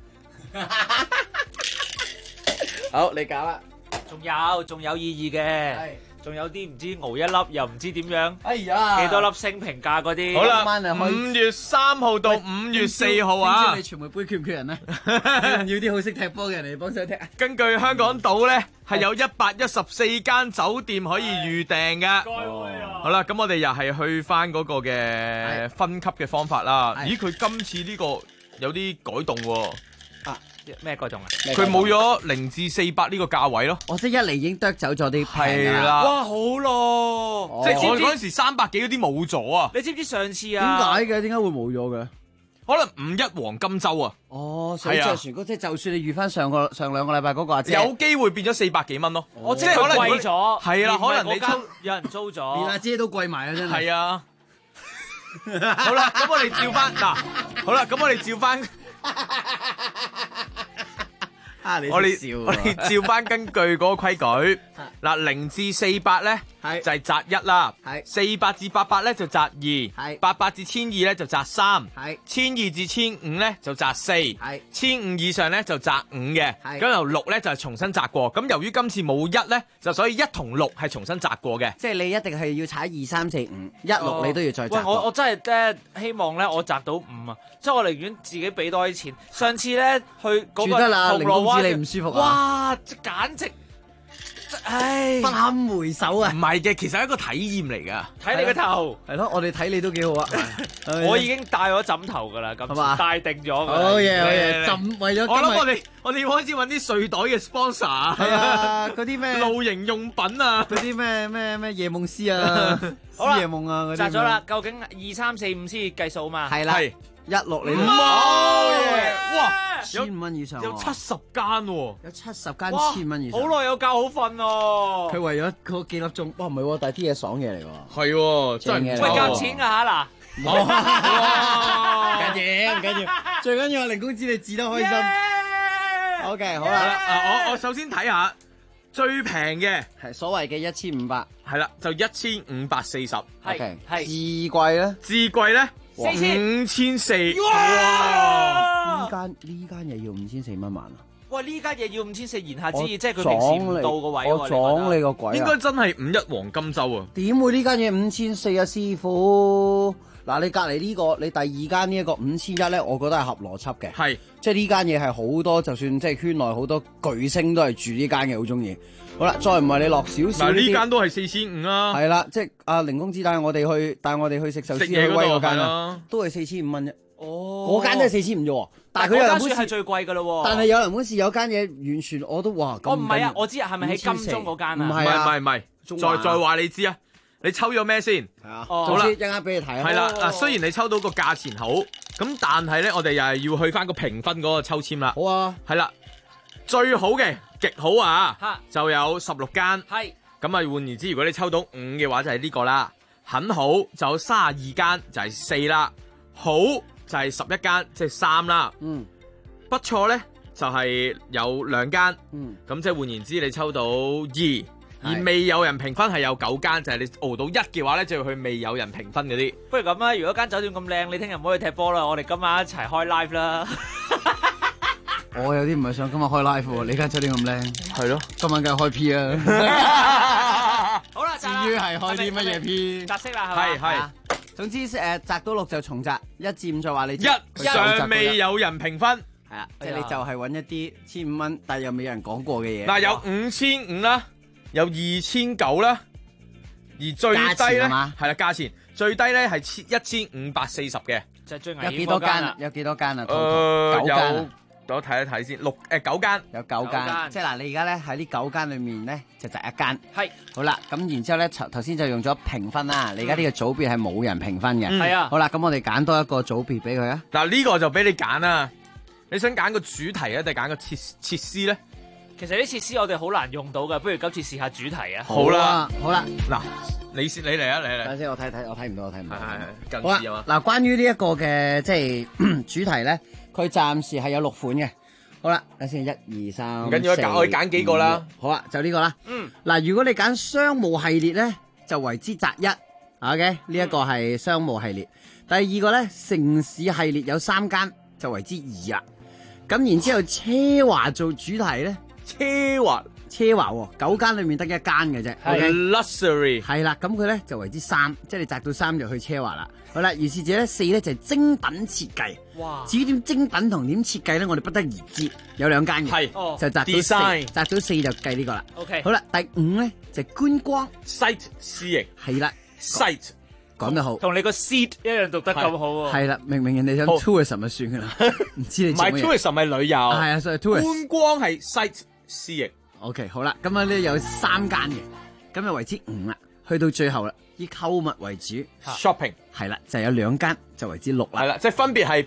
好，你搞啦。 仲有意義嘅。仲有啲唔知熬1粒又唔知點樣， 哎呀， 幾多粒星評價嗰啲。 好啦，5月3號到5月4號啊！ 你傳媒杯缺唔缺人啊？要啲好識踢波嘅人嚟幫手踢。 根據香港島咧，係有114間酒店可以預訂嘅。好啦，咁我哋又係去翻嗰個嘅分級嘅方法啦。咦，佢今次呢個有啲改動喎。 咩改動啊？ 佢冇咗0至400呢個價位咯。 我即係一嚟已經剁走咗啲。 係啦。 哇，好咯！ 即係我嗰陣時300幾嗰啲冇咗啊！ 你知唔知上次啊？ 點解會冇咗嘅？ 可能5-1黃金週啊！ 哦，所以就船哥即係就算你預翻上兩個禮拜嗰個阿姐， 有機會變咗400幾蚊咯。 我即係可能貴咗。 係啦，可能你有人租咗， 連阿姐都貴埋啊！真係。 係啊。 好啦，咁我哋照翻嗱，好啦，咁我哋照翻。我哋照翻根據嗰個規矩，嗱0至48咧就係擇1啦，48至88咧就擇2，88至1200咧就擇3，1200至1500咧就擇4，1500以上咧就擇5嘅，咁由6咧就係重新擇過。咁由於今次冇1咧，就所以1同6係重新擇過嘅。 即係你一定係要踩2、3、4、5、1、6，你都要再擇。 喂，我真係希望咧，我擇到5啊！即係我寧願自己俾多啲錢。上次咧去嗰個銅鑼灣， 你唔舒服啊！ 哇！即簡直，唉， 不堪回首啊！ 唔係嘅，其實係一個體驗嚟㗎。 睇你個頭， 係咯，我哋睇你都幾好啊！ 我已經帶咗枕頭㗎啦，咁帶定咗。 好嘢，枕為咗。 我諗我哋要開始揾啲睡袋嘅 sponsor。 係啊，嗰啲咩露營用品啊， 嗰啲咩夜夢師啊， 好啦， 夜夢啊嗰啲。 擇咗啦，究竟2、3、4、5先計數嘛？ 係啦，16你都。 哇 ！1000蚊以上， 有70間喎， 有70間1000蚊以上。 好耐有覺好瞓喎。 佢為咗嗰幾粒鐘，哇唔係喎，但係啲嘢爽嘢嚟喎。 係喎，真係喂夾錢㗎嚇嗱。 唔緊要，最緊要係零工資你治得開心。OK， 好啦， 我首先睇下最平嘅係所謂嘅1500， 係啦，就1540。 係至貴咧？ 至貴咧？5400。 哇！呢間嘢要5400萬啊！ 哇！呢間嘢要5400，言下之意即係佢平時唔到個位喎。 我撞你個鬼啊！ 應該真係51黃金周啊！ 點會呢間嘢5400啊，師傅？嗱，你隔離呢個，你第二間呢一個5100咧，我覺得係合邏輯嘅。 係， 即係呢間嘢係好多，就算即係圈內好多巨星都係住呢間嘅，好中意。好啦，再唔係你落少少。 嗱，呢間都係4500啊。 係啦，即係阿凌公子帶我哋去食壽司去威嗰間啊，都係4500蚊啫。哦，嗰間都係4500啫喎。但係佢又算係最貴㗎咯喎。 但係有人本事有間嘢完全我都話咁。 我唔係啊，我知係咪喺金鐘嗰間啊？ 唔係啊， 唔係，再話你知啊。你抽咗咩先？ 係啊， 好啦， 一陣間俾你睇啊。 係啦，嗱，雖然你抽到個價錢好，咁但係咧，我哋又係要去翻個評分嗰個抽籤啦。 好啊， 係啦，最好嘅極好啊，就有16間。 係， 咁啊換言之，如果你抽到5嘅話，就係呢個啦。很好就有32間，就係4啦。好就係11間，即係3啦。 嗯， 不錯咧，就係有2間。 嗯， 咁即係換言之，你抽到2。而未有人評分係有9間，就係你熬到1嘅話咧，就要去未有人評分嗰啲。 不如咁啦，如果間酒店咁靚，你聽日唔可以踢波啦，我哋今晚一齊開 live 啦。 我有啲唔係想今日開 live 喎，你間酒店咁靚。 係咯， 今晚梗係開 P 啊。 好啦， 至於係開啲乜嘢 P？ 擇色啦，係係。 總之擇到6就重擇，1至5就話你尚未有人評分。 係啦，即係你就係揾一啲1500蚊，但係又未有人講過嘅嘢。 嗱，有5500啦。有2900啦，而最低咧係啦，價錢最低咧係1540嘅， 就係最危險嗰間。 有幾多間啊？有幾多間啊 ？9間啊！ 我睇一睇先，9間， 有9間。即係嗱，你而家咧喺呢9間裏面咧就擇一間。 係。好啦，咁然之後咧頭先就用咗評分啦。你而家呢個組別係冇人評分嘅。 係啊。 好啦，咁我哋揀多一個組別俾佢啊。 嗱，呢個就俾你揀啦。你想揀個主題啊，定係揀個設施咧？ 其實啲設施我哋好難用到㗎，不如今次試下主題啊！ 好啦， 嗱，你嚟啊，你嚟。 等先，我睇唔到。 係，近視啊嘛。 嗱，關於呢一個嘅即係主題咧，佢暫時係有6款嘅。好啦，等先，1、2、3， 唔緊要，我揀幾個啦。 好啊，就呢個啦。嗱，如果你揀商務系列咧，就為之擇1。OK，呢一個係商務系列。第二個咧，城市系列有3間，就為之2啊。咁然之後奢華做主題咧。 奢華喎，9間裏面得1間嘅啫。 係 luxury 係啦，咁佢咧就為之3，即係你擇到3就去奢華啦。好啦，如是者咧4咧就係精品設計。 哇！ 至於點精品同點設計咧，我哋不得而知。有2間嘅， 係就擇到4，擇到4就計呢個啦。 OK。 好啦，第5咧就係觀光 sight 私營。 係啦 ，sight 講得好， 同你個 seat 一樣讀得咁好喎。 係啦，明人哋想 tourism 就算噶啦，唔知你做乜嘢。 唔係 tourism 係旅遊， 係啊，所以 tourism 觀光係 sight。私營 ，OK， 好啦，咁啊呢有3間嘅，咁就為之5啦，去到最後啦，以購物為主 ，shopping 係啦，就有2間就為之6啦， 係啦，即係分別係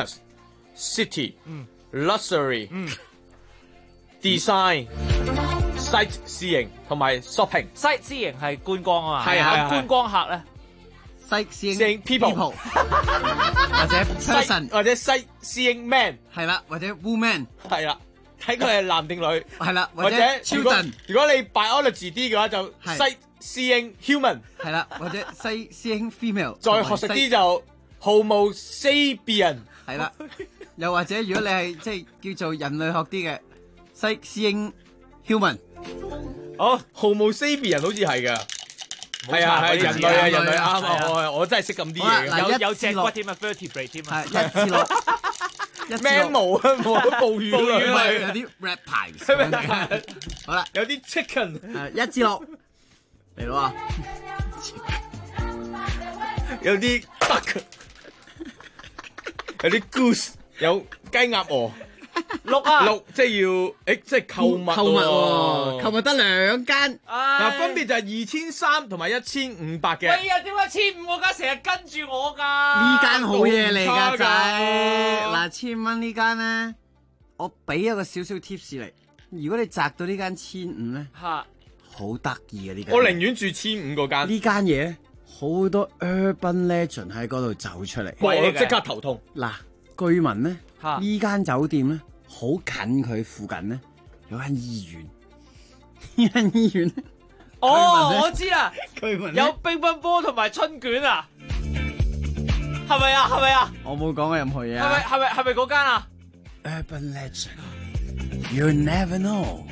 business、city、luxury、design、sight 私營同埋 shopping。 sight 私營係觀光啊嘛， 係觀光客咧 Sightseeing people 或者 person 或者 sightseeing man 係啦，或者 woman 係啦，睇佢係男定女係啦， 或者 children 如果你 biology 啲嘅話就 sightseeing human 係啦，或者 sightseeing female 再學識啲就 homo sapien 係啦，又或者如果你係即係叫做人類學啲嘅 sightseeing human ，homo sapien 好似係㗎。係啊係人類啊人類啱啊！我真係識咁啲嘢嘅， 有脊骨添啊 ，vertebrate 添啊， 一至六。 咩毛啊？冇捕魚啊！ 有啲 reptiles。好啦， 有啲 chicken。 1至6嚟咯啊！ 有啲 duck， 有啲 goose， 有雞鴨鵝。6即係要，即係購物喎， 購物得2間， 嗱分別就係2300同埋1500嘅。 喂啊，點解1500嗰間成日跟住我㗎？ 呢間好嘢嚟㗎仔，嗱1000蚊呢間咧，我俾一個少少 tips 你，如果你摘到呢間1500咧，好得意嘅呢間。 我寧願住1500嗰間。 呢間嘢咧好多 urban legend 喺嗰度走出嚟， 我即刻頭痛。 嗱，據聞咧呢間酒店咧。好近佢附近咧，有間醫院。呢間醫院， 我知啦，有乒乓波同埋春卷啊，係咪啊？係咪啊？ 我冇講過任何嘢啊。 係咪嗰間啊 ？Urban legend, you never know.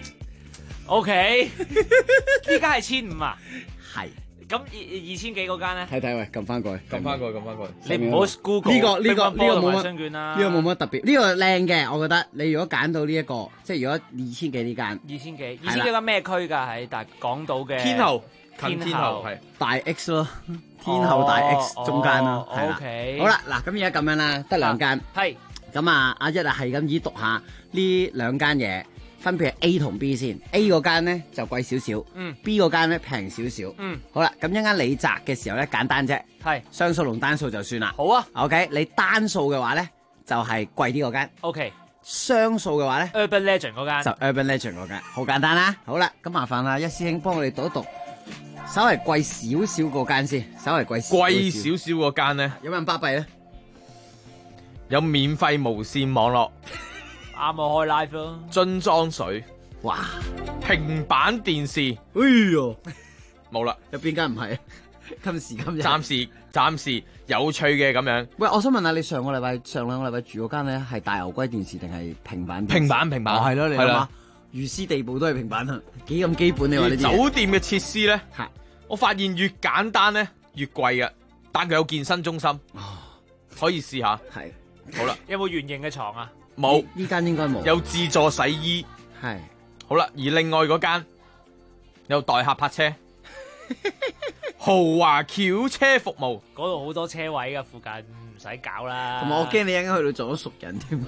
OK， 呢間係1500啊？ 係。 咁2000幾嗰間咧？ 睇喂，撳翻過去。 你唔好 Google 呢個冇乜春卷啦。 呢個冇乜特別，呢個靚嘅，我覺得。你如果揀到呢一個，即係如果2000幾呢間。 2000幾間咩區㗎？喺港島嘅天后，近天后係大 X 咯，天后大 X 中間咯，係啦。好啦，嗱咁而家咁樣啦，得2間。 係。咁啊，阿一啊係咁依讀下呢2間嘢。分別係 A 同 B 先 ，A 嗰間咧就貴少少，B 嗰間咧平少少。好啦，咁一間你擇嘅時候咧簡單啫， 係雙數同單數就算啦。 好啊 ，OK， 你單數嘅話咧就係貴啲嗰間 ，OK， 雙數嘅話咧 Urban Legend 嗰間就 Urban Legend 嗰間，好簡單啦。好啦，咁麻煩啦，一師兄幫我哋讀一讀，稍微貴少少嗰間先，稍微貴少少嗰間咧， 有冇人巴閉咧？ 有免費無線網絡。 啱我開 live 咯， 樽裝水， 哇！ 平板電視， 哎喲， 冇啦， 有邊間唔係？今時今日， 暫時有趣嘅咁樣。 喂，我想問下你上兩個禮拜住嗰間咧係大牛龜電視定係平板電視？ 平板， 係咯，你諗下，如斯地步都係平板啊，幾咁基本你話呢啲？ 酒店嘅設施咧，我發現越簡單咧越貴嘅，但佢有健身中心，可以試下。 係， 好啦，有冇圓形嘅床啊？ 冇， 呢間應該冇。 有自助洗衣， 係好啦。而另外嗰間有代客泊車，豪華轎車服務， 嗰度好多車位噶，附近唔使搞啦。 同埋我驚你一陣間去到做咗熟人添。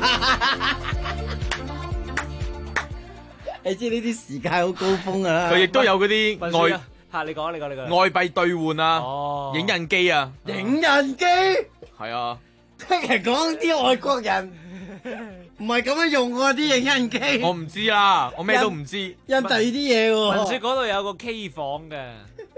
你知呢啲時間好高峰啊！ 佢亦都有嗰啲外嚇，你講外幣兌換啊，影印機啊， 影印機係啊， 聽人講啲外國人。唔係咁樣用喎啲影印機， 我唔知啦，我咩都唔知。 印第二啲嘢喎。 聞說嗰度有個 K 房嘅。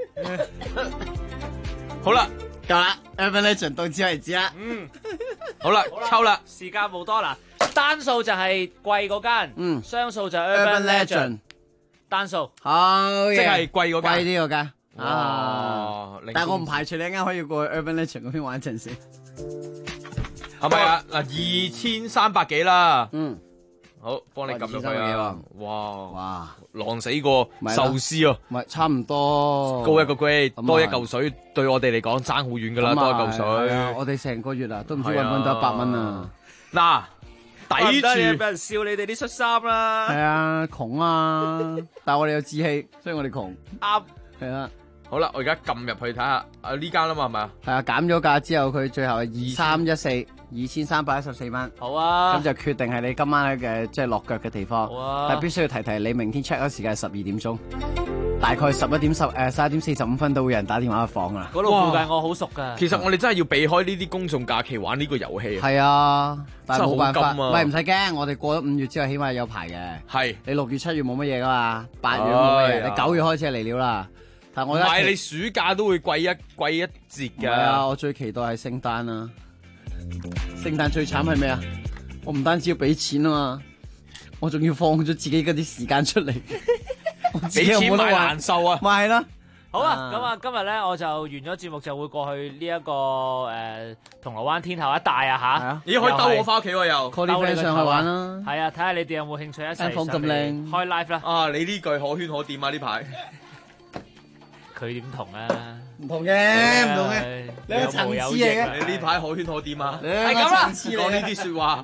好啦， 夠啦 ，Urban Legend 到此為止啦。 好啦，抽啦， 時間冇多啦。單數就係貴嗰間，雙數就 Urban Legend。單數， 好， 即係貴嗰間， 貴啲嗰間。但係我唔排除你一陣間可以過去 Urban Legend 嗰邊玩一陣先。 係咪啊？嗱，2300幾啦。好，幫你撳咗佢啊！哇，狼死過壽司啊！ 唔係差唔多， 高一個 grade，多一嚿水，對我哋嚟講爭好遠噶啦，多一嚿水。 我哋成個月啊，都唔知搵唔搵到100蚊啊！ 嗱，抵住俾人笑你哋啲恤衫啦。 係啊，窮啊，但係我哋有志氣，所以我哋窮。 啱， 係啊。 好啦，我而家撳入去睇下，呢間啦嘛，係咪啊？ 係啊，減咗價之後，佢最後係2314，2314蚊。 好啊， 咁就決定係你今晚嘅即係落腳嘅地方。 好啊， 但係必須要提提你，明天 check 嘅時間係12點鐘，大概11點45分都會有人打電話去房啦。 嗰度附近我好熟噶。 其實我哋真係要避開呢啲公眾假期玩呢個遊戲。 係啊，但係冇辦法， 唔係唔使驚，我哋過咗5月之後，起碼有排嘅。 係， 你6月7月冇乜嘢噶嘛，8月冇乜嘢，你9月開始係嚟料啦。 係唔係你暑假都會貴一截㗎。 係啊，我最期待係聖誕啦。聖誕最慘係咩啊？我唔單止要俾錢啊嘛，我仲要放咗自己嗰啲時間出嚟。 俾錢買難受啊！ 咪係啦。 好啊，咁啊，今日咧我就完咗節目，就會過去呢一個銅鑼灣天后一帶啊吓。 咦，可以兜我翻屋企喎又 call 啲 friend 上去玩啦。 係啊，睇下你哋有冇興趣一齊上嚟咁靚開 live 啦。 啊，你呢句可圈可點啊呢排。 佢點同啊？ 唔同嘅，唔同嘅，兩個層次嚟嘅。 你呢排可圈可點啊？ 係咁啦， 講呢啲説話。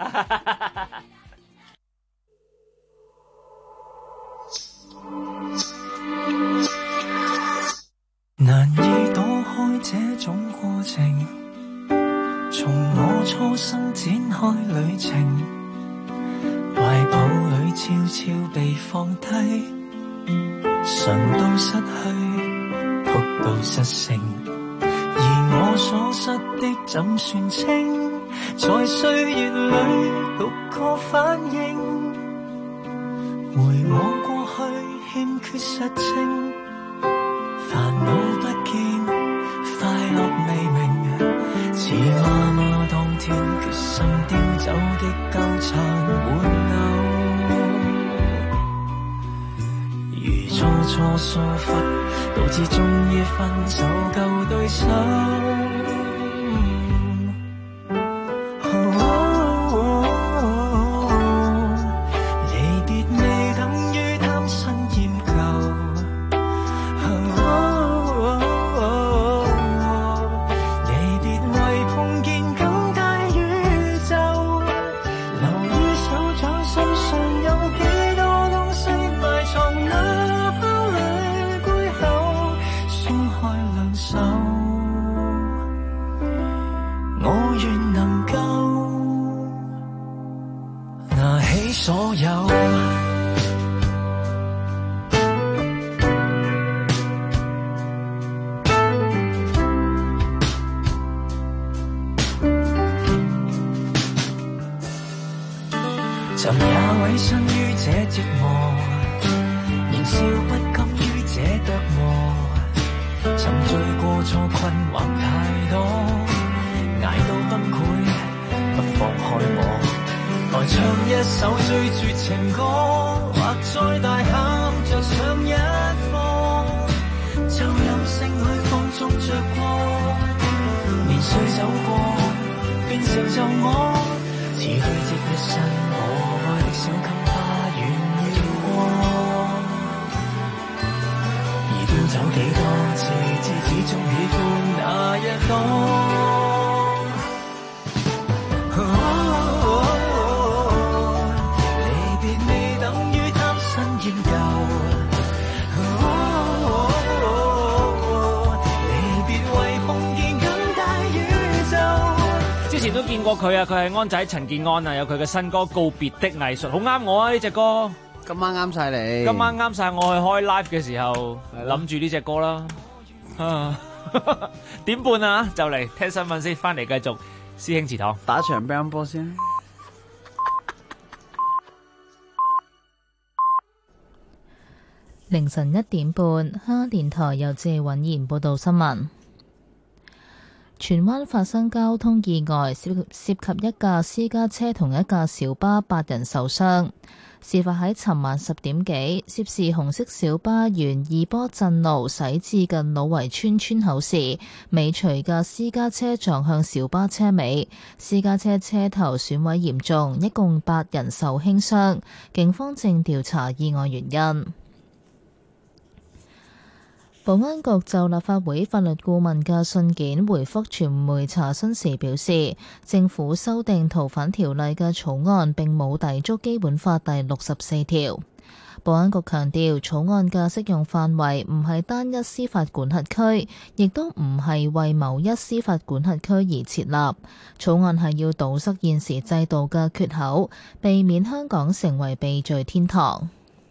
難以躲開這種過程，從我初生展開旅程，懷抱裏悄悄被放低，嘗到失去，哭到失聲，而我所失的怎算清？在歲月裏逐個反應，回望過去欠缺實情。煩惱不見，快樂未明，似媽媽當天決心丟走的舊殘玩偶，如初疏忽，導致終於分手舊對手。所有曾也委身於這折磨，年少不甘於這琢磨，曾醉過錯困惑太多，捱到崩潰不放開我，來唱一首最絕情歌，或再大喊着唱一課，就任性去放縱着過，年歲走過變成就我，似堆積一生我愛的小金花園要過，而丟走幾多次，始終喜歡那一朵。 之前都見過佢啊，佢係安仔陳健安啊，有佢嘅新歌《告別的藝術》，好啱我啊呢隻歌。 今晚啱晒你， 今晚啱晒我去開 live 嘅時候諗住呢隻歌啦。啊，點半啊，就嚟聽新聞先，翻嚟繼續師兄祠堂打場乒乓波先。 凌晨1點半，香港電台由謝允賢報道新聞。荃灣發生交通意外，涉及一架私家車同一架小巴，8人受傷。事發喺尋晚10點幾，涉事紅色小巴沿二波鎮路駛至近老圍村村口時，尾隨嘅私家車撞向小巴車尾，私家車車頭損毀嚴重，一共8人受輕傷。警方正調查意外原因。保安局就立法會法律顧問嘅信件回覆傳媒查詢時表示，政府修訂逃犯條例嘅草案並冇抵觸基本法第64條。保安局強調，草案嘅適用範圍唔係單一司法管轄區，亦都唔係為某一司法管轄區而設立。草案係要堵塞現時制度嘅缺口，避免香港成為避罪天堂。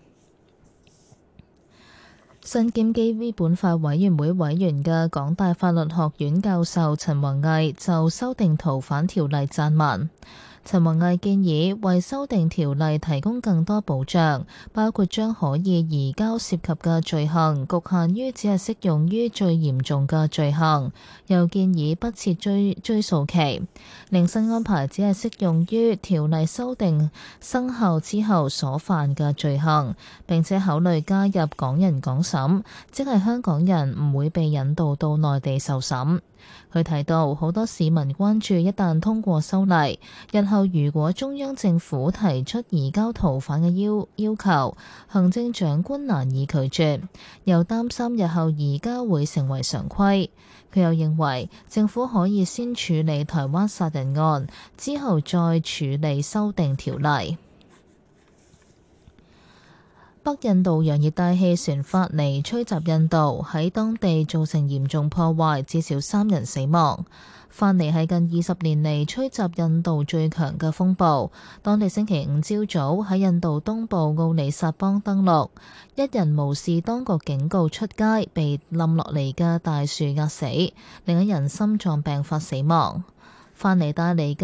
身兼基本法委員會委員嘅港大法律學院教授陳弘毅就修訂逃犯條例撰文。 陳弘毅建議為修訂條例提供更多保障，包括將可以移交涉及嘅罪行局限於只係適用於最嚴重嘅罪行，又建議不設追訴期，令新安排只係適用於條例修訂生效之後所犯嘅罪行，並且考慮加入港人港審，即係香港人唔會被引導到內地受審。佢提到好多市民關注一旦通過修例，日後如果中央政府提出移交逃犯嘅要求，行政長官難以拒絕，又擔心日後移交會成為常規。佢又認為政府可以先處理台灣殺人案，之後再處理修訂條例。北印度洋熱帶氣旋法尼吹襲印度，喺當地造成嚴重破壞，至少3人死亡。法尼係近20年嚟吹襲印度最強嘅風暴。當地星期五朝早喺印度東部奧里薩邦登陸，一人無視當局警告出街，被冧落嚟嘅大樹壓死，另一人心臟病發死亡。法尼帶嚟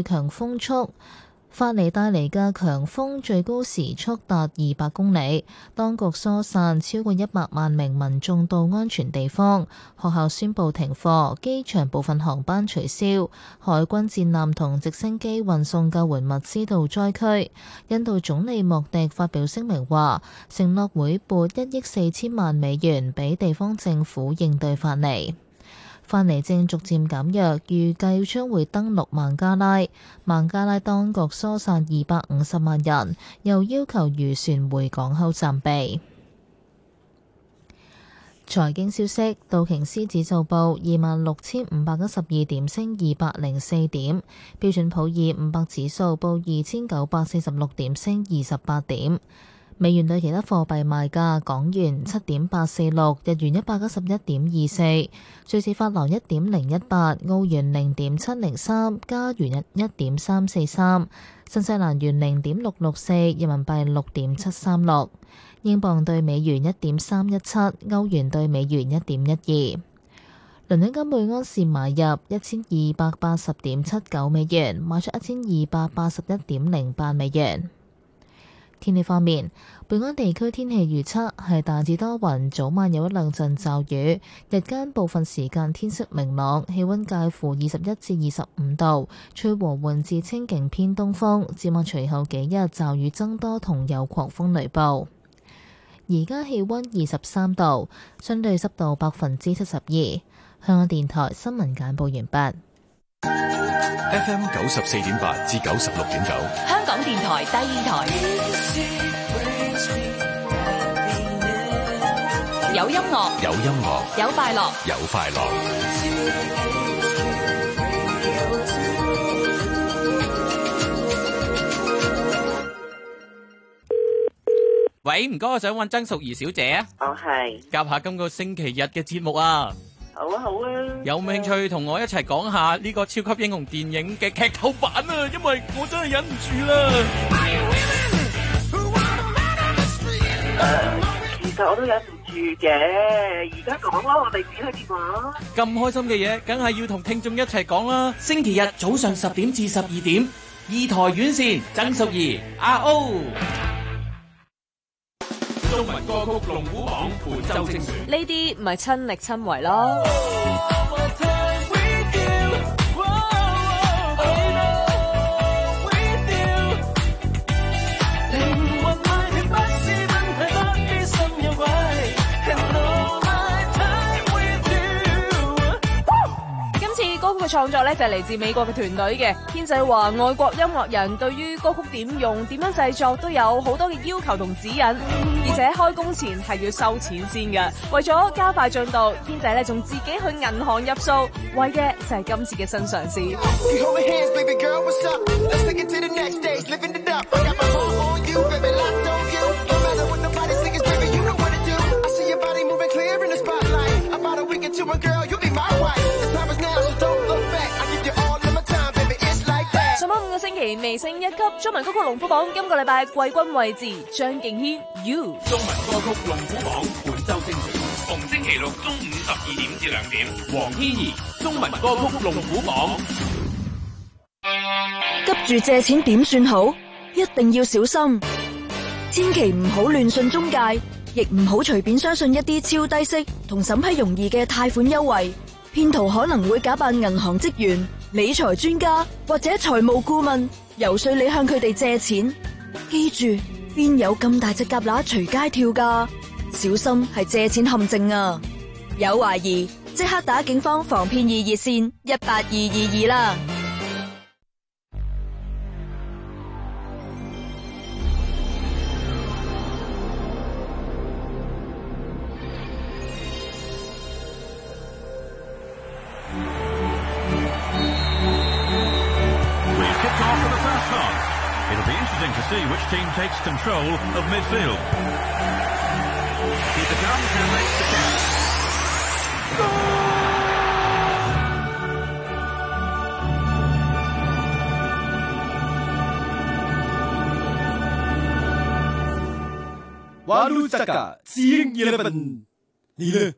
嘅強風最高時速達200公里，當局疏散超過100萬名民眾到安全地方，學校宣布停課，機場部分航班取消，海軍戰艦同直升機運送救援物資到災區。印度總理莫迪發表聲明話，承諾會撥1億4000萬美元俾地方政府應對法尼。法尼正逐漸減弱，預計將會登陸孟加拉。孟加拉當局疏散250萬人，又要求漁船回港後暫避。財經消息：道瓊斯指數報26,512點，升204點；標準普爾500指數報2,946點，升28點。美元對其他貨幣賣價：港元7.846，日元191.24，瑞士法郎1.018，澳元0.703，加元1.343，新西蘭元0.664，人民幣6.736，英鎊對美元1.317，歐元對美元1.12。倫敦金每安士買入1280.79美元，賣出1281.08美元。天氣方面，本港地區天氣預測係大致多雲，早晚有一兩陣驟雨，日間部分時間天色明朗，氣溫介乎21至25度，吹和緩至清勁偏東風。展望隨後幾日驟雨增多同有狂風雷暴。而家氣溫23度，相對濕度72%。香港電台新聞簡報完畢。 FM 94.8至96.9， 香港電台第二台，有音樂，有快樂， 喂，唔該，我想揾曾淑儀小姐啊。 係。 夾下今個星期日嘅節目啊。 好啊， 有冇興趣同我一齊講下呢個超級英雄電影嘅劇透版啊？因為我真係忍唔住啦。 其實我都忍唔住嘅，而家講啦，我哋只係電話。 咁開心嘅嘢，梗係要同聽眾一齊講啦。星期日早上10點至12點，二台院線，曾淑儀阿 O。 中文歌曲龍虎榜本周精選， 呢啲咪親力親為咯。歌曲嘅創作咧就係嚟自美國嘅團隊嘅，編仔話外國音樂人對於歌曲點用、點樣製作都有好多嘅要求同指引，而且開工前係要收錢先嘅。為咗加快進度，編仔咧仲自己去銀行入數，為嘅就係今次嘅新嘗試。星期微升一級中文歌曲龍虎榜，今個禮拜季軍位置張敬軒 You。 中文歌曲龍虎榜本周精選，逢星期六中午12點至2點，黃天怡中文歌曲龍虎榜。 急住借錢點算好？一定要小心，千祈唔好亂信中介，亦唔好隨便相信一啲超低息同審批容易嘅貸款優惠。騙徒可能會假扮銀行職員、理財專家或者財務顧問，游說你向佢哋借錢。記住，邊有咁大隻蛤乸隨街跳㗎？小心係借錢陷阱啊！有懷疑即刻打警方防騙易熱線18222啦。 See which team takes control of midfield. Keeper comes and makes the catch. Walu Saka, Seeing 11，你呢？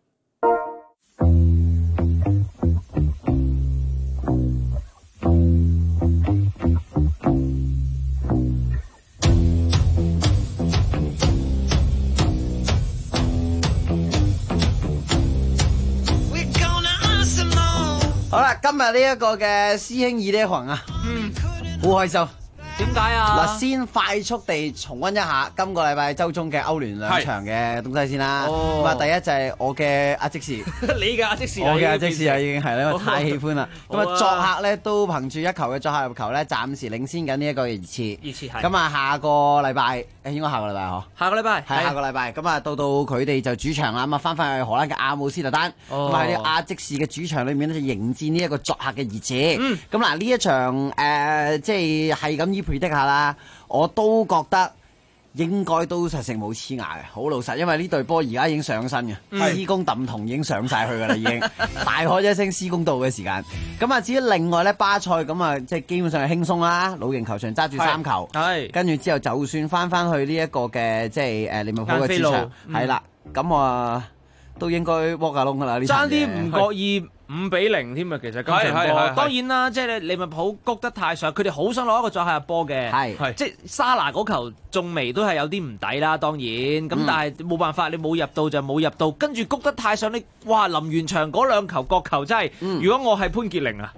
好啦，今日呢一個嘅師兄二呢行啊，好開心。 點解啊？ 嗱，先快速地重溫一下今個禮拜周中嘅歐聯兩場嘅東西先啦。咁啊，第一就係我嘅阿積士， 你嘅阿積士， 我嘅阿積士啊，已經係咧，因為太喜歡啦。咁啊，作客咧都憑住一球嘅作客入球咧，暫時領先緊呢一個熱刺。熱刺係。咁啊，下個禮拜應該下個禮拜嗬？下個禮拜係下個禮拜。咁啊，到佢哋就主場啦，咁啊翻返去荷蘭嘅阿姆斯特丹。咁喺呢阿積士嘅主場裏面咧，就迎戰呢一個作客嘅熱刺。咁嗱，呢一場即係咁依 predict 下啦，我都覺得應該都實成冇黐牙嘅，好老實，因為呢隊波而家已經上身嘅，施工揼同已經上晒去㗎啦，已經大喝一聲施工到嘅時間。咁啊，至於另外咧巴塞咁啊，即係基本上係輕鬆啦，老型球場揸住3球，跟住之後就算翻去呢一個嘅即係利物浦嘅主場，係啦，咁我都應該窩架窿㗎啦，呢爭啲唔覺意。5-0添啊！其實今場波當然啦，即係利物浦谷得太上，佢哋好想攞一個作客入波嘅，即係沙拿嗰球仲未都係有啲唔抵啦。當然咁，但係冇辦法，你冇入到就冇入到，跟住谷得太上，你哇臨完場嗰2球角球真係，如果我係潘傑玲啊！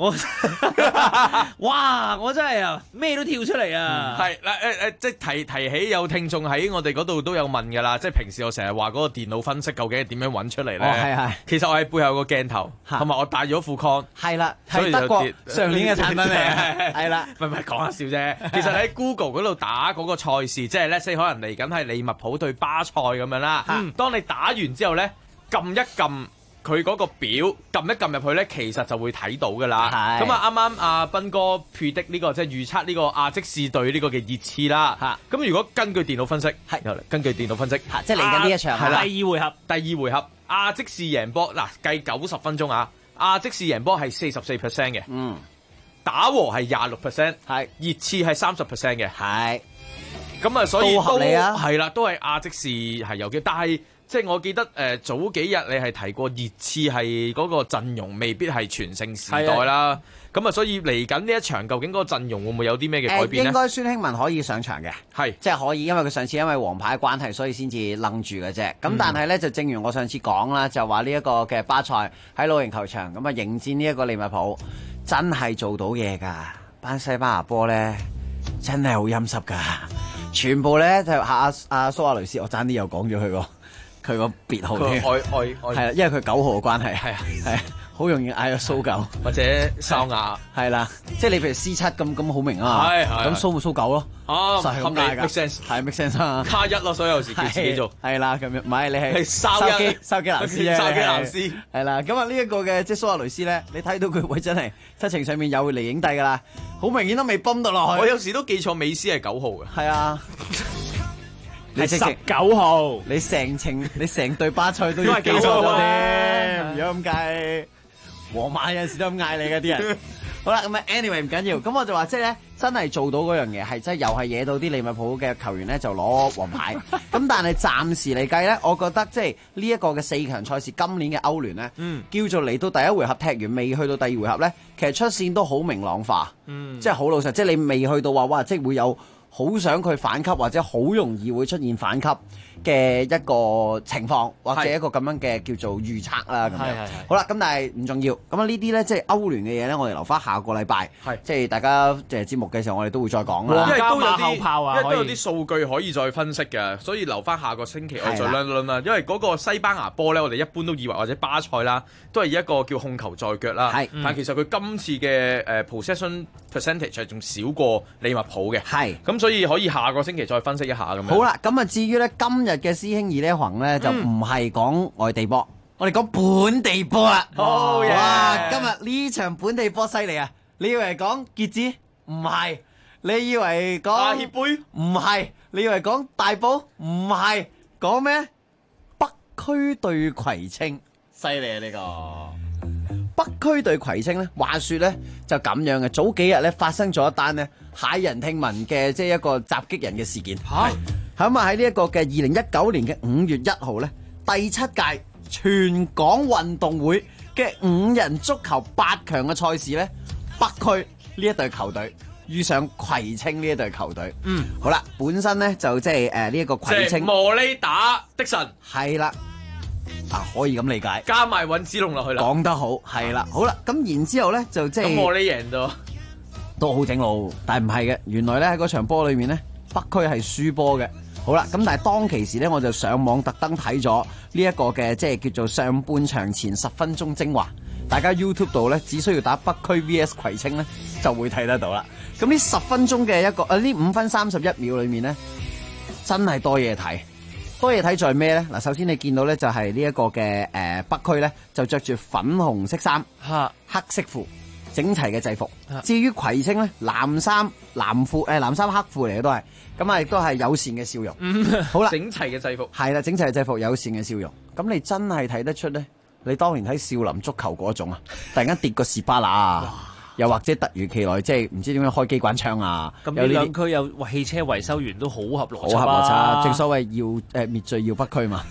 哇！我真係啊，咩都跳出嚟啊！ 係嗱即係提起有聽眾喺我哋嗰度都有問㗎啦，即係平時我成日話嗰個電腦分析究竟係點樣揾出嚟咧？係其實我喺背後有個鏡頭，同埋我帶咗副 con。係啦，係德國上年嘅產品嚟嘅。係啦，唔係講下笑啫。其實喺 Google 嗰度打嗰個賽事，即係咧，可能嚟緊係利物浦對巴塞咁樣啦。當你打完之後咧，撳一撳。佢嗰個表撳一撳入去咧，其實就會睇到噶啦。咁啊，啱啱阿斌哥 predict 呢個即係預測呢個阿積士隊呢個嘅熱刺啦。咁如果根據電腦分析，根據電腦分析，即係嚟緊呢一場係啦，第二回合，阿積士贏波嗱，計90分鐘啊，阿積士贏波係44% 嘅，打和係26%，熱刺係30% 嘅，咁啊，所以都合理啊，係啦，都係阿積士係有嘅，但係。即係我記得早幾日你係提過熱刺係嗰個陣容未必係全盛時代啦，咁啊所以嚟緊呢一場究竟嗰個陣容會唔會有啲咩嘅改變呢？應該孫興文可以上場嘅，係即係可以，因為佢上次因為黃牌關係，所以先至愣住嘅啫。咁但係呢，就正如我上次講啦，就話呢一個嘅巴塞喺老型球場咁啊迎戰呢一個利物浦，真係做到嘢㗎。班西班牙波呢，真係好陰濕㗎，全部呢，就阿蘇亞雷斯，我爭啲又講咗佢個別號添，係啦，因為佢9號嘅關係，係好容易嗌咗蘇9或者哨牙，係啦，即係你譬如 C7咁好明啊嘛，咁蘇咪蘇9咯，就係咁嗌㗎 make sense 係 make sense 啊， 卡1咯，所以有時叫自己做，係啦咁樣，唔係你係筲箕藍絲啊，筲箕藍絲係啦，咁啊呢一個嘅即係蘇亞雷斯咧，你睇到佢會真係七情上面又嚟影帝㗎啦，好明顯都未泵到落去， 我有時都記錯美斯係9號嘅， 係啊。 你19號， 你成隊巴塞都要記錯咗添。如果咁計，皇馬有陣時都咁嗌你嘅啲人。 好啦，咁啊 anyway 唔緊要，咁我就話即係咧，真係做到嗰樣嘢係真係又係惹到啲利物浦嘅球員咧就攞黃牌。咁但係暫時嚟計咧，我覺得即係呢一個嘅4強賽事，今年嘅歐聯咧，叫做嚟到第一回合踢完，未去到第二回合咧，其實出線都好明朗化，即係好老實，即係你未去到話哇，即係會有好想佢反級或者好容易會出現反級嘅一個情況，或者一個咁樣嘅叫做預測啦咁樣。好啦，咁但係唔重要。咁啊呢啲咧即係歐聯嘅嘢咧，我哋留翻下個禮拜，即係大家節目嘅時候，我哋都會再講啦。 因為都有啲數據可以再分析嘅，所以留翻下個星期我再論啦。因為嗰個西班牙波咧，我哋一般都以為或者巴塞啦，都係一個叫控球在腳啦。但其實佢今次嘅possession percentage 係仲少過利物浦嘅。咁所以可以下個星期再分析一下咁樣。 好啦，咁啊至於咧今日嘅師兄二呢行咧就唔係講外地波，我哋講本地波啦。哇！今日呢場本地波犀利啊！你以為講傑志？唔係。你以為講亞協杯？ 唔係。你以為講大埔？唔係。講咩？北區對葵青，犀利啊！呢個北區對葵青咧，話說咧就咁樣嘅。早幾日咧發生咗一單咧駭人聽聞嘅即係一個襲擊人嘅事件。咁啊喺呢一個嘅2019年嘅5月1號咧，第7屆全港運動會嘅5人足球8強嘅賽事咧，北區呢一隊球隊遇上葵青呢一隊球隊。好啦，本身咧就即係呢一個葵青莫利打的神係啦，可以咁理解， 加埋尹子龍落去啦。 講得好，係啦，好啦，咁然之後咧就即係莫利贏咗， 都好整路，但係唔係嘅，原來咧喺嗰場波裏面咧，北區係輸波嘅。好啦，咁但係當其時咧，我就上網特登睇咗呢一個嘅即係叫做上半場前10分鐘精華，大家 YouTube 度咧只需要打北區 VS 葵青咧就會睇得到啦。咁呢10分鐘嘅一個呢5分31秒裏面咧，真係多嘢睇。多嘢睇在咩咧？嗱，首先你見到咧就係呢一個嘅北區咧就着住粉紅色衫、黑色褲，整齊嘅制服。至於葵青咧，藍衫黑褲嚟嘅都係。咁啊，亦都係友善嘅笑容。好啦， 整齊嘅制服係啦，整齊嘅制服，友善嘅笑容。咁你真係睇得出咧，你當年睇少林足球嗰種啊，突然間跌個士巴拿啊，又或者突如其來，即係唔知點樣開機關槍啊。 咁呢兩區有汽車維修員都好合邏輯， 好合邏輯。正所謂要滅罪要北區嘛，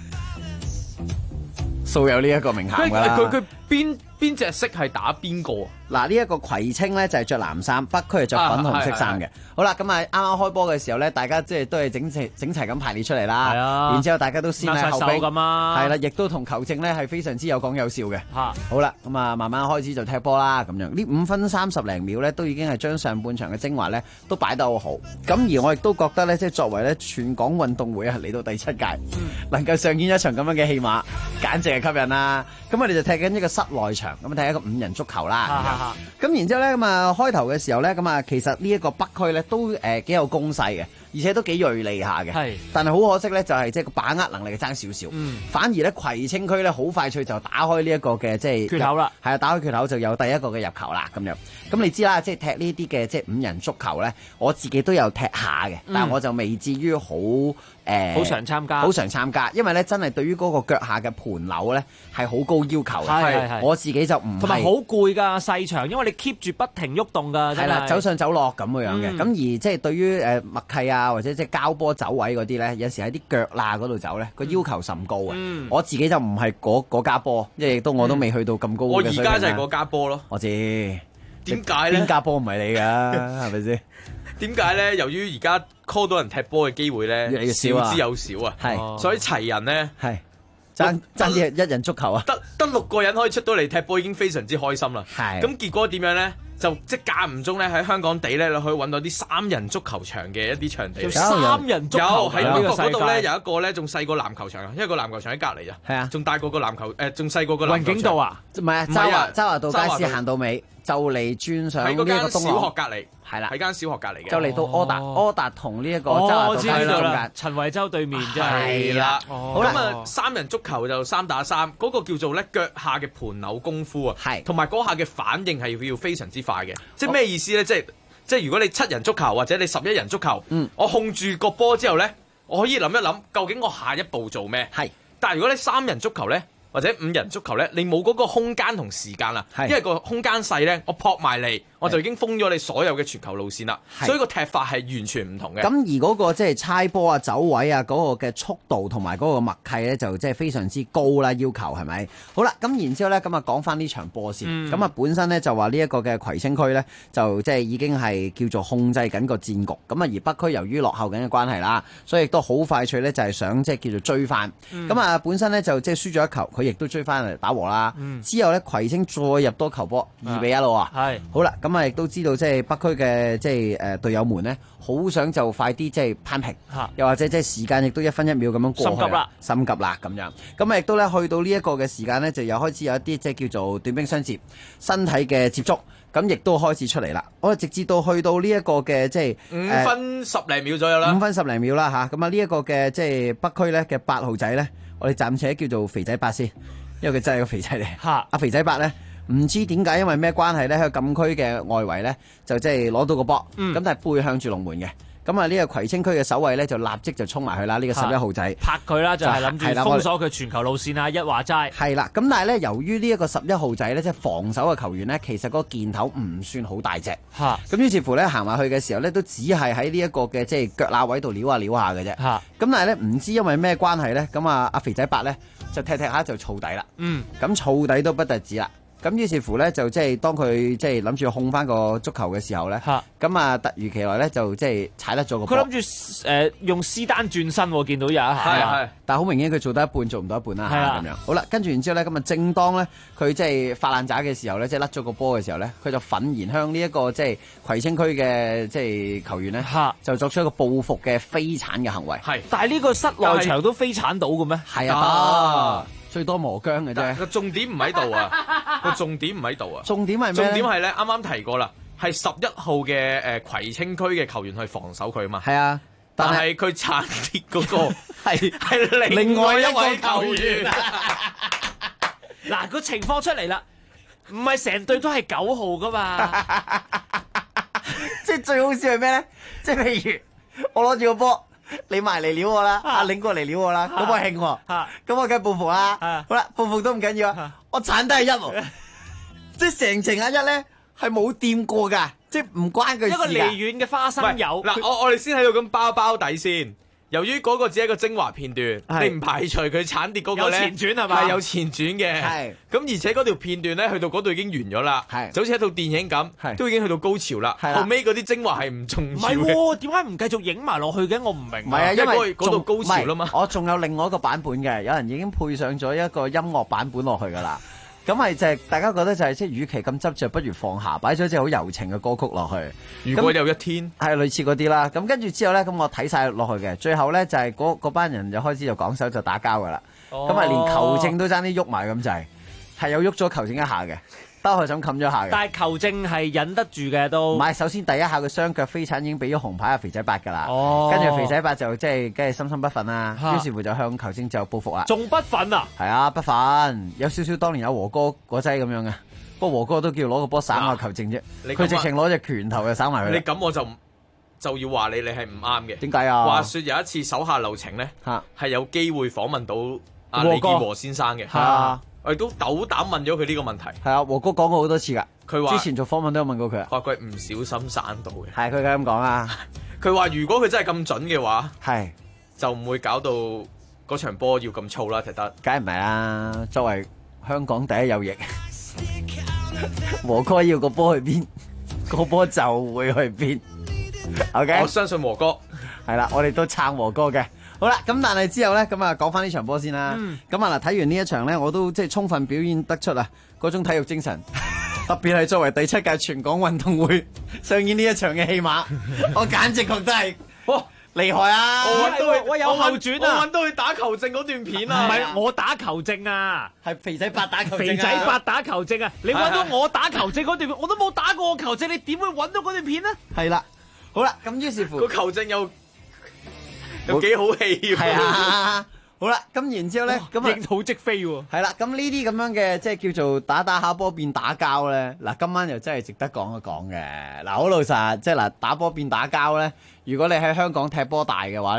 素有呢一個名銜㗎啦。 佢邊隻色係打邊個？ 嗱，呢一個葵青咧就係着藍衫，北區係着粉紅色衫嘅。好啦，咁啊啱啱開波嘅時候咧，大家即係都係整齊咁排列出嚟啦。係啊，然之後大家都先喺後邊咁啊。係啦，亦都同球證咧係非常之有講有笑嘅。好啦，咁啊慢慢開始就踢波啦，咁樣呢5分30零秒咧，都已經係將上半場嘅精華咧都擺得好好。咁而我亦都覺得咧，即係作為咧全港運動會啊嚟到第7屆，能夠上演一場咁樣嘅戲碼，簡直係吸引啦。咁我哋就踢緊一個室內場，咁踢一個5人足球啦。咁然之後咧，咁啊開頭嘅時候咧，咁啊其實呢一個北區咧都幾有攻勢嘅，而且都幾鋭利下嘅。係，但係好可惜咧，就係即係個把握能力爭少少。反而咧葵青區咧好快脆就打開呢一個嘅即係缺口啦。係啊，打開缺口就有第一個嘅入球啦咁樣。咁你知啦，即係踢呢啲嘅即係5人足球咧，我自己都有踢下嘅，但係我就未至於好常參加， 因為咧真係對於嗰個腳下嘅盤扭咧係好高要求嘅。係，我自己就唔係。同埋好攰㗎細場，因為你 keep 住不停喐動㗎。 係啦，走上走落咁樣嘅。咁而即係對於默契啊，或者即係交波走位嗰啲咧，有時喺啲腳罅嗰度走咧，個要求甚高啊。我自己就唔係嗰家波，因為我都未去到咁高嘅水平。 我而家就係嗰家波咯。 我知。 點解咧？ 邊家波唔係你㗎？係咪先？ 點解咧？由於而家 call 到人踢波嘅機會咧，越嚟越少之又少啊。係，所以齊人咧係爭一人足球啊！ 得6個人可以出到嚟踢波已經非常之開心啦。係。咁結果點樣咧？就即間唔中咧喺香港地咧，你可以揾到啲3人足球場嘅一啲場地。 3人足球喺北角嗰度咧有一個咧仲細過籃球場，因為個籃球場喺隔離咋。係啊，仲大過個籃球仲細過個籃球場。 雲景道啊？ 唔係啊，洲華道街市行到尾就嚟轉上呢個東喺嗰間小學隔離。係啦，喺間小學隔離嘅。 就嚟到柯達同呢一個洲華道街市中間， 陳惠洲對面真係。 係啦。咁啊，3人足球就3打3，嗰個叫做咧腳下嘅盤扭功夫啊，係同埋嗰下嘅反應係要非常之快嘅。即係咩意思咧？即係如果你7人足球或者你11人足球，我控住個波之後咧，我可以諗一諗究竟我下一步做咩？係。但係如果你3人足球咧， 或者5人足球咧，你冇嗰個空間同時間啦，因為個空間細咧，我撲埋嚟我就已經封咗你所有嘅傳球路線啦，所以個踢法係完全唔同嘅。 咁而嗰個即係猜波啊、走位啊嗰個嘅速度同埋嗰個默契咧，就即係非常之高啦，要求係咪？好啦，咁然之後咧，咁啊講翻呢場波先。咁啊本身咧就話呢一個嘅葵青區咧，就即係已經係叫做控制緊個戰局。咁啊而北區由於落後緊嘅關係啦，所以亦都好快脆咧就係想即係叫做追翻。咁啊本身咧就即係輸咗一球，佢亦都追翻嚟打和啦。之後咧葵青再入多球波2-1咯喎。係。好啦，咁啊亦都知道即係北區嘅即係隊友們咧，好想就快啲即係攀平，又或者即係時間亦都1分1秒咁樣過去，心急啦咁樣。咁啊亦都咧去到呢一個嘅時間咧，就又開始有一啲即係叫做短兵相接、身體嘅接觸，咁亦都開始出嚟啦。我直至到去到呢一個嘅即係 5分10零秒左右啦， 5分10零秒啦嚇。咁啊呢一個嘅即係北區咧嘅8號仔咧，我哋暫且叫做肥仔8先，因為佢真係個肥仔嚟。阿肥仔8咧。唔知點解，因為咩關係咧？喺禁區嘅外圍咧，就即係攞到個波，咁但係背向住龍門嘅。咁啊，呢個葵青區嘅守衛咧，就立即就衝埋去啦。呢個11號仔拍佢啦，就係諗住封鎖佢傳球路線啊！一話齋係啦。咁但係咧，由於呢一個11號仔咧，即係防守嘅球員咧，其實嗰個箭頭唔算好大隻。咁於是乎咧，行埋去嘅時候咧，都只係喺呢一個嘅即係腳罅位度撩下撩下嘅啫。咁但係咧，唔知因為咩關係咧，咁啊阿肥仔8咧就踢下就燥底啦。咁燥底都不特止啦。咁於是乎咧，就即係當佢即係諗住控翻個足球嘅時候咧，咁啊突如其來咧，就即係踩得咗個波。 佢諗住用施丹轉身喎，見到有一下， 但係好明顯佢做得一半，做唔到一半啦咁樣。好啦，跟住然之後咧，咁啊正當咧佢即係發爛渣嘅時候咧，即係甩咗個波嘅時候咧，佢就憤然向呢一個即係葵青區嘅即係球員咧，就作出一個報復嘅飛鏟嘅行為。 但係呢個室內場都飛鏟到嘅咩？ 係啊。最多磨姜嘅啫， 個重點唔喺度啊！個重點唔喺度啊！ 重點係咩？ 重點係咧，啱啱提過啦，係11號嘅葵青區嘅球員去防守佢啊嘛。 係啊， 但係佢鏟跌嗰個係另外一位球員。 嗱，個情況出嚟啦，唔係成隊都係9號噶嘛。 即係最好笑係咩咧？即係譬如我攞住個波。你埋嚟撩我啦，阿領過嚟撩我啦，咁我興喎，咁我梗係報復啦。好啦，報復都唔緊要啊，我鏟低係1喎，即係成程1咧係冇掂過㗎，即係唔關佢事㗎。 一個離遠嘅花生友。 嗱，我哋先喺度咁包底先。由於嗰個只係一個精華片段，你唔排除佢鏟跌嗰個咧， 有前傳係嘛？ 係有前傳嘅。係。咁而且嗰條片段咧，去到嗰度已經完咗啦。係。就好似一套電影咁，都已經去到高潮啦。係。後尾嗰啲精華係唔重要嘅。唔係喎，點解唔繼續影埋落去嘅？我唔明。 唔係啊，因為嗰度高潮啦嘛。 我仲有另外一個版本嘅，有人已經配上咗一個音樂版本落去㗎啦。咁係就係大家覺得就係即係與其咁執着，不如放下，擺咗隻好柔情嘅歌曲落去。 如果有一天係類似嗰啲啦。咁跟住之後咧，咁我睇晒落去嘅，最後咧就係嗰班人就開始就講手就打交噶啦。咁啊連球證都爭啲喐埋咁滯，係有喐咗球證一下嘅，兜佢想冚咗下嘅。 但係球證係忍得住嘅都。 唔係，首先第一下嘅雙腳飛鏟已經俾咗紅牌阿肥仔8㗎啦。跟住肥仔8就即係梗係心不忿啦，於是乎就向球證就報復啦。 仲不忿啊？ 係啊，不忿，有少少當年有和哥嗰劑咁樣嘅。不過和哥都叫攞個波省下球證啫，佢直情攞隻拳頭就省埋佢。 你咁我就要話你係唔啱嘅。 點解啊？ 話說有一次手下留情咧，係有機會訪問到阿李健和先生嘅。我亦都斗膽問咗佢呢個問題。 係啊，和哥講過好多次㗎。佢話之前做訪問都有問過佢。 話佢唔小心散到嘅。 係佢梗係咁講啦。 佢話如果佢真係咁準嘅話， 係就唔會搞到嗰場波要咁燥啦，踢得。 梗係唔係啦？作為香港第一右翼，和哥要個波去邊，個波就會去邊。OK， 我相信和哥係啦，我哋都撐和哥嘅。好啦，咁但係之後咧，咁啊講翻呢場波先啦。咁啊嗱，睇完呢一場咧，我都即係充分表現得出啊嗰種體育精神，特別係作為第7屆全港運動會上演呢一場嘅戲碼，我簡直覺得係哇厲害啊！ 我有後傳啊！ 我揾到佢打球證嗰段片啊！ 唔係我打球證啊， 係肥仔8打球證。 肥仔8打球證啊！你揾到我打球證嗰段片，我都冇打過球證，你點會揾到嗰段片呢？ 係啦，好啦，咁於是乎個球證有幾好戲喎！ 係啊，好啦，咁然之後咧，咁應土即飛喎。 係啦，咁呢啲咁樣嘅即係叫做打下波變打交咧。嗱，今晚又真係值得講一講嘅。嗱，好老實，即係嗱，打波變打交咧。如果你喺香港踢波大嘅話咧，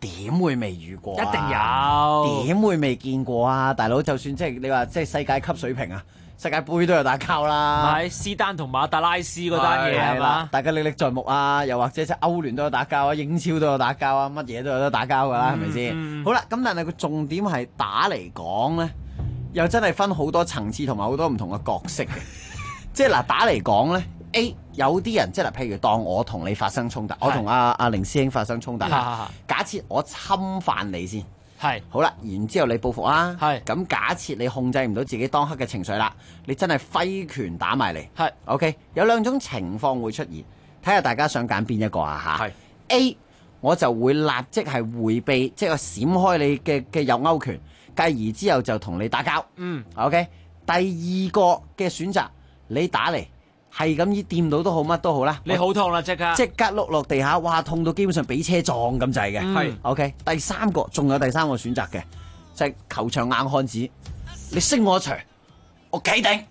點會未遇過？ 一定有， 點會未見過啊？大佬，就算即係你話即係世界級水平啊，世界盃都有打交啦。 係斯丹同馬特拉斯嗰單嘢係嘛？ 大家歷歷在目啊，又或者即係歐聯都有打交啊，英超都有打交啊，乜嘢都有得打交㗎啦，係咪先？好啦，咁但係個重點係打嚟講咧，又真係分好多層次同埋好多唔同嘅角色嘅。即係嗱，打嚟講咧。A 有啲人即係嗱，譬如當我同你發生衝突，我同阿凌師兄發生衝突，假設我侵犯你先， 係好啦，然之後你報復啦，係咁假設你控制唔到自己當刻嘅情緒啦，你真係揮拳打埋嚟，係 OK， 有兩種情況會出現，睇下大家想揀邊一個啊嚇？係 A 我就會立即係迴避，即係閃開你嘅右勾拳，繼而之後就同你打交，OK。第二個嘅選擇，你打嚟。係咁，依掂到都好，乜都好啦。 你好痛啦，即刻碌落地下，哇，痛到基本上俾車撞咁滯嘅。係 OK。第三個仲有第三個選擇嘅，就係球場硬漢子，你升我一錘，我企定，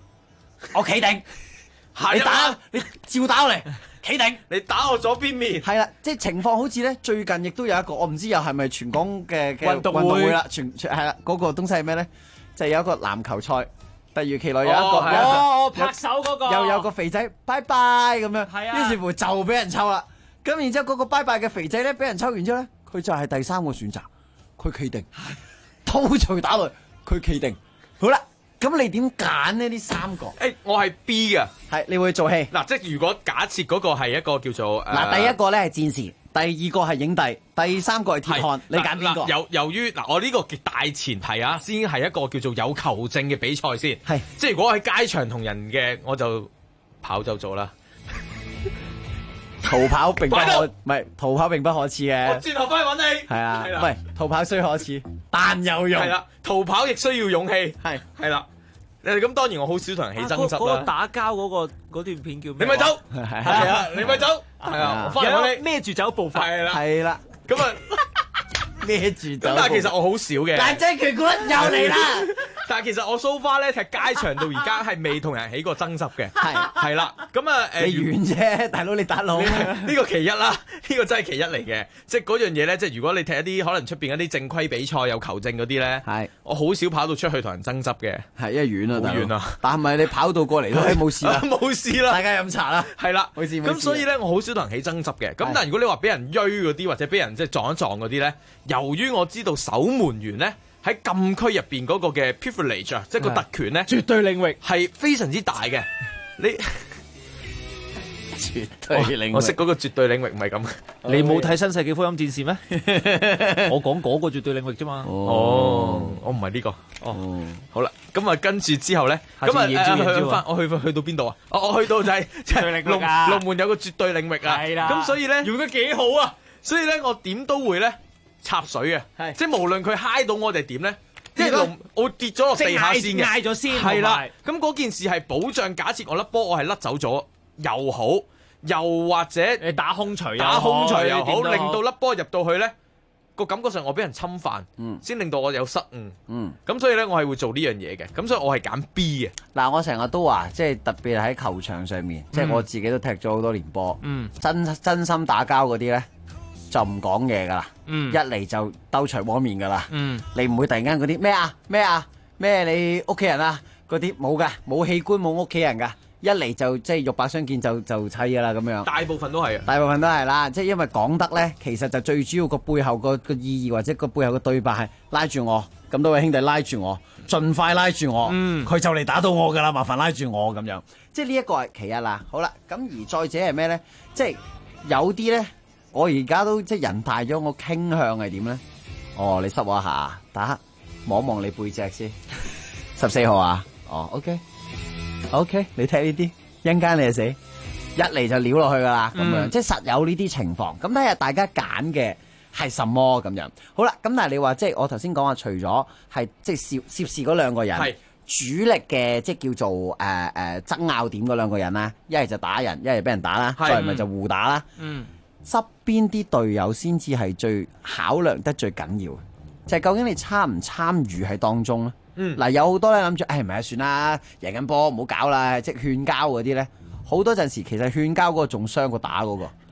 你打，你照打我嚟，企定， 你打我左邊面。 係啦，即係情況好似咧，最近亦都有一個，我唔知又係咪全港嘅運動會啦，係啦，嗰個東西係咩咧？就係有一個籃球賽。突如其來有一個拍手嗰個， 又有個肥仔拜拜咁樣，於是乎就俾人抽啦。咁然之後嗰個拜拜嘅肥仔咧，俾人抽完之後咧，佢就係第三個選擇，佢企定，刀錘打落，佢企定。好啦，咁你點揀呢？呢三個？ 我係 B 嘅， 係你會做戲嗱，即係如果假設嗰個係一個叫做嗱，第一個咧係戰士。第二個係影帝，第三個係鐵漢，你揀邊個？ 由於嗱，我呢個大前提啊，先係一個叫做有球證嘅比賽先。係，即係如果喺街場同人嘅，我就跑就做啦。 逃跑並不可恥嘅。 我轉頭翻去揾你。 係啊，唔係逃跑雖可恥，但有用。 係啦，逃跑亦需要勇氣。係啦。咁當然我好少同人起爭執啦。 嗰個打交嗰段片叫咩？ 你咪走，係啊，你咪走，係啊，我翻嚟你孭住走步伐， 係啦， 咁啊孭住走。 咁但係其實我好少嘅。 大隻拳館又嚟啦！ 但係其實我 so far 咧踢街場到而家係未同人起過爭執嘅。係啦，咁啊你遠啫，大佬你打佬。 呢個其一啦，呢個真係其一嚟嘅。即係嗰樣嘢咧，即係如果你踢一啲可能出邊一啲正規比賽有球證嗰啲咧，係我好少跑到出去同人爭執嘅。 係因為遠啊， 好遠啊。 但係咪你跑到過嚟都冇事啦？ 冇事啦， 大家飲茶啦。 係啦，咁所以咧我好少同人起爭執嘅。咁但係如果你話俾人鋥嗰啲或者俾人即係撞一撞嗰啲咧，由於我知道守門員咧喺禁區入邊嗰個嘅 privilege 啊，即係個特權咧， 絕對領域係非常之大嘅。你絕對領域， 我識嗰個絕對領域唔係咁。 你冇睇《新世紀福音戰士》咩？我講嗰個絕對領域啫嘛。 哦，我唔係呢個。哦，好啦，咁啊跟住之後咧，咁啊我去到邊度啊？我去到就係即係龍門有個絕對領域啊。係啦。咁所以咧用得幾好啊！ 所以咧我點都會咧插水嘅，即係無論佢揩到我哋點咧，即係我跌咗落地下先嘅， 嗌咗先。 係啦，咁嗰件事係保障，假設我粒波我係甩走咗又好，又或者你打空錘又好，令到粒波入到去咧，個感覺上我俾人侵犯，先令到我有失誤。咁所以咧我係會做呢樣嘢嘅，咁所以我係揀 B 嘅。 嗱，我成日都話，即係特別喺球場上面，即係我自己都踢咗好多年波，真心打交嗰啲咧。就唔講嘢噶啦，一嚟就兜除汪面噶啦，你唔會突然間嗰啲咩你屋企人啊嗰啲冇噶，冇器官冇屋企人噶，一嚟就即係肉帛相見就砌噶啦咁樣。 大部分都係啊， 大部分都係啦，即係因為講得咧，其實就最主要個背後個意義或者個背後個對白係拉住我，咁多位兄弟拉住我，盡快拉住我，佢就嚟打到我噶啦，麻煩拉住我咁樣，即係呢一個係其一啦。好啦，咁而再者係咩咧？即係有啲咧。我而家都即係人大咗，我傾向係點咧？哦，你濕我一下，打望望你背脊先。14號啊？哦 ，OK， 你踢呢啲，一陣間你就死，一嚟就撩落去噶啦，咁樣即係實有呢啲情況。咁睇下大家揀嘅係什麼咁樣。好啦，咁但係你話即係我頭先講話，除咗係即係涉事嗰兩個人，係主力嘅即係叫做爭拗點嗰兩個人啦，一係就打人，一係俾人打啦，再唔係就互打啦。側邊啲隊友先至係最考量得最緊要，就係究竟你參唔參與喺當中咧？嗱，有好多咧諗住，唔係啊，算啦，贏緊波唔好搞啦，即係勸交嗰啲咧，好多陣時其實勸交嗰個仲傷過打嗰個，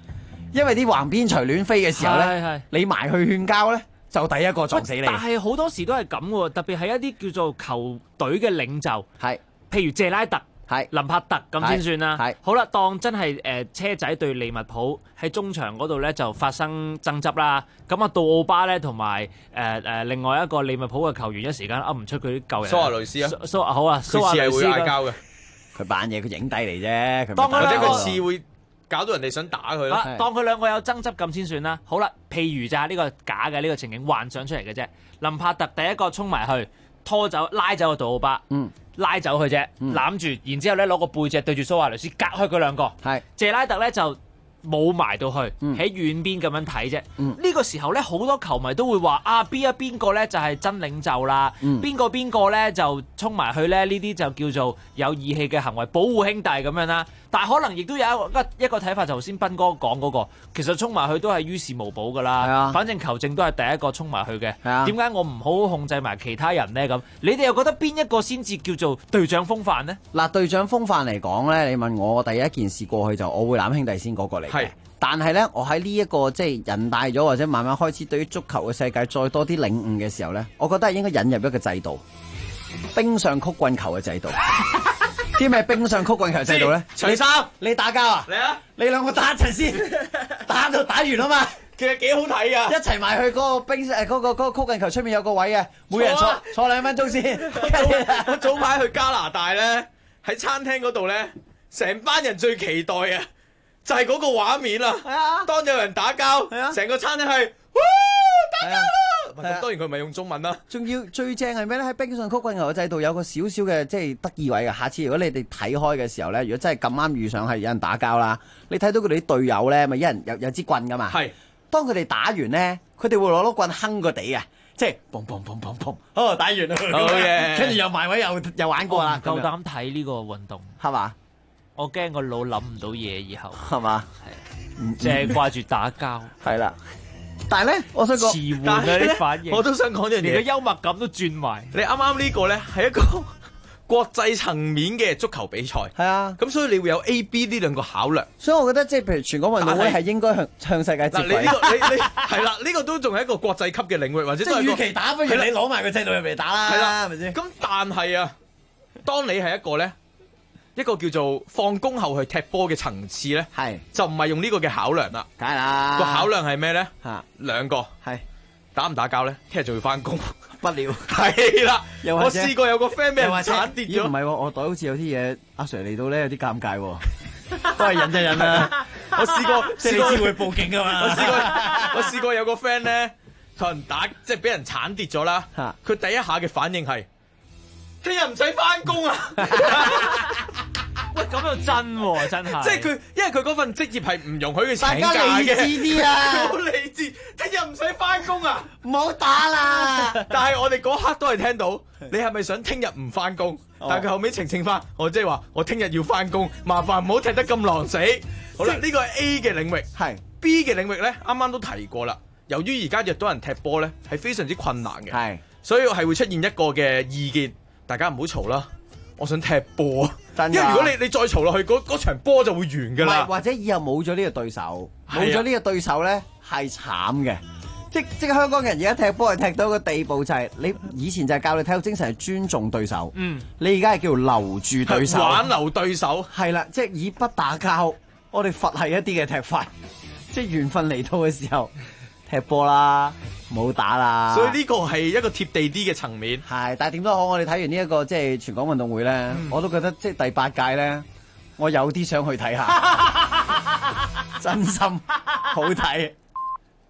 因為啲橫邊隨亂飛嘅時候係咧，你埋去勸交咧，就第一個撞死你。 但係好多時都係咁喎，特別係一啲叫做球隊嘅領袖， 係譬如謝拉特。林柏特咁先算啦。好啦，當真係車仔對利物浦喺中場嗰度咧就發生爭執啦。咁啊，杜奧巴咧同埋另外一個利物浦嘅球員一時間噏唔出佢啲舊人。 蘇亞雷斯啊， 好啊，蘇亞雷斯佢似係會嗌交嘅， 佢扮嘢，佢影帝嚟啫。 或者佢似會搞到人哋想打佢咯。 當佢兩個有爭執咁先算啦。好啦，譬如就係呢個假嘅呢個情景幻想出嚟嘅啫。林柏特第一個衝埋去拖走拉走個杜奧巴。拉走佢啫，攬住，然之後咧攞個背脊對住蘇亞雷斯，隔開佢兩個。謝拉特咧就冇埋到去，喺遠邊咁樣睇啫。呢個時候咧，好多球迷都會話啊，邊個咧就係真領袖啦，邊個咧就衝埋去咧，呢啲就叫做有義氣嘅行為，保護兄弟咁樣啦。但係可能亦都有一個睇法，就頭先斌哥講嗰個，其實衝埋去都係於事無補噶啦。反正球證都係第一個衝埋去嘅。點解我唔好控制埋其他人呢？咁你哋又覺得邊一個先至叫做隊長風範呢？ 嗱，隊長風範嚟講咧，你問我第一件事過去就我會攬兄弟先嗰個嚟嘅。但係咧，我喺呢一個即係人大咗或者慢慢開始對於足球嘅世界再多啲領悟嘅時候咧，我覺得係應該引入一個制度，冰上曲棍球嘅制度。知咩冰上曲棍球制度咧？徐生，你打交啊？嚟啊！你兩個打一齊先，打完啊嘛。 其實幾好睇噶， 一齊埋去嗰個嗰個曲棍球出面有個位嘅，每人坐2分鐘先。 我早排去加拿大咧，喺餐廳嗰度咧，成班人最期待啊，就係嗰個畫面啦。係啊，當有人打交，成個餐廳係，打交啦！咁當然佢唔係用中文啦。 仲要最正係咩咧？喺冰上曲棍球嘅制度有個少少嘅即係得意位嘅。下次如果你哋睇開嘅時候咧，如果真係咁啱遇上係有人打交啦，你睇到佢哋啲隊友咧，咪一人有支棍噶嘛。係。當佢哋打完咧，佢哋會攞碌棍哼個地啊，即係砰砰砰砰砰，哦打完啦，好嘢，跟住又埋位又玩過啦。 夠膽睇呢個運動係嘛？ 我驚個腦諗唔到嘢以後係嘛？ 係，淨係掛住打交。 係啦，但係咧，我想講遲緩啊啲反應， 我都想講一樣嘢， 連個幽默感都轉埋。 你啱啱呢個咧係一個國際層面嘅足球比賽， 係啊， 咁所以你會有 A、B 呢兩個考量， 所以我覺得即係譬如全港運動會係應該向世界接軌。 你係啦，呢個都仲係一個國際級嘅領域，或者都係與其打，不如你攞埋個制度入嚟打啦，係啦，係咪先？ 咁但係啊，當你係一個叫做放工後去踢波嘅層次咧，係就唔係用呢個嘅考量啦， 梗係啦。 個考量係咩咧？ 嚇， 兩個係打唔打交咧？聽日就要翻工。 不了， 係啦，我試過有個 friend 俾人鏟跌咗。 唔係喎，我袋好似有啲嘢，阿 Sir 嚟到咧有啲尷尬喎，都係忍一忍啦。 我試過， 即係你知會報警噶嘛？ 我試過有個 friend 咧同人打，即係俾人鏟跌咗啦。佢第一下嘅反應係：聽日唔使翻工啊！ 喂，咁又真喎，真係。 即係佢，因為佢嗰份職業係唔容許佢請假嘅。 大家理智啲啊！ 好理智，聽日唔使翻工啊！ 唔好打啦！ 但係我哋嗰刻都係聽到，你係咪想聽日唔翻工？但係佢後尾澄清翻，我即係話我聽日要翻工，麻煩唔好踢得咁狼死。好啦，呢個係 A 嘅領域，係 B 嘅領域咧，啱啱都提過啦。由於而家約到人踢波咧，係非常之困難嘅，係，所以係會出現一個嘅意見，大家唔好嘈啦。我想踢波啊！因為如果你再嘈落去，嗰場波就會完㗎啦。 或者以後冇咗呢個對手，冇咗呢個對手咧係慘嘅。即係香港人而家踢波係踢到一個地步，就係你以前就係教你體育精神係尊重對手，你而家係叫留住對手， 挽留對手。 係啦，即係以不打交，我哋佛系一啲嘅踢法，即係緣分嚟到嘅時候踢波啦。冇打啦， 所以呢個係一個貼地啲嘅層面。 係，但係點都好，我哋睇完呢一個即係全港運動會咧，我都覺得即係第8屆咧，我有啲想去睇下，真心好睇。